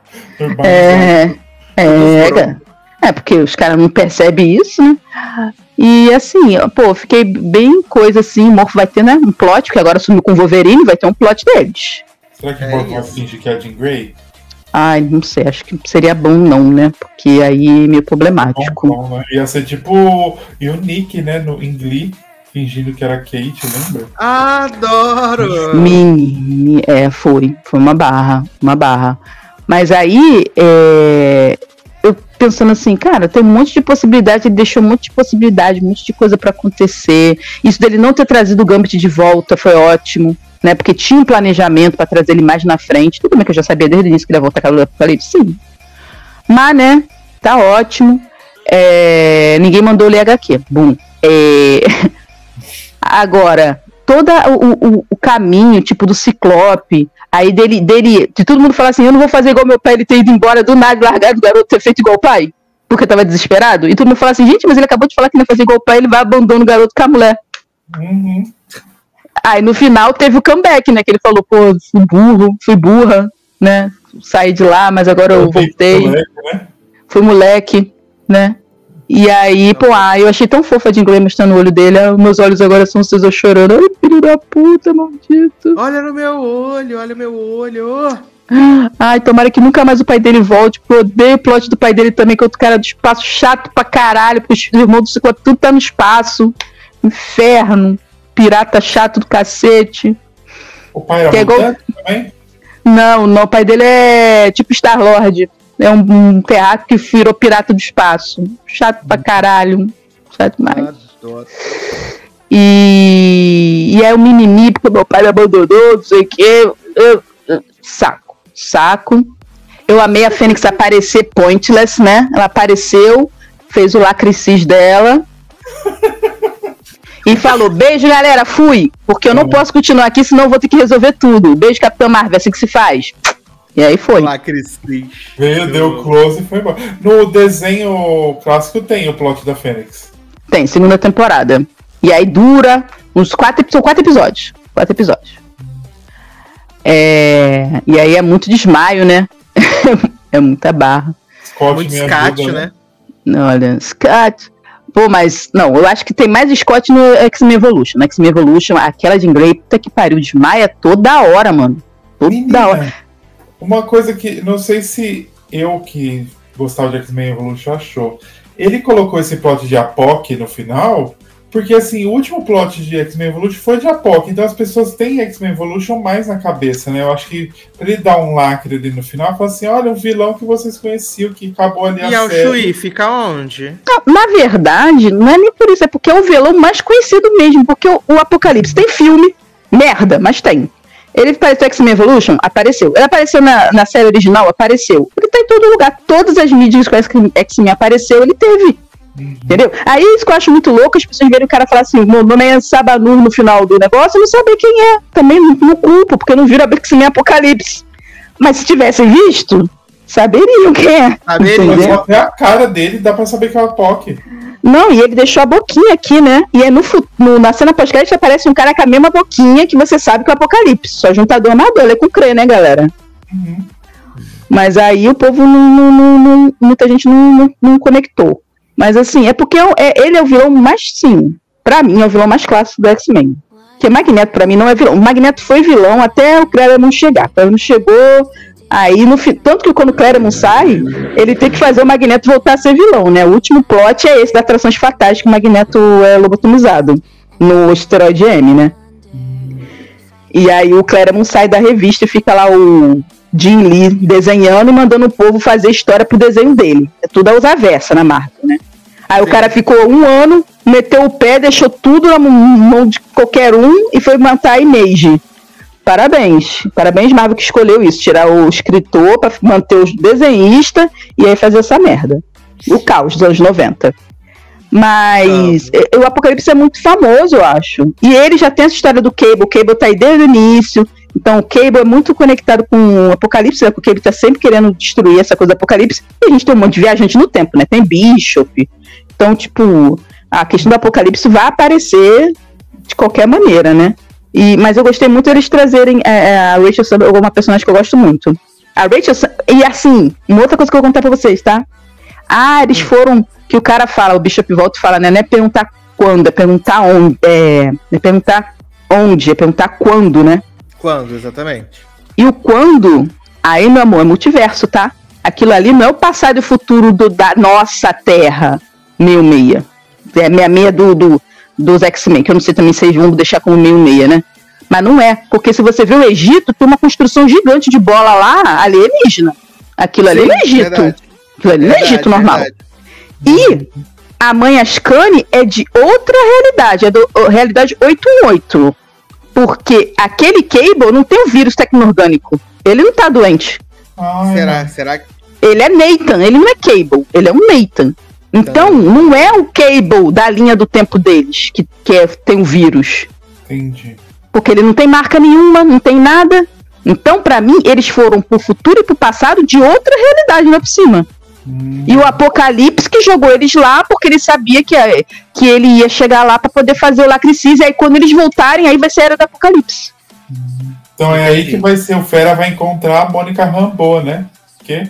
Porque os caras não percebem isso, né? E assim, pô, fiquei bem coisa assim. O Morpho vai ter, né? Um plot, que agora sumiu com o Wolverine, vai ter um plot deles. Será que o Morpho vai fingir que é a Jean Grey? Ai, não sei, acho que seria bom não, né? Porque aí é meio problemático. Bom, né? Ia ser tipo Unique, né? Em Glee, fingindo que era Kate, lembra? Adoro! Foi uma barra. Mas aí, eu pensando assim, cara, tem um monte de possibilidade, ele deixou um monte de possibilidade, um monte de coisa pra acontecer. Isso dele não ter trazido o Gambit de volta foi ótimo, né? Porque tinha um planejamento pra trazer ele mais na frente. Tudo bem que eu já sabia desde o início que ele ia voltar com a Apocalipse, sim. Mas, né, tá ótimo. Ninguém mandou ler HQ. Bom, agora, todo o caminho, tipo, do Ciclope, aí dele, de todo mundo falar assim, eu não vou fazer igual meu pai, ele ter ido embora do nada, largado o garoto, ter feito igual o pai, porque tava desesperado, e todo mundo fala assim, gente, mas ele acabou de falar que não ia fazer igual o pai, ele vai abandonar o garoto com a mulher. Uhum. Aí no final teve o comeback, né, que ele falou, pô, fui burra, né, saí de lá, mas agora eu voltei, fui moleque, né. E aí, pô, eu achei tão fofa a Jean Grey mostrando o olho dele. Meus olhos agora são vocês, eu chorando. Ai, filho da puta, maldito. Olha no meu olho, olha o meu olho. Ai, tomara que nunca mais o pai dele volte, porque eu odeio o plot do pai dele também, que é outro cara do espaço chato pra caralho, porque os irmãos do Ciclope tudo tá no espaço. Inferno. Pirata chato do cacete. O pai era mutante também? Não, o pai dele é tipo Star-Lord. É um terráqueo que virou pirata do espaço. Chato pra caralho. Chato demais. E é o mimimi, porque meu pai me abandonou, não sei o quê. Saco. Eu amei a Fênix aparecer pointless, né? Ela apareceu, fez o lacricis dela. E falou, beijo galera, fui. Porque eu não posso continuar aqui, senão eu vou ter que resolver tudo. Beijo Capitão Marvel, assim que se faz. E aí foi. Lá, Cristis. Veio, deu close e foi embora. No desenho clássico tem o plot da Fênix. Tem, segunda temporada. E aí dura uns 4 episódios. 4 episódios. E aí é muito desmaio, né? É muita barra. Scott muito me Scott, ajuda, né? Não, olha, Scott. Pô, mas, não, eu acho que tem mais Scott no X-Men Evolution. No X-Men Evolution, aquela de Grey, puta que pariu, desmaia toda hora, mano. Toda hora. Uma coisa que, não sei se eu que gostava de X-Men Evolution achou. Ele colocou esse plot de Apoc no final, porque assim, o último plot de X-Men Evolution foi de Apoc, então as pessoas têm X-Men Evolution mais na cabeça, né? Eu acho que pra ele dar um lacre ali no final, fala assim, olha, um vilão que vocês conheciam, que acabou ali a série. E o Shui fica onde? Não, na verdade, não é nem por isso, é porque é o vilão mais conhecido mesmo, porque o Apocalipse tem filme, merda, mas tem. Ele apareceu no X-Men Evolution? Apareceu. Ele apareceu na série original? Apareceu. Ele tá em todo lugar. Todas as mídias que o X-Men apareceu, ele teve. Entendeu? Aí isso que eu acho muito louco, as pessoas verem o cara falar assim, meu nome é Sabanur no final do negócio, e não saber quem é. Também não culpo, porque não viram X-Men Apocalipse. Mas se tivessem visto, saberiam quem é. Mas até a cara dele dá pra saber que é o Apoc. Não, e ele deixou a boquinha aqui, né? E aí na cena pós-crédito aparece um cara com a mesma boquinha que você sabe que é o Apocalipse. Só juntador amador, ele é com Crê, né, galera? Uhum. Mas aí o povo muita gente não conectou. Mas assim, é porque ele é o vilão mais, sim, pra mim é o vilão mais clássico do X-Men. Porque Magneto pra mim não é vilão. O Magneto foi vilão até o Claremont chegar. Claremont chegou, aí tanto que quando o Claremont sai, ele tem que fazer o Magneto voltar a ser vilão, né? O último plot é esse da Atrações Fatais, que o Magneto é lobotomizado no Asteroide M, né? E aí o Claremont sai da revista e fica lá o Jim Lee desenhando e mandando o povo fazer história pro desenho dele. É tudo a usaversa na Marvel, né? Aí o cara ficou 1 ano, meteu o pé, deixou tudo na mão de qualquer um e foi matar a Image. Parabéns Marvel que escolheu isso, tirar o escritor pra manter os desenhistas e aí fazer essa merda. O caos dos anos 90. Mas o Apocalipse é muito famoso, eu acho. E ele já tem essa história do Cable. O Cable tá aí desde o início. Então o Cable é muito conectado com o Apocalipse, né? Porque o Cable tá sempre querendo destruir essa coisa do Apocalipse. E a gente tem um monte de viajante no tempo, né? Tem Bishop. Então, tipo, a questão do Apocalipse vai aparecer de qualquer maneira, né? Mas eu gostei muito deles trazerem a Rachel Summers, uma personagem que eu gosto muito. A Rachel e assim, uma outra coisa que eu vou contar pra vocês, tá? Eles foram, que o cara fala, o Bishop volta e fala, né? Não é perguntar quando, é perguntar onde. É perguntar onde, é perguntar quando, né? Quando, exatamente. E o quando, Aí, meu amor, é multiverso, tá? Aquilo ali não é o passado e o futuro da nossa Terra 66. É 66 dos X-Men, que eu não sei também se vocês vão deixar como 66, né? Mas não é, porque se você vê o Egito, tem uma construção gigante de bola lá, alienígena. Aquilo ali Sim, é no Egito. verdade. Aquilo ali é no Egito normal. Verdade. E a mãe Ascani é de outra realidade, é da realidade 818. Porque aquele Cable não tem o vírus tecno-orgânico. Ele não tá doente. Será que... Ele é Nathan, ele não é Cable, ele é um Nathan. Então, não é o Cable da linha do tempo deles que tem um vírus. Entendi. Porque ele não tem marca nenhuma, não tem nada. Então, pra mim, eles foram pro futuro e pro passado de outra realidade lá por cima. E o Apocalipse que jogou eles lá porque ele sabia que ele ia chegar lá pra poder fazer o Lacricis. E aí, quando eles voltarem, aí vai ser a Era do Apocalipse. Então é aí que vai ser, o Fera vai encontrar a Mônica Rambeau, né? Que?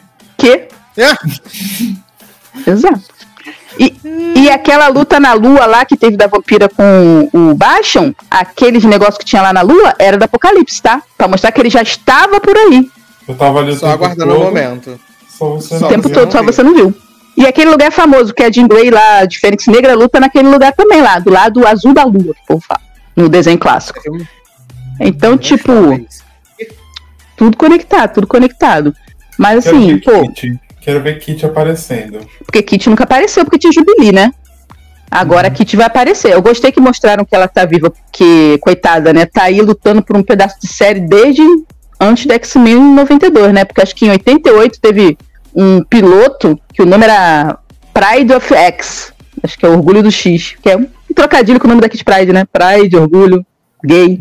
Exato. E aquela luta na lua lá que teve da vampira com o Bastion, aqueles negócios que tinha lá na lua, era do Apocalipse, tá? Pra mostrar que ele já estava por aí. Eu tava ali o Só tempo aguardando todo, o momento. Só você O não tempo viu. todo, só você não viu. E aquele lugar famoso, que é a Jean Grey lá, de Fênix Negra, luta naquele lugar também lá, do lado azul da lua, que o povo fala, no desenho clássico. Então, tipo, tudo conectado. Mas Quero assim, ver pô, Quero ver Kit aparecendo. porque Kit nunca apareceu, porque tinha Jubilee, né? Agora a Kit vai aparecer. Eu gostei que mostraram que ela tá viva, porque, coitada, né? Tá aí lutando por um pedaço de série desde antes do X-Men em 92, né? Porque acho que em 88 teve um piloto que o nome era Pride of X. Acho que é Orgulho do X. Que é um trocadilho com o nome da Kit Pride, né? Pride, Orgulho, Gay.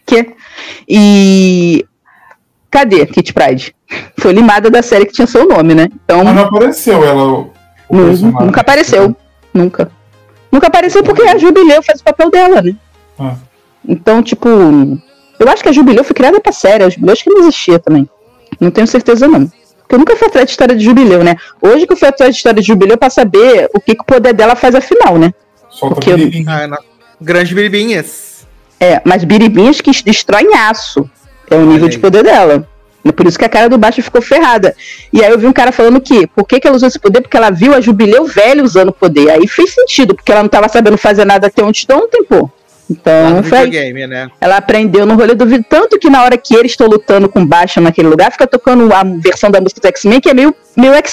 E... cadê Kit Pride? Foi limada da série que tinha seu nome, né? Então... Mas não apareceu ela, o personagem. Nunca apareceu. Nunca apareceu porque a Jubileu faz o papel dela, né? Ah. Então, tipo, eu acho que a Jubileu foi criada pra série. A Jubileu acho que não existia também. Não tenho certeza, não. Porque eu nunca fui atrás de história de Jubileu, né? Hoje que eu fui atrás de história de Jubileu pra saber o que o poder dela faz afinal, né? Solta Porque biribinha. Grandes biribinhas. mas biribinhas que destroem aço. É o nível aí. de poder dela. É por isso que a cara do baixo ficou ferrada. E aí eu vi um cara falando que, por que ela usou esse poder? Porque ela viu a Jubileu velha usando o poder. Aí fez sentido, porque ela não tava sabendo fazer nada até ontem, pô. Então, foi videogame, né? ela aprendeu no rolê do vídeo. Tanto que na hora que eles estão lutando com Bastion naquele lugar, fica tocando a versão da música do X-Men, que é meio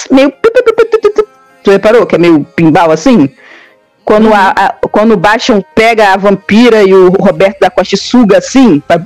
tu reparou? Que é meio pimbal assim? Quando, quando o Bastion pega a vampira e o Roberto da Costa suga assim, tá...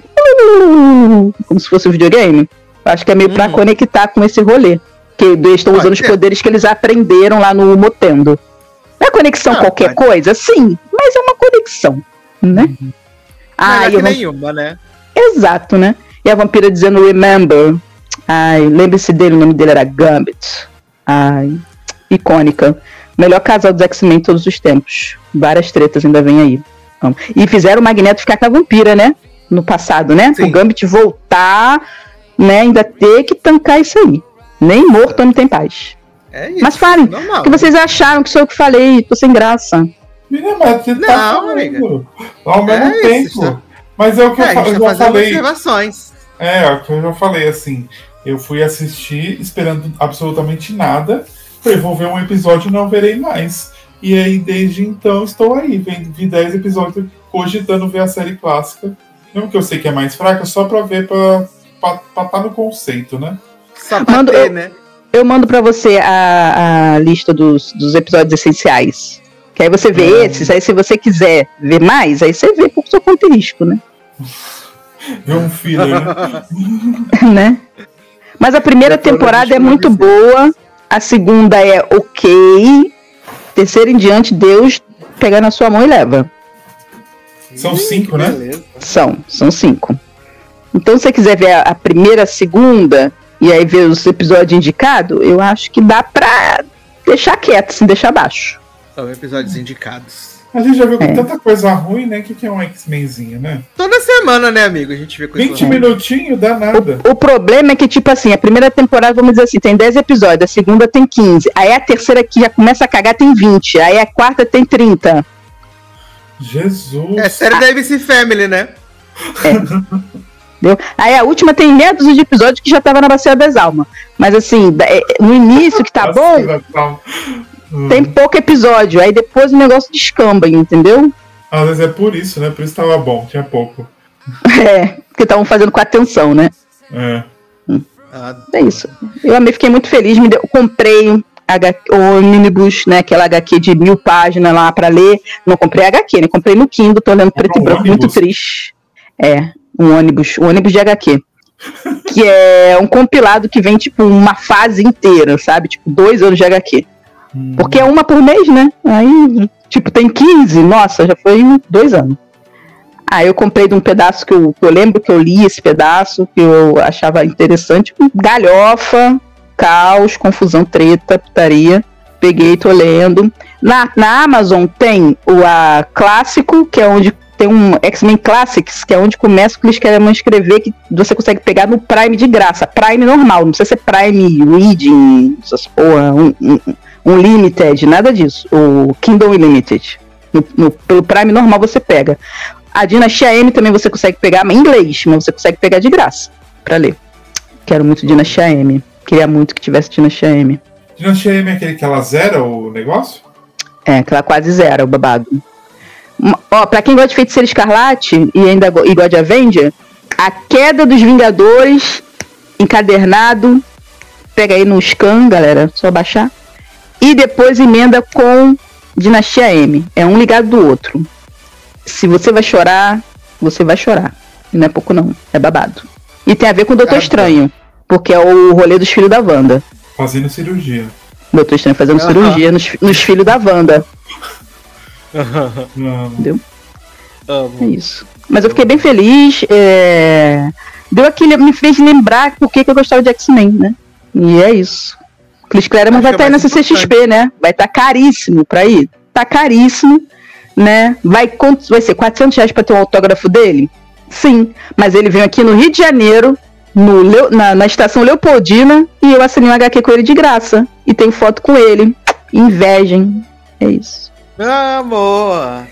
como se fosse um videogame. Acho que é meio pra conectar com esse rolê. Que eles estão usando os poderes que eles aprenderam lá no Motendo. Não é conexão qualquer coisa? Sim, mas é uma conexão, né? Melhor que nenhuma, né? Exato, né? E a vampira dizendo remember. Ai, lembre-se dele, o nome dele era Gambit. Ai, icônica. Melhor casal dos X-Men de todos os tempos. Várias tretas ainda vem aí. E fizeram o Magneto ficar com a vampira, né? No passado, né? Sim. O Gambit voltar, né? Ainda ter que tancar isso aí. Nem morto não tem paz. É isso. Mas falem, o que vocês acharam que sou eu que falei? Tô sem graça. Menina, mas você tá falando ao mesmo isso, tempo. está... Mas é o que eu já já falei. Observações. É o que eu já falei, assim. Eu fui assistir esperando absolutamente nada. Falei, vou ver um episódio e não verei mais. E aí, desde então, estou aí. Vi 10 episódios cogitando ver a série clássica. Mesmo que eu sei que é mais fraca, só pra ver, pra tá no conceito, né? Só pra ter, né? Eu mando pra você a lista dos episódios essenciais. Que aí você vê esses, aí se você quiser ver mais, aí você vê por seu conta e risco, né? Ver um filler, né? Né? Mas a primeira temporada é muito boa, a segunda é ok, terceira em diante, Deus pega na sua mão e leva. São 5, né? São 5. Então, se você quiser ver a primeira, a segunda, e aí ver os episódios indicados, eu acho que dá pra deixar quieto, assim, deixar baixo. São episódios indicados. A gente já viu com tanta coisa ruim, né? O que é um X-Menzinho, né? Toda semana, né, amigo? A gente vê coisa 20 minutinhos, dá nada. O problema é que, tipo assim, a primeira temporada, vamos dizer assim, tem 10 episódios, a segunda tem 15. Aí a terceira que já começa a cagar tem 20. Aí a quarta tem 30. Jesus. É série da ABC Family, né? Entendeu? Aí a última tem meia dúzia de episódios que já tava na Bacia das Almas. Mas assim, no início que tá bom, tem pouco episódio. Aí depois o negócio descamba, entendeu? Às vezes é por isso, né? Por isso tava bom, tinha pouco. Porque estavam fazendo com atenção, né? É isso. Eu amei, fiquei muito feliz. Comprei o Omnibus, né? Aquela HQ de 1000 páginas lá pra ler. Não comprei HQ, né? Comprei no Kindle, tô lendo preto e branco, muito triste. Um ônibus de HQ. Que é um compilado que vem, tipo, uma fase inteira, sabe? Tipo, 2 anos de HQ. Porque é uma por mês, né? Aí, tipo, tem 15. Nossa, já foi 2 anos. Aí eu comprei de um pedaço que eu lembro que eu li esse pedaço, que eu achava interessante. Galhofa, caos, confusão, treta, putaria. Peguei, tô lendo. Na Amazon tem o clássico, que é onde tem um X-Men Classics, que é onde começa o que eles querem escrever, que você consegue pegar no Prime de graça. Prime normal, não precisa ser Prime Reading, essas porra, um Limited, nada disso. O Kindle Unlimited. Pelo Prime normal você pega. A Dinastia M também você consegue pegar, mas em inglês, mas você consegue pegar de graça pra ler. Quero muito Dinastia M. Queria muito que tivesse Dinastia M. Dinastia M é aquele que ela zera o negócio? Que ela quase zera o babado. Ó, pra quem gosta de Feiticeiro Escarlate e gosta de Avenger, A Queda dos Vingadores, encadernado. Pega aí no scan, galera, só baixar. E depois emenda com Dinastia M. É um ligado do outro. Se você vai chorar, você vai chorar. E não é pouco não, é babado. E tem a ver com o Doutor Estranho, porque é o rolê dos filhos da Wanda. Fazendo cirurgia. Doutor Estranho fazendo cirurgia nos filhos da Wanda. Entendeu? É isso. Mas eu fiquei bem feliz. Me fez lembrar por que eu gostava de X-Men, né? E é isso. Chris Claremont vai estar aí na CCXP, né? Vai estar caríssimo pra ir. Tá caríssimo, né? Vai ser R$400 pra ter um autógrafo dele? Sim. Mas ele veio aqui no Rio de Janeiro, na estação Leopoldina, e eu assinei um HQ com ele de graça. E tem foto com ele. Invejem. É isso. Amor!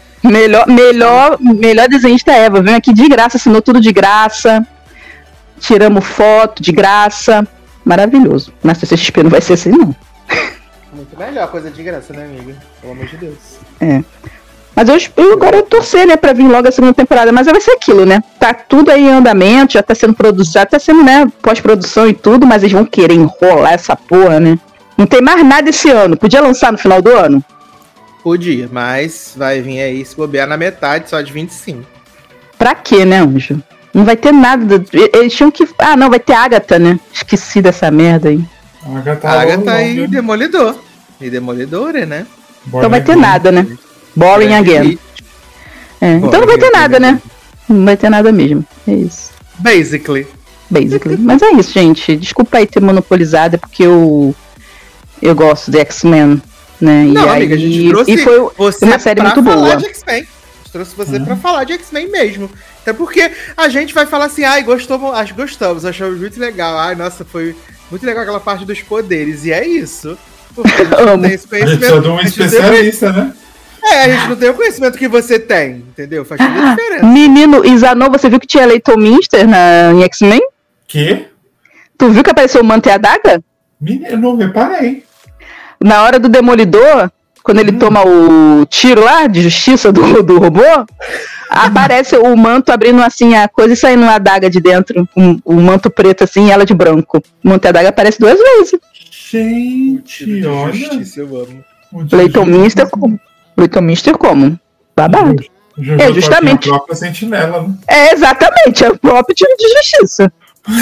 Melhor desenhista Eva. Vem aqui de graça, assinou tudo de graça. Tiramos foto de graça. Maravilhoso. Mas CCXP não vai ser assim, não. Muito melhor coisa de graça, né, amiga? Pelo amor de Deus. Mas eu agora eu torcer, né, pra vir logo a segunda temporada. Mas vai ser aquilo, né? Tá tudo aí em andamento, já tá sendo produzido, já tá sendo, né, pós-produção e tudo, mas eles vão querer enrolar essa porra, né? Não tem mais nada esse ano. Podia lançar no final do ano? Podia, mas vai vir aí se bobear na metade, só de 25. Pra quê, né, Anjo? Não vai ter nada. Eles tinham que... não, vai ter Agatha, né? Esqueci dessa merda aí. Agatha e Demolidor. E Demolidora, né? Então vai ter nada, né? Boring again. Então não vai ter nada, né? Não vai ter nada mesmo. É isso. Basically. Mas é isso, gente. Desculpa aí ter monopolizado, é porque eu gosto de X-Men, né? Não, e amiga, aí, a gente trouxe e foi você uma série muito boa. A gente trouxe você pra falar de X-Men mesmo. Até porque a gente vai falar assim, gostamos, achamos muito legal. Ai, nossa, foi muito legal aquela parte dos poderes. E é isso. Porque a gente não tem esse conhecimento. A gente só de um especialista, né? A gente não tem o conhecimento que você tem, entendeu? Faz toda a diferença. Menino, Isanon, você viu que tinha Leighton Minster em X-Men? Que? Tu viu que apareceu o Manto e a Daga? Menino, eu não reparei. Na hora do Demolidor, quando ele toma o tiro lá, de justiça do robô, aparece o manto abrindo assim a coisa e saindo uma adaga de dentro. O manto preto assim e ela de branco. O manto e a adaga aparece 2 vezes. Gente, olha. Justiça, eu amo. Leighton Minster como? Babado. Justamente. A própria sentinela, né? Exatamente, é o próprio tiro de justiça.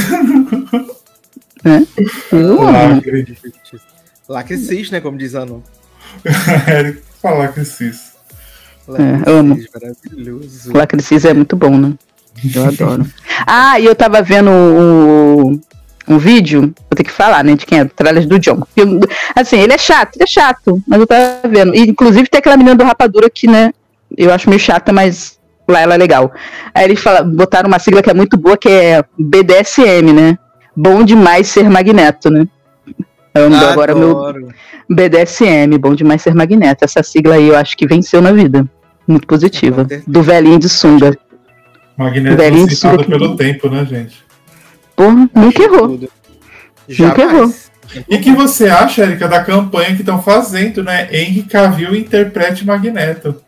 Lacricis, né? Como diz a Anu. Lacricis. Amo. Maravilhoso. Lacricis é muito bom, né? Eu adoro. E eu tava vendo um vídeo, vou ter que falar, né? De quem é? Tralhas do John. Assim, ele é chato, mas eu tava vendo. E, inclusive, tem aquela menina do Rapadura que, né? Eu acho meio chata, mas lá ela é legal. Aí eles botaram uma sigla que é muito boa, que é BDSM, né? Bom demais ser Magneto, né? Agora meu BDSM, bom demais ser Magneto. Essa sigla aí eu acho que venceu na vida. Muito positiva. Do velhinho de sunga. Magneto Velhinho citado surdo. pelo tempo, né, gente? Porra, nunca errou. Tudo. Nunca errou. E o que você acha, Erika, da campanha que estão fazendo, né? Henry Cavill interprete Magneto.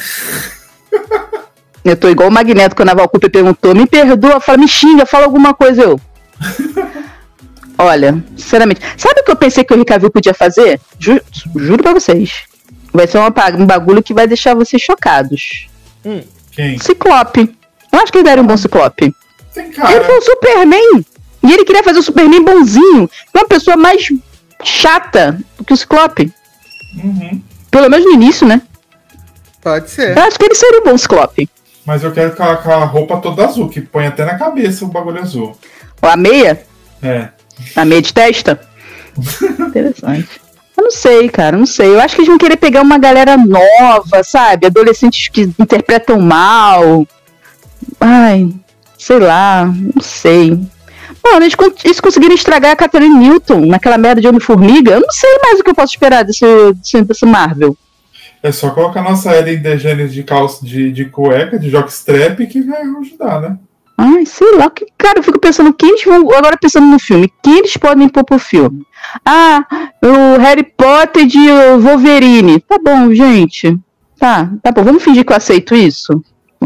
Eu tô igual o Magneto quando a Val Cooper perguntou, me perdoa, fala, me xinga, fala alguma coisa, eu. Olha, sinceramente, sabe o que eu pensei que o Henry Cavill podia fazer? Juro pra vocês. Vai ser um bagulho que vai deixar vocês chocados. Quem? Ciclope. Eu acho que ele daria um bom Ciclope. Tem Ele cara. foi o Superman. E ele queria fazer o Superman bonzinho. Uma pessoa mais chata do que o Ciclope. Uhum. Pelo menos no início, né? Pode ser. Eu acho que ele seria um bom Ciclope. Mas eu quero com a roupa toda azul, que põe até na cabeça o bagulho azul. Ou a meia. É. A meia de testa. Interessante. Eu não sei, cara, não sei. Eu acho que eles vão querer pegar uma galera nova, sabe? Adolescentes que interpretam mal. Ai, sei lá, não sei. Mano, eles conseguiram estragar a Catherine Newton naquela merda de Homem-Formiga. Eu não sei mais o que eu posso esperar desse Marvel. É só colocar nossa Ellen DeGeneres de calça de cueca, de jockstrap, que vai ajudar, né? Ai, sei lá. Cara, eu fico pensando, quem eles vão. Agora pensando no filme, quem eles podem pôr pro filme? Ah, o Harry Potter de Wolverine. Tá bom, gente. Tá bom. Vamos fingir que eu aceito isso?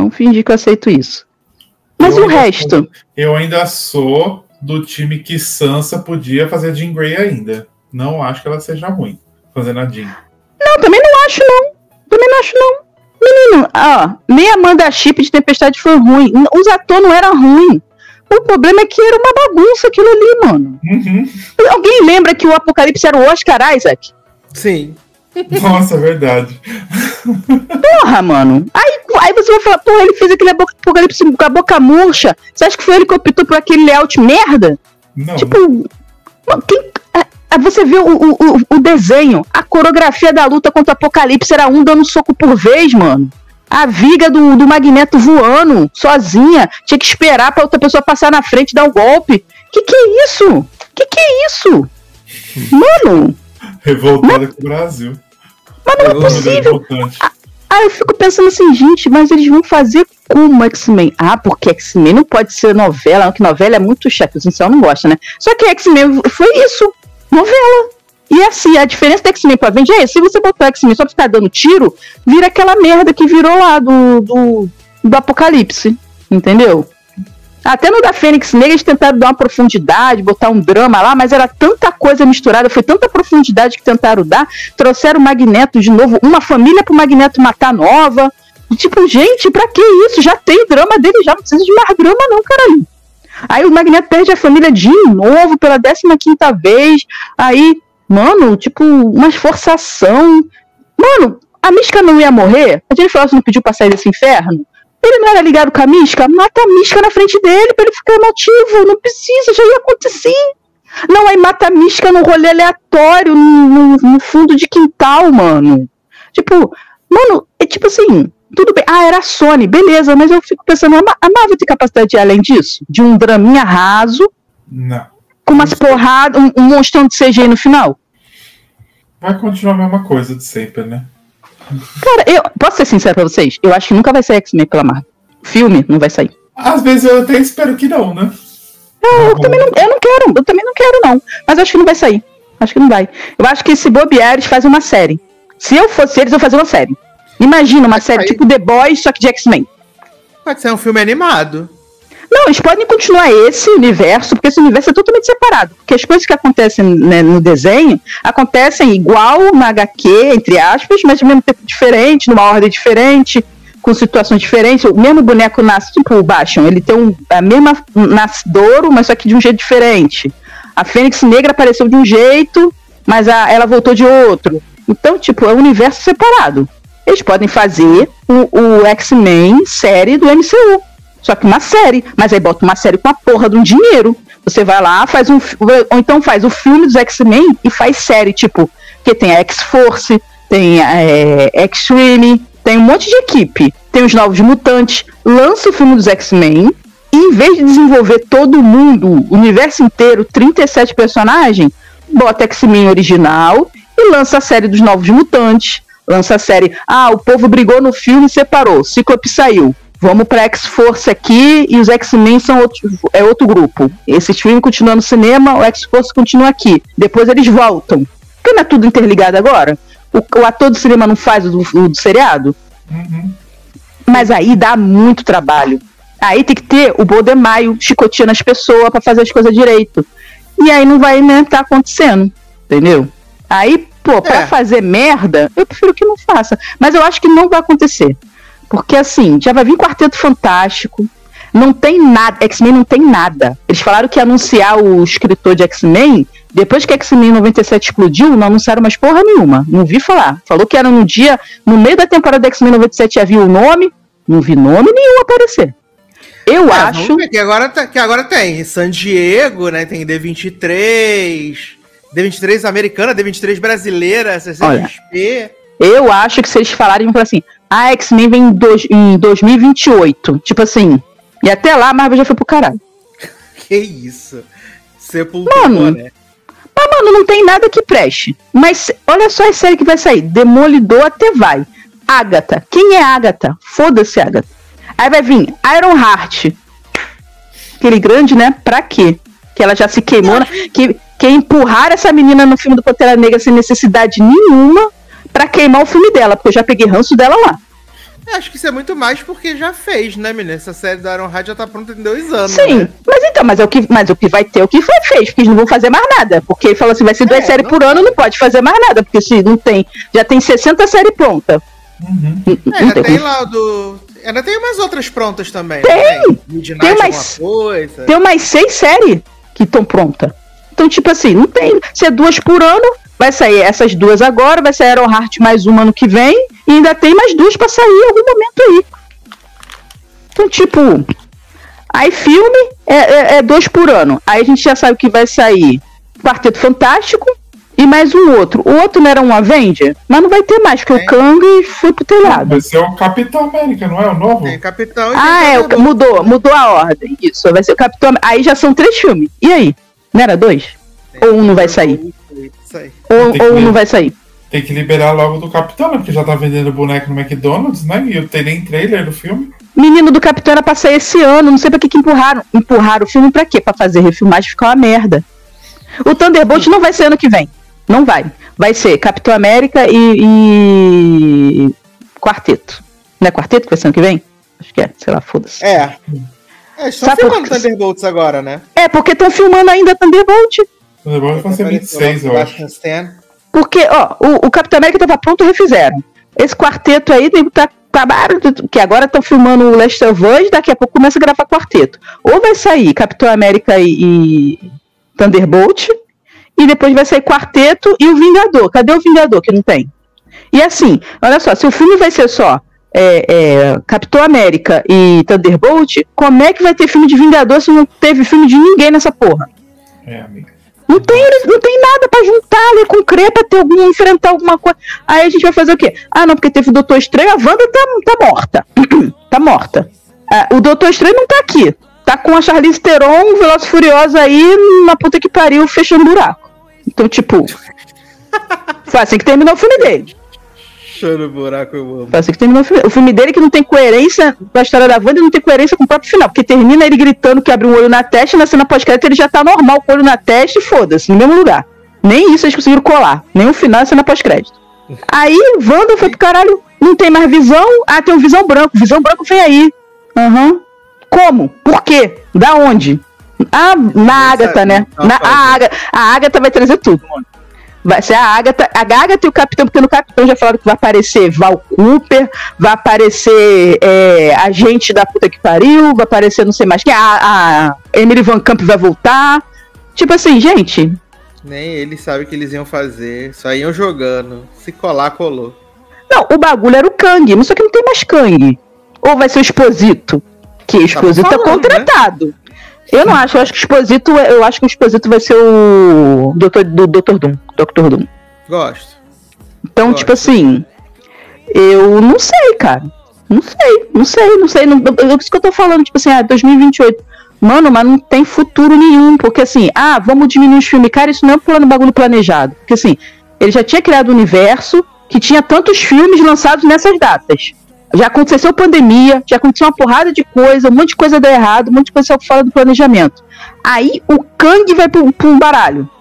Mas Eu o ainda resto? Eu ainda sou do time que Sansa podia fazer a Jean Grey ainda. Não acho que ela seja ruim fazendo a Jean. Não, também não acho, não. Menino, ó, nem a Amanda Chip de Tempestade foi ruim. Os atores não eram ruins. O problema é que era uma bagunça aquilo ali, mano. Uhum. Alguém lembra que o Apocalipse era o Oscar Isaac? Sim. Nossa, é verdade. Porra, mano. Aí você vai falar, porra, ele fez aquele Apocalipse com a boca murcha. Você acha que foi ele que optou por aquele layout merda? Não. Tipo, você vê o desenho, a coreografia da luta contra o Apocalipse era um dando soco por vez, mano. A viga do Magneto voando, sozinha, tinha que esperar pra outra pessoa passar na frente e dar o golpe. Que é isso? Que é isso? Mano, Revoltada com o Brasil. mas não é possível. Aí eu fico pensando assim, gente, mas eles vão fazer como X-Men? Ah, porque X-Men não pode ser novela, porque novela é muito chato, o Cincel não gosta, né? Só que X-Men foi isso, novela. E assim, a diferença do X-Men pra Avengers é se você botar X-Men só pra ficar dando tiro, vira aquela merda que virou lá do Apocalipse, entendeu? Até no da Fênix Negra eles tentaram dar uma profundidade, botar um drama lá, mas era tanta coisa misturada, foi tanta profundidade que tentaram dar, trouxeram o Magneto de novo, uma família pro Magneto matar nova, e tipo, gente, pra que isso? Já tem drama dele, já não precisa de mais drama não, caralho. Aí o Magneto perde a família de novo pela 15ª vez, aí, mano, tipo, uma forçação. Mano, a Mística não ia morrer? A Jennifer Lawrence não pediu pra sair desse inferno? Ele não era ligado com a Mística? Mata a Mística na frente dele pra ele ficar emotivo. Não precisa, já ia acontecer. Não, aí mata a Mística num rolê aleatório, no fundo de quintal, mano. Tipo, mano, é tipo assim, tudo bem. Ah, era a Sony, beleza, mas eu fico pensando, a Marvel tem capacidade de ir além disso? De um draminha raso, Não. com umas porradas, um monstrão de CGI no final? Vai continuar a mesma coisa de sempre, né? Cara, eu posso ser sincero pra vocês? Eu acho que nunca vai sair X-Men pela Marvel. Filme não vai sair. Às vezes eu até espero que não, né? Eu também não quero, não. Mas acho que não vai sair. Acho que não vai. Eu acho que se bobear, eles fazem uma série. Se eu fosse eles, eu fazer uma série. Imagina uma série tipo The Boys, só que de X-Men. Pode ser um filme animado. Não, eles podem continuar esse universo, porque esse universo é totalmente separado. Porque as coisas que acontecem, né, no desenho acontecem igual na HQ, entre aspas, mas ao mesmo tempo diferente, numa ordem diferente, com situações diferentes. O mesmo boneco nasce, tipo o Bastion, ele tem a mesma nascedouro, mas só que de um jeito diferente. A Fênix Negra apareceu de um jeito, mas ela voltou de outro. Então, tipo, é um universo separado. Eles podem fazer o X-Men série do MCU. Só que uma série, mas aí bota uma série com a porra de um dinheiro. Você vai lá, faz ou então faz o filme dos X-Men e faz série, tipo, que tem a X-Force, tem a X-Treme, tem um monte de equipe, tem os Novos Mutantes, lança o filme dos X-Men, e em vez de desenvolver todo mundo, o universo inteiro, 37 personagens, bota X-Men original e lança a série dos Novos Mutantes, lança a série, o povo brigou no filme e separou, Cíclope saiu. vamos pra X-Force aqui e os X-Men são outro grupo. Esse filme continua no cinema, o X-Force continua aqui. Depois eles voltam. Porque não é tudo interligado agora? O ator do cinema não faz o do seriado? Uhum. Mas aí dá muito trabalho. Aí tem que ter o Bodemaio chicoteando as pessoas pra fazer as coisas direito. E aí não vai nem tá acontecendo. Entendeu? Aí, pô, pra fazer merda, eu prefiro que não faça. Mas eu acho que não vai acontecer. Porque assim, já vai vir Quarteto Fantástico. Não tem nada. X-Men não tem nada. Eles falaram que ia anunciar o escritor de X-Men. Depois que X-Men 97 explodiu, não anunciaram mais porra nenhuma. Não vi falar. Falou que era no dia, no meio da temporada da X-Men 97 já viu o nome. Não vi nome nenhum aparecer. Eu acho. Que agora tem San Diego, né? Tem D23. D23 americana, D23 brasileira, CCXP. Eu acho que se eles falarem, vão falar assim: a X-Men vem em 2028. Tipo assim. E até lá a Marvel já foi pro caralho. Que isso? Sepultou, mano, né? Mas, mano, não tem nada que preste. Mas olha só a série que vai sair. Demolidor até vai. Agatha. Quem é Agatha? Foda-se, Agatha. Aí vai vir Ironheart. Aquele grande, né? Pra quê? Que ela já se queimou. Que empurraram essa menina no filme do Pantera Negra sem necessidade nenhuma pra queimar o filme dela. Porque eu já peguei ranço dela lá. Acho que isso é muito mais porque já fez, né, menina? Essa série da Ironheart já tá pronta em 2 anos. Sim, né? mas o que vai ter, o que foi fez, porque eles não vão fazer mais nada. Porque ele falou assim, vai ser 2 séries por ano, não pode fazer mais nada, porque se não tem, já tem 60 séries prontas. Uhum. Ainda tem lá ainda tem umas outras prontas também. Tem umas 6 séries que estão prontas. Então, tipo assim, não tem. Se é 2 por ano, vai sair essas 2 agora, vai sair Ironheart mais uma ano que vem, e ainda tem mais 2 pra sair em algum momento aí. Então, tipo, aí filme é 2 por ano. Aí a gente já sabe que vai sair Quarteto Fantástico e mais um outro. O outro não era um Avenger, mas não vai ter mais, porque o Kang foi pro telhado. Vai ser o Capitão América, não é o novo? Tem Capitão e mudou a ordem. Isso, vai ser o Capitão. Aí já são 3 filmes. E aí? Não era 2? Ou um não vai sair? Ou não vai sair? Tem que liberar logo do Capitão, né? Porque já tá vendendo boneco no McDonald's, né? E eu terei trailer do filme. Menino do Capitão era pra sair esse ano. Não sei pra que empurraram. Empurraram o filme pra quê? Pra fazer refilmagem ficar uma merda. O Thunderbolt não vai ser ano que vem. Não vai. Vai ser Capitão América e Quarteto. Não é Quarteto que vai ser ano que vem? Acho que é. Sei lá, foda-se. Estão filmando Thunderbolts agora, né? Porque estão filmando ainda Thunderbolt. Thunderbolt vai ser 26, eu acho. Porque, ó, o Capitão América tava pronto e refizeram. Esse quarteto aí acabaram, que agora estão filmando o Last of Us, daqui a pouco começa a gravar quarteto. Ou vai sair Capitão América e Thunderbolt, e depois vai sair Quarteto e o Vingador. Cadê o Vingador que não tem? E assim, olha só, se o filme vai ser só Capitão América e Thunderbolt, como é que vai ter filme de Vingador se não teve filme de ninguém nessa porra? Amiga. Não tem nada pra juntar ali com crepa, enfrentar alguma coisa. Aí a gente vai fazer o quê? Ah, não, porque teve o Doutor Estranho, a Wanda tá morta. Tá morta. O Doutor Estranho não tá aqui. Tá com a Charlize Theron, Veloz e Furiosa aí, na puta que pariu, fechando buraco. Então, tipo... foi assim que terminou o filme dele. Fechando o buraco, eu amo. Foi assim que terminou o filme dele, que não tem coerência com a história da Wanda e não tem coerência com o próprio final. Porque termina ele gritando que abre um olho na testa e na cena pós-crédito ele já tá normal com o olho na testa e foda-se, no mesmo lugar. Nem isso eles conseguiram colar. Nem o final e a cena pós-crédito. Aí, Wanda foi pro caralho, não tem mais Visão. Ah, tem um Visão Branco. Visão Branco vem aí. Como? Por quê? Da onde? Ah, na Agatha, né? A Agatha vai trazer tudo, mano. Vai ser a Agatha e o Capitão, porque no Capitão já falaram que vai aparecer Val Cooper, vai aparecer a gente da puta que pariu, vai aparecer não sei mais quem, a Emily Van Camp vai voltar. Tipo assim, gente... Nem eles sabem o que eles iam fazer, só iam jogando. Se colar, colou. Não, o bagulho era o Kang, mas só que não tem mais Kang. Ou vai ser o Exposito? Que o Exposito é contratado. Né? Eu não acho, eu acho que o Exposito vai ser o Dr. Doom. Gosto. Então, tipo assim, eu não sei, cara. Não sei. É isso que eu tô falando, tipo assim, 2028. Mano, mas não tem futuro nenhum, porque assim, vamos diminuir os filmes. Cara, isso não é um bagulho planejado. Porque assim, ele já tinha criado um universo que tinha tantos filmes lançados nessas datas. Já aconteceu pandemia, já aconteceu uma porrada de coisa, um monte de coisa deu errado, um monte de coisa saiu fora do planejamento. Aí o Kang vai pra um baralho.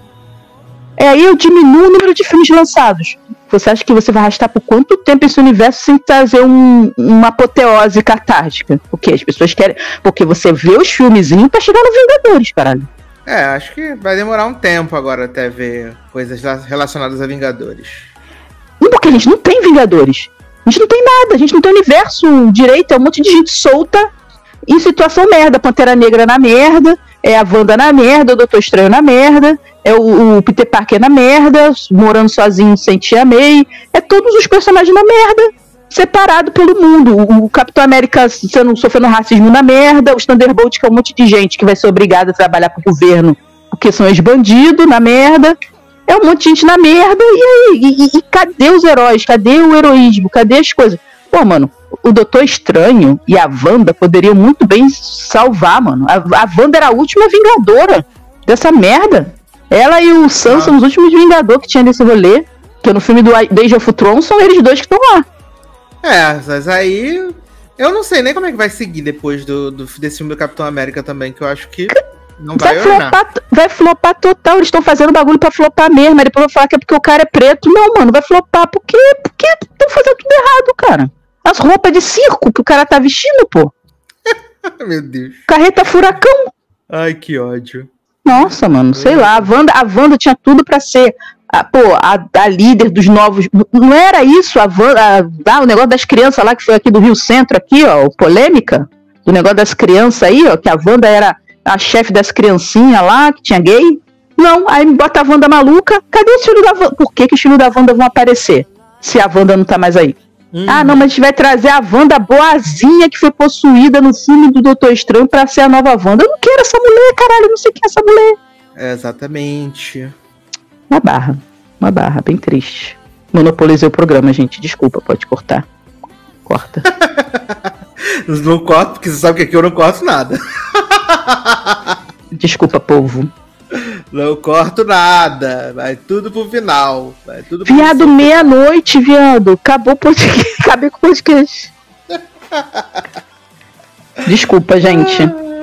Aí eu diminuo o número de filmes lançados. Você acha que você vai arrastar por quanto tempo esse universo sem trazer uma apoteose catártica? Porque as pessoas querem... Porque você vê os filmezinhos pra chegar no Vingadores, caralho. Acho que vai demorar um tempo agora até ver coisas relacionadas a Vingadores. Não, porque a gente não tem Vingadores. A gente não tem nada, a gente não tem universo direito, é um monte de gente solta em situação merda. Pantera Negra na merda, é a Wanda na merda, o Doutor Estranho na merda, é o Peter Parker na merda, morando sozinho sem Tia May, é todos os personagens na merda, separado pelo mundo. O Capitão América sofrendo racismo na merda, os Thunderbolts, que é um monte de gente que vai ser obrigada a trabalhar pro governo, porque são ex-bandidos na merda. É um monte de gente na merda, e cadê os heróis? Cadê o heroísmo? Cadê as coisas? Pô, mano, o Doutor Estranho e a Wanda poderiam muito bem salvar, mano. A Wanda era a última vingadora dessa merda. Ela e o Sam são os últimos vingadores que tinha nesse rolê. Que no filme do Age of Thrones são eles dois que estão lá. Mas aí... Eu não sei nem como é que vai seguir depois desse filme do Capitão América também, que eu acho que... Não vai flopar total. Eles estão fazendo bagulho pra flopar mesmo. Aí depois vão falar que é porque o cara é preto. Não, mano, vai flopar porque estão fazendo tudo errado, cara. As roupas de circo que o cara tá vestindo, pô. Meu Deus. Carreta furacão. Ai, que ódio. Nossa, mano, sei lá. A Wanda tinha tudo pra ser a líder dos novos. Não era isso? O negócio das crianças lá, que foi aqui do Rio Centro, aqui, ó, polêmica. O negócio das crianças aí, ó, que a Wanda era a chefe das criancinhas lá, que tinha gay. Não, aí me bota a Wanda maluca. Cadê os filhos da Wanda? Por que os filhos da Wanda vão aparecer? Se a Wanda não tá mais aí. Ah, não, mas a gente vai trazer a Wanda boazinha que foi possuída no filme do Doutor Estranho pra ser a nova Wanda. Eu não quero essa mulher, caralho, eu não sei quem é essa mulher. Exatamente. Uma barra, bem triste. Monopolizei o programa, gente, desculpa, pode cortar. Corta. Não corto, porque você sabe que aqui eu não corto nada. Desculpa, povo. Não corto nada. Vai tudo pro final. Viado, meia-noite, viado. Acabou o podcast. Acabei com o podcast. Desculpa, gente.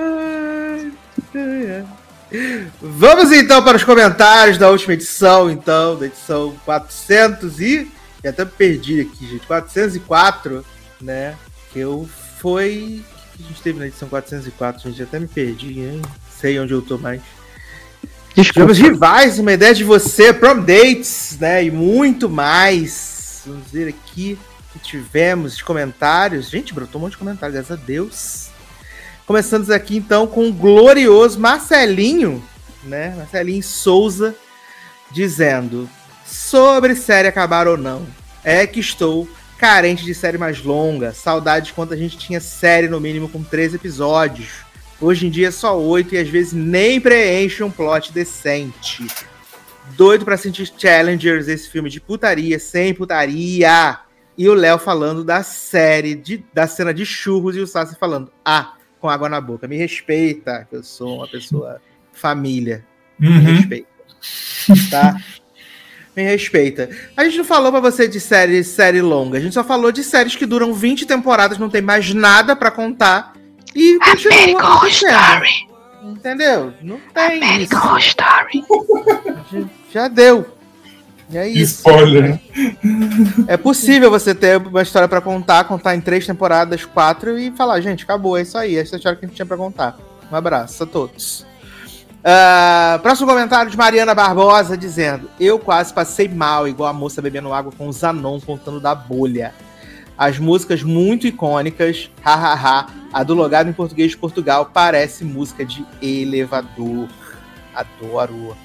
Vamos então para os comentários da última edição, então, da edição 400 e... Já até perdi aqui, gente. 404, né? Que foi... O que a gente teve na edição 404? Gente, até me perdi, hein? Sei onde eu tô mais. Tivemos rivais, uma ideia de você, prom dates, né? E muito mais. Vamos ver aqui o que tivemos de comentários. Gente, brotou um monte de comentários, graças a Deus. Começando aqui então com o glorioso Marcelinho, né? Marcelinho Souza, dizendo: sobre série acabar ou não, é que estou carente de série mais longa. Saudade quando a gente tinha série no mínimo com 13 episódios. Hoje em dia é só 8 e às vezes nem preenche um plot decente. Doido pra sentir Challengers, esse filme de putaria, sem putaria. E o Léo falando da série, da cena de churros, e o Sassi falando, com água na boca. Me respeita, que eu sou uma pessoa família. Me respeita. Tá? Me respeita. A gente não falou pra você de série longa. A gente só falou de séries que duram 20 temporadas, não tem mais nada pra contar. E continua acontecendo. Entendeu? Não tem isso. Story. Já deu. É isso. Spoiler, né? É possível você ter uma história pra contar em 3 temporadas, 4 e falar, gente, acabou, é isso aí. Essa é a história que a gente tinha pra contar. Um abraço a todos. Próximo comentário de Mariana Barbosa dizendo: eu quase passei mal, igual a moça bebendo água com o Zanon contando da bolha. As músicas muito icônicas, hahaha. A do Logado em Português de Portugal parece música de elevador. Adoro.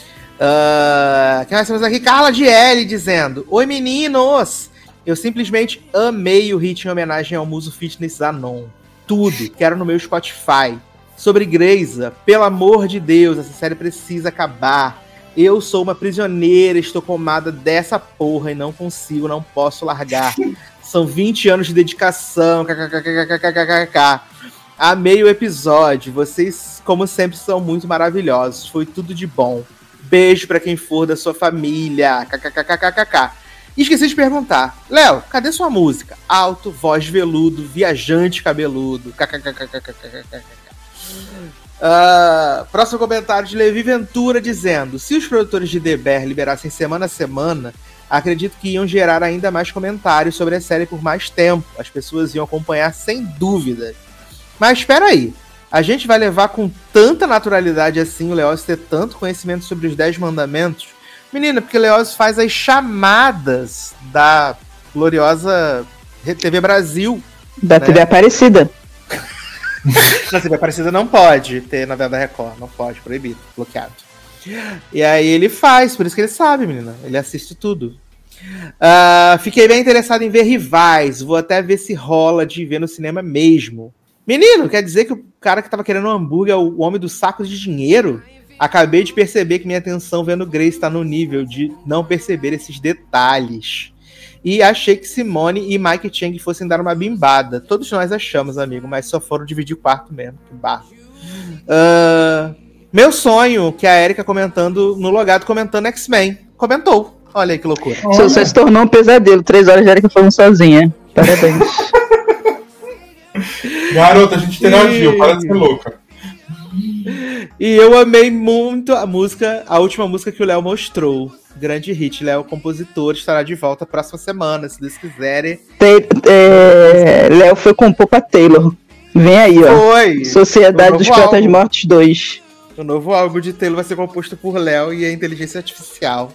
Quem mais temos aqui? Carla Dielli dizendo: oi meninos, eu simplesmente amei o hit em homenagem ao Muso Fitness Zanon. Tudo, quero no meu Spotify. Sobre Greysa, pelo amor de Deus, essa série precisa acabar. Eu sou uma prisioneira, estou comada dessa porra e não consigo, não posso largar. São 20 anos de dedicação. KKKKKKKK. Amei o episódio. Vocês, como sempre, são muito maravilhosos. Foi tudo de bom. Beijo pra quem for da sua família. KKKKKK. Esqueci de perguntar. Léo, cadê sua música? Alto, voz veludo, viajante cabeludo. Próximo comentário de Levi Ventura dizendo: se os produtores de The Bear liberassem semana a semana, acredito que iam gerar ainda mais comentários sobre a série por mais tempo. As pessoas iam acompanhar sem dúvida. Mas espera aí. A gente vai levar com tanta naturalidade assim o Leózio ter tanto conhecimento sobre os 10 mandamentos? Menina, porque o Leózio faz as chamadas da gloriosa TV Brasil. Da TV Aparecida. Na TV Aparecida não pode ter novela da Record. Não pode, proibido, bloqueado. E aí ele faz, por isso que ele sabe, menina. Ele assiste tudo. Fiquei bem interessado em ver Rivais. Vou até ver se rola de ver no cinema mesmo. Menino, quer dizer que o cara que tava querendo um hambúrguer é o homem do saco de dinheiro? Acabei de perceber que minha atenção vendo Grace tá no nível de não perceber esses detalhes. E achei que Simone e Mike Chang fossem dar uma bimbada. Todos nós achamos, amigo, mas só foram dividir o quarto mesmo. Que barro. Meu sonho, que a Erika comentando no Logado, comentando X-Men. Comentou. Olha aí que loucura. Seu sonho se tornou um pesadelo. 3 horas de Erika falando sozinha. Parabéns. Garota, a gente interagiu, para de ser louca. E eu amei muito a última música que o Léo mostrou. Grande hit, Léo, compositor, estará de volta próxima semana, se Deus quiserem. Léo foi compor pra Taylor. Vem aí, ó. Foi! Sociedade dos Poetas Mortos 2. O novo álbum de Taylor vai ser composto por Léo e a inteligência artificial.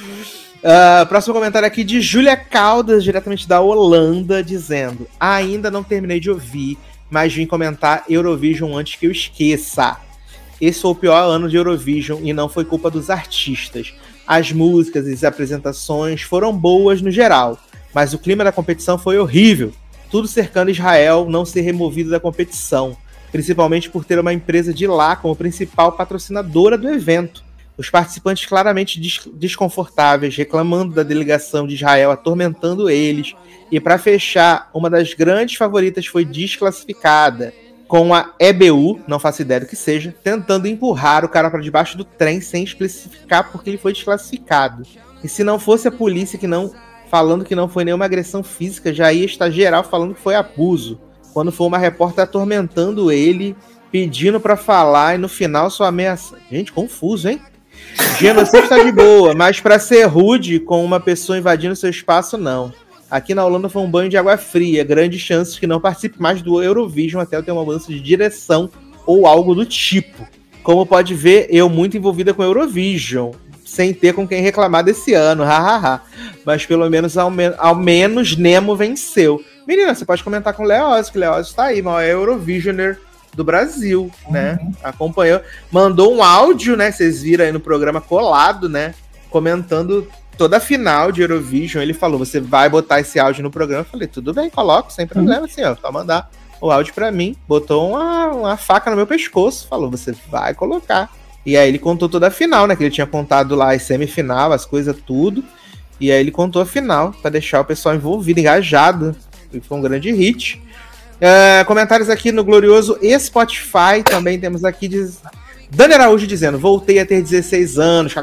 Próximo comentário aqui de Júlia Caldas, diretamente da Holanda, dizendo: ainda não terminei de ouvir, mas vim comentar Eurovision antes que eu esqueça. Esse foi o pior ano de Eurovision e não foi culpa dos artistas. As músicas e as apresentações foram boas no geral, mas o clima da competição foi horrível. Tudo cercando Israel não ser removido da competição, principalmente por ter uma empresa de lá como principal patrocinadora do evento. Os participantes claramente desconfortáveis, reclamando da delegação de Israel, atormentando eles. E para fechar, uma das grandes favoritas foi desclassificada, com a EBU, não faço ideia do que seja, tentando empurrar o cara para debaixo do trem sem especificar porque ele foi desclassificado. E se não fosse a polícia falando que não foi nenhuma agressão física, já ia estar geral falando que foi abuso. Quando foi uma repórter atormentando ele, pedindo para falar e no final só ameaça. Gente, confuso, hein? Genocídio tá de boa, mas pra ser rude com uma pessoa invadindo seu espaço, não. Aqui na Holanda foi um banho de água fria, grandes chances que não participe mais do Eurovision até eu ter uma mudança de direção ou algo do tipo. Como pode ver, eu muito envolvida com o Eurovision, sem ter com quem reclamar desse ano, hahaha. Mas pelo menos, ao menos Nemo venceu. Menina, você pode comentar com o Leózio, que o Leózio tá aí, maior Eurovisioner do Brasil, né? Acompanhou, mandou um áudio, né? Vocês viram aí no programa colado, né? Comentando toda a final de Eurovision. Ele falou: você vai botar esse áudio no programa? Eu falei: tudo bem, coloco, sem problema, assim, ó. Só mandar o áudio pra mim. Botou uma faca no meu pescoço. Falou: você vai colocar. E aí ele contou toda a final, né? Que ele tinha contado lá as semifinal, as coisas, tudo. E aí ele contou a final, pra deixar o pessoal envolvido, engajado. E foi um grande hit. Comentários aqui no glorioso Spotify. Também temos aqui Dani Araújo dizendo: voltei a ter 16 anos.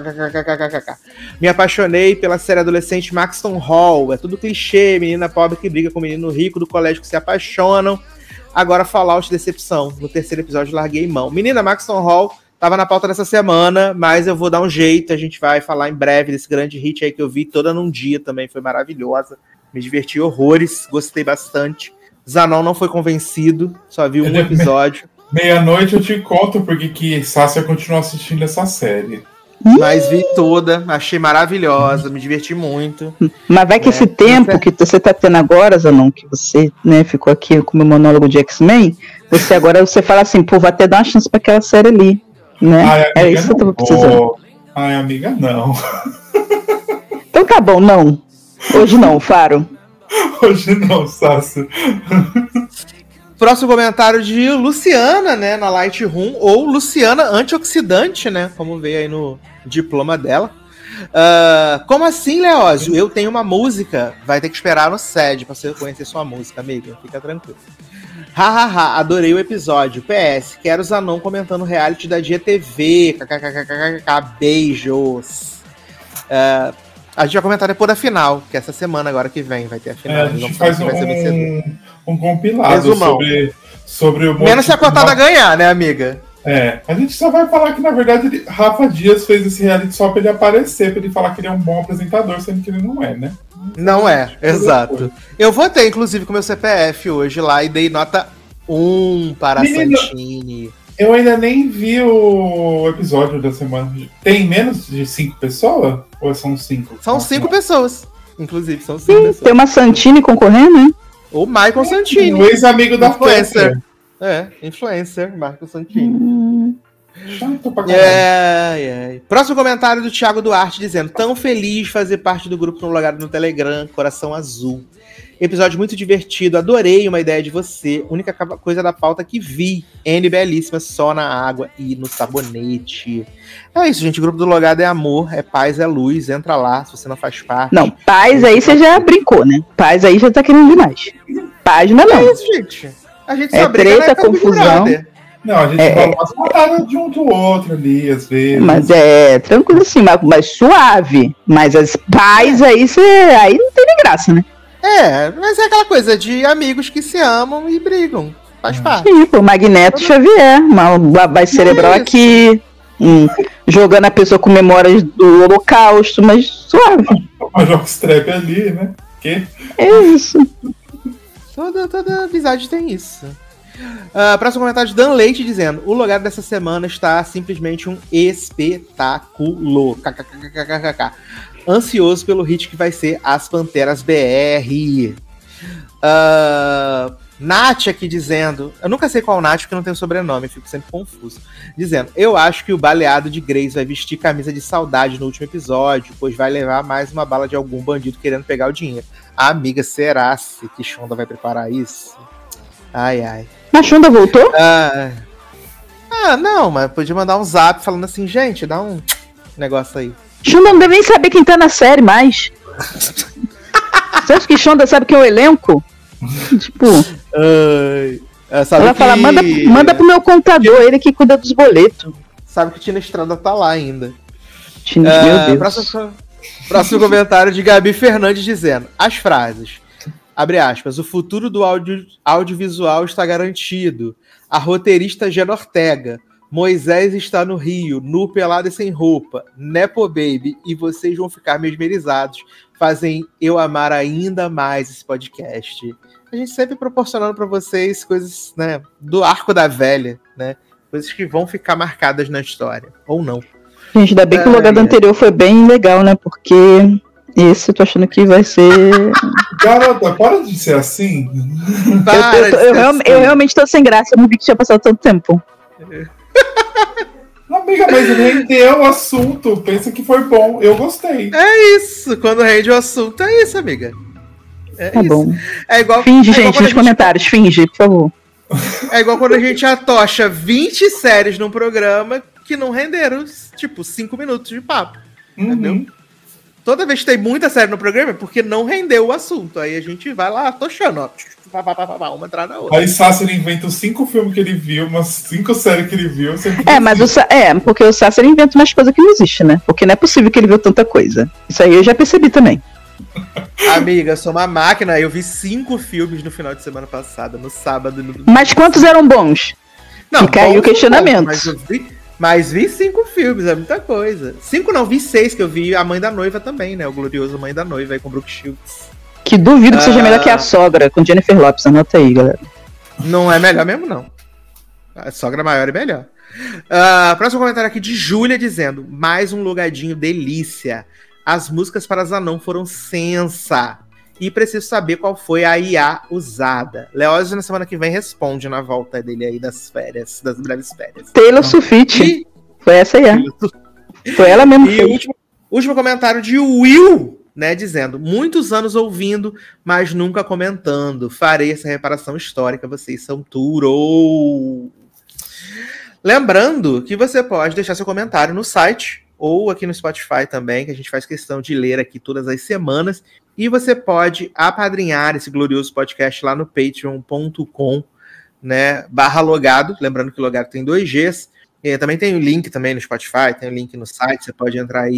Me apaixonei pela série adolescente Maxton Hall. É tudo clichê, menina pobre que briga com menino rico do colégio que se apaixonam. Agora Fallout Decepção. No terceiro episódio larguei mão. Menina, Maxton Hall tava na pauta dessa semana, mas eu vou dar um jeito. A gente vai falar em breve desse grande hit aí que eu vi toda num dia também. Foi maravilhosa. Me diverti horrores. Gostei bastante. Zanon não foi convencido, só viu um episódio. Meia-noite eu te conto porque que Sácia continua assistindo essa série. Mas vi toda, achei maravilhosa, me diverti muito. Mas vai que esse tempo que você tá tendo agora, Zanon, que você, né, ficou aqui com o meu monólogo de X-Men, você fala assim, pô, vou até dar uma chance pra aquela série ali, né? Ai, é isso que eu tava precisando. Ai, amiga, não. Então tá bom, não. Hoje não, Faro. Hoje não, Sácia. Próximo comentário de Luciana, né, na Lightroom, ou Luciana Antioxidante, né, como veio aí no diploma dela. Como assim, Leózio? Eu tenho uma música, vai ter que esperar no SED pra você conhecer sua música, amiga, fica tranquilo. Hahaha, adorei o episódio. PS, quero Zanon comentando reality da GTV, kkkk, beijos. A gente vai comentar depois da final, que essa semana agora que vem vai ter a final. A gente faz um compilado Resumão. sobre o Menos se a cotada ganhar, né, amiga? A gente só vai falar que, na verdade, Rafa Dias fez esse reality só pra ele aparecer, pra ele falar que ele é um bom apresentador, sendo que ele não é, né? Não é, exato. Eu votei, inclusive, com meu CPF hoje lá e dei nota 1 para a Santini. Eu ainda nem vi o episódio da semana. Tem menos de 5 pessoas? Ou são 5? São 5 pessoas. Inclusive, são 5 Sim, pessoas. tem uma Santini concorrendo, hein? O Michael Santini. O ex-amigo da influencer. Influencer, Michael Santini. Chato pra caralho. Próximo comentário do Thiago Duarte dizendo: tão feliz de fazer parte do grupo no Logado no Telegram, Coração Azul. Episódio muito divertido, adorei uma ideia de você. Única coisa da pauta que vi. N belíssima, só na água e no sabonete. É isso, gente. O grupo do Logado é amor, é paz, é luz. Entra lá, se você não faz parte. Não, paz aí você já brincou, né? Paz aí já tá querendo demais. Página não. É isso, gente. A gente É só briga, treta, né, com o Big confusão. Brother. Não, a gente fala umas paradas de um do outro ali, às vezes. Mas é tranquilo assim, mas suave. Mas as paz aí aí não tem nem graça, né? Mas é aquela coisa de amigos que se amam e brigam. Faz parte. Sim, pô, Magneto Xavier, uma base cerebral isso. aqui, jogando a pessoa com memórias do Holocausto, mas suave. Uma jockstrap ali, né? Que? É isso. Toda amizade tem isso. Próximo comentário de Dan Leite dizendo: o lugar dessa semana está simplesmente um espetáculo. KKKKKK. Ansioso pelo hit que vai ser As Panteras BR. Nath aqui dizendo, eu nunca sei qual Nath porque não tem sobrenome, fico sempre confuso. Dizendo: eu acho que o baleado de Grace vai vestir camisa de saudade no último episódio, pois vai levar mais uma bala de algum bandido querendo pegar o dinheiro. Amiga, será-se que Shonda vai preparar isso? Ai, ai. A Shonda voltou? Não, mas podia mandar um zap falando assim, gente, dá um negócio aí. Shonda não deve nem saber quem tá na série mais. Você acha que Shonda sabe quem é o elenco? Tipo, ela fala, manda pro meu contador, ele que cuida dos boletos. Sabe que Tina Estrada tá lá ainda. Meu Deus. Próximo comentário de Gabi Fernandes dizendo: as frases, abre aspas, o futuro do audiovisual está garantido. A roteirista Gena Ortega. Moisés está no Rio, nu, pelado e sem roupa. Nepo Baby e vocês vão ficar mesmerizados. Fazem eu amar ainda mais esse podcast. A gente sempre proporcionando para vocês coisas, né, do arco da velha, né? Coisas que vão ficar marcadas na história. Ou não. Gente, ainda bem que o logado anterior foi bem legal, né? Porque esse eu tô achando que vai ser... Garota, para de ser assim. Eu realmente tô sem graça, eu não vi que tinha passado tanto tempo. Amiga, mas rendeu o assunto. Pensa que foi bom. Eu gostei. É isso. Quando rende o assunto, é isso, amiga. Tá isso. bom. É igual, finge, igual gente, nos comentários. Finge, por favor. É igual quando a gente atocha 20 séries num programa que não renderam, tipo, 5 minutos de papo. Entendeu? Toda vez que tem muita série no programa é porque não rendeu o assunto. Aí a gente vai lá atochando, ó. Uma atrás da outra. Aí Sasser inventa os 5 filmes que ele viu, umas 5 séries que ele viu. Mas porque o Sasser inventa umas coisas que não existem, né? Porque não é possível que ele viu tanta coisa. Isso aí eu já percebi também. Amiga, eu sou uma máquina. Eu vi 5 filmes no final de semana passada, no sábado. Mas quantos eram bons? Não, fica aí o questionamento. Mas vi 5 filmes, é muita coisa. 5 não, vi 6, que eu vi A Mãe da Noiva também, né? O glorioso Mãe da Noiva aí com Brooke Shields. Que duvido que seja melhor que A Sogra, com Jennifer Lopez. Anota aí, galera. Não é melhor mesmo, não. A Sogra maior é melhor. Próximo comentário aqui de Júlia dizendo: mais um logadinho delícia. As músicas para Zanon foram sensa. E preciso saber qual foi a IA usada. Leózio na semana que vem responde na volta dele aí das férias, das breves férias. Taylor Swift. Foi essa IA. Foi ela mesmo. E o último comentário de Will, né, dizendo: muitos anos ouvindo, mas nunca comentando. Farei essa reparação histórica, vocês são tudo. Lembrando que você pode deixar seu comentário no site ou aqui no Spotify também, que a gente faz questão de ler aqui todas as semanas. E você pode apadrinhar esse glorioso podcast lá no patreon.com, né, /logado. Lembrando que o logado tem 2 Gs. E também tem o link também no Spotify, tem o link no site, você pode entrar aí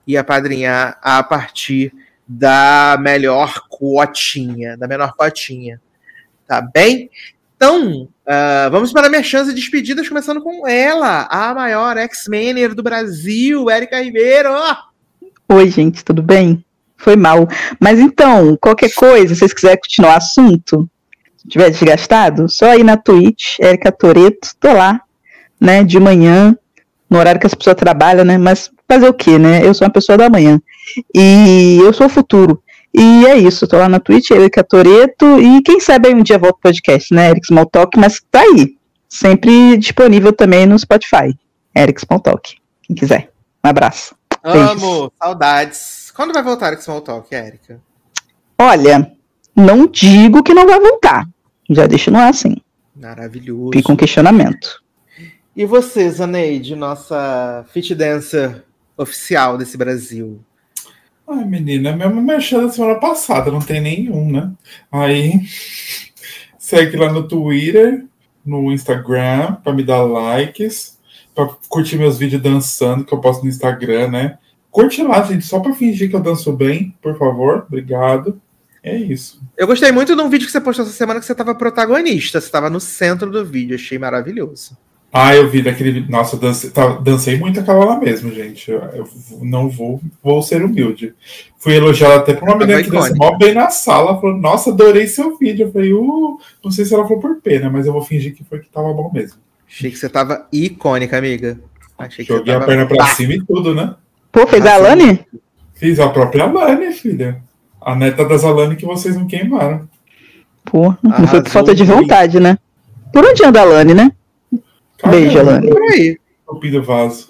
e apadrinhar a partir da menor cotinha. Tá bem? Então, vamos para minha chance de despedidas, começando com ela, a maior ex-maner do Brasil, Érica Ribeiro. Oi, gente, tudo bem? Foi mal. Mas então, qualquer coisa, se vocês quiserem continuar o assunto, se tiver desgastado, só ir na Twitch, Érica Toretto, tô lá, né, de manhã, no horário que as pessoas trabalham, né, mas fazer o quê, né? Eu sou uma pessoa da manhã. E eu sou o futuro. E é isso, tô lá na Twitch, Érica Toretto, e quem sabe aí um dia volto pro podcast, né, Eric Small Talk, mas tá aí, sempre disponível também no Spotify, Eric Small Talk, quem quiser. Um abraço. Amo, saudades. Quando vai voltar Eric Small Talk, Érica? Olha, não digo que não vai voltar, já deixo no ar assim. Maravilhoso. Fica um questionamento. E você, Zaneide, nossa fit dancer oficial desse Brasil? Ai, menina, mesmo mexendo da semana passada, não tem nenhum, né? Aí, segue lá no Twitter, no Instagram, pra me dar likes, pra curtir meus vídeos dançando, que eu posto no Instagram, né? Curte lá, gente, só pra fingir que eu danço bem, por favor. Obrigado. É isso. Eu gostei muito de um vídeo que você postou essa semana que você tava protagonista, você tava no centro do vídeo, achei maravilhoso. Ah, eu vi daquele vídeo. Nossa, dancei muito aquela lá mesmo, gente. Eu não vou ser humilde. Fui elogiado até por uma menina que dança mó bem na sala. Falou, nossa, adorei seu vídeo. Eu falei, não sei se ela falou por pena, mas eu vou fingir que foi que tava bom mesmo. Achei que você tava icônica, amiga. Achei que joguei a perna pra cima e tudo, né? Pô, fez a Alane? Fiz a própria Alane, filha. A neta das Alane que vocês não queimaram. Pô, não foi por falta de vontade, né? Por onde anda a Alane, né? Beijo, Alane. Por aí. Tupido vaso.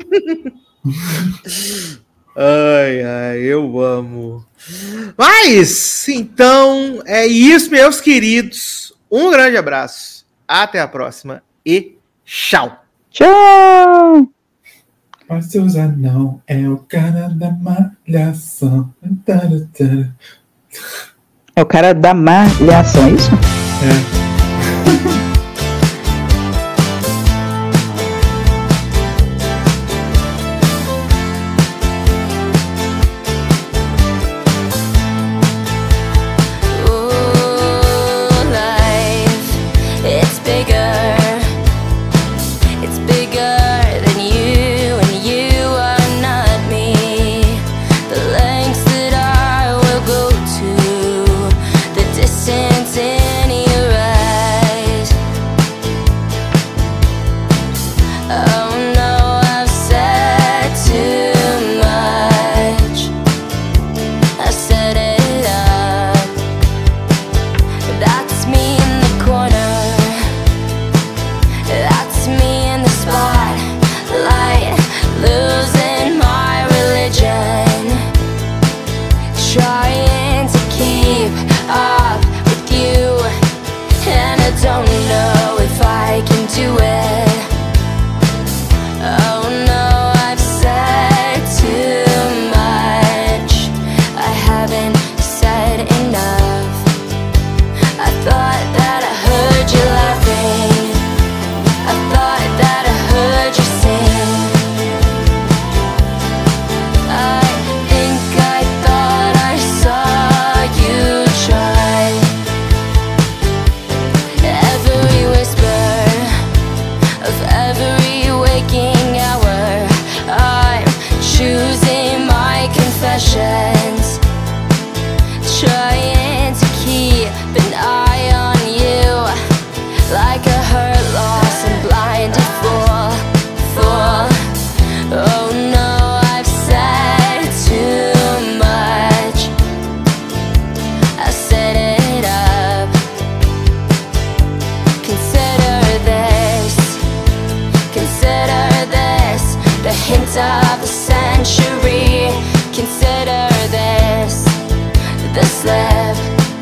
Ai, eu amo. Mas, então, é isso, meus queridos. Um grande abraço. Até a próxima e tchau. Tchau. Mas Souza não é o cara da malhação. É o cara da malhação, é isso? É. Of the century, consider this the slip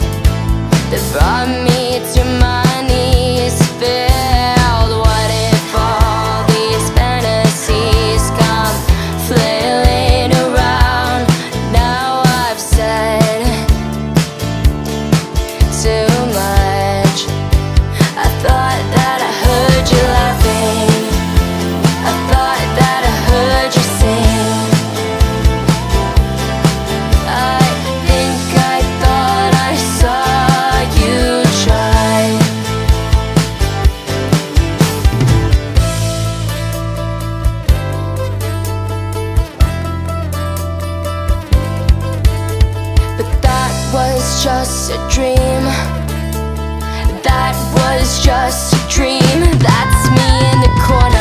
that brought me to my knees. Filled, what if all these fantasies come flailing around? Now I've said too much. I thought that I heard you laughing. I thought that I heard you sing. just a dream. That was just a dream. That's me in the corner.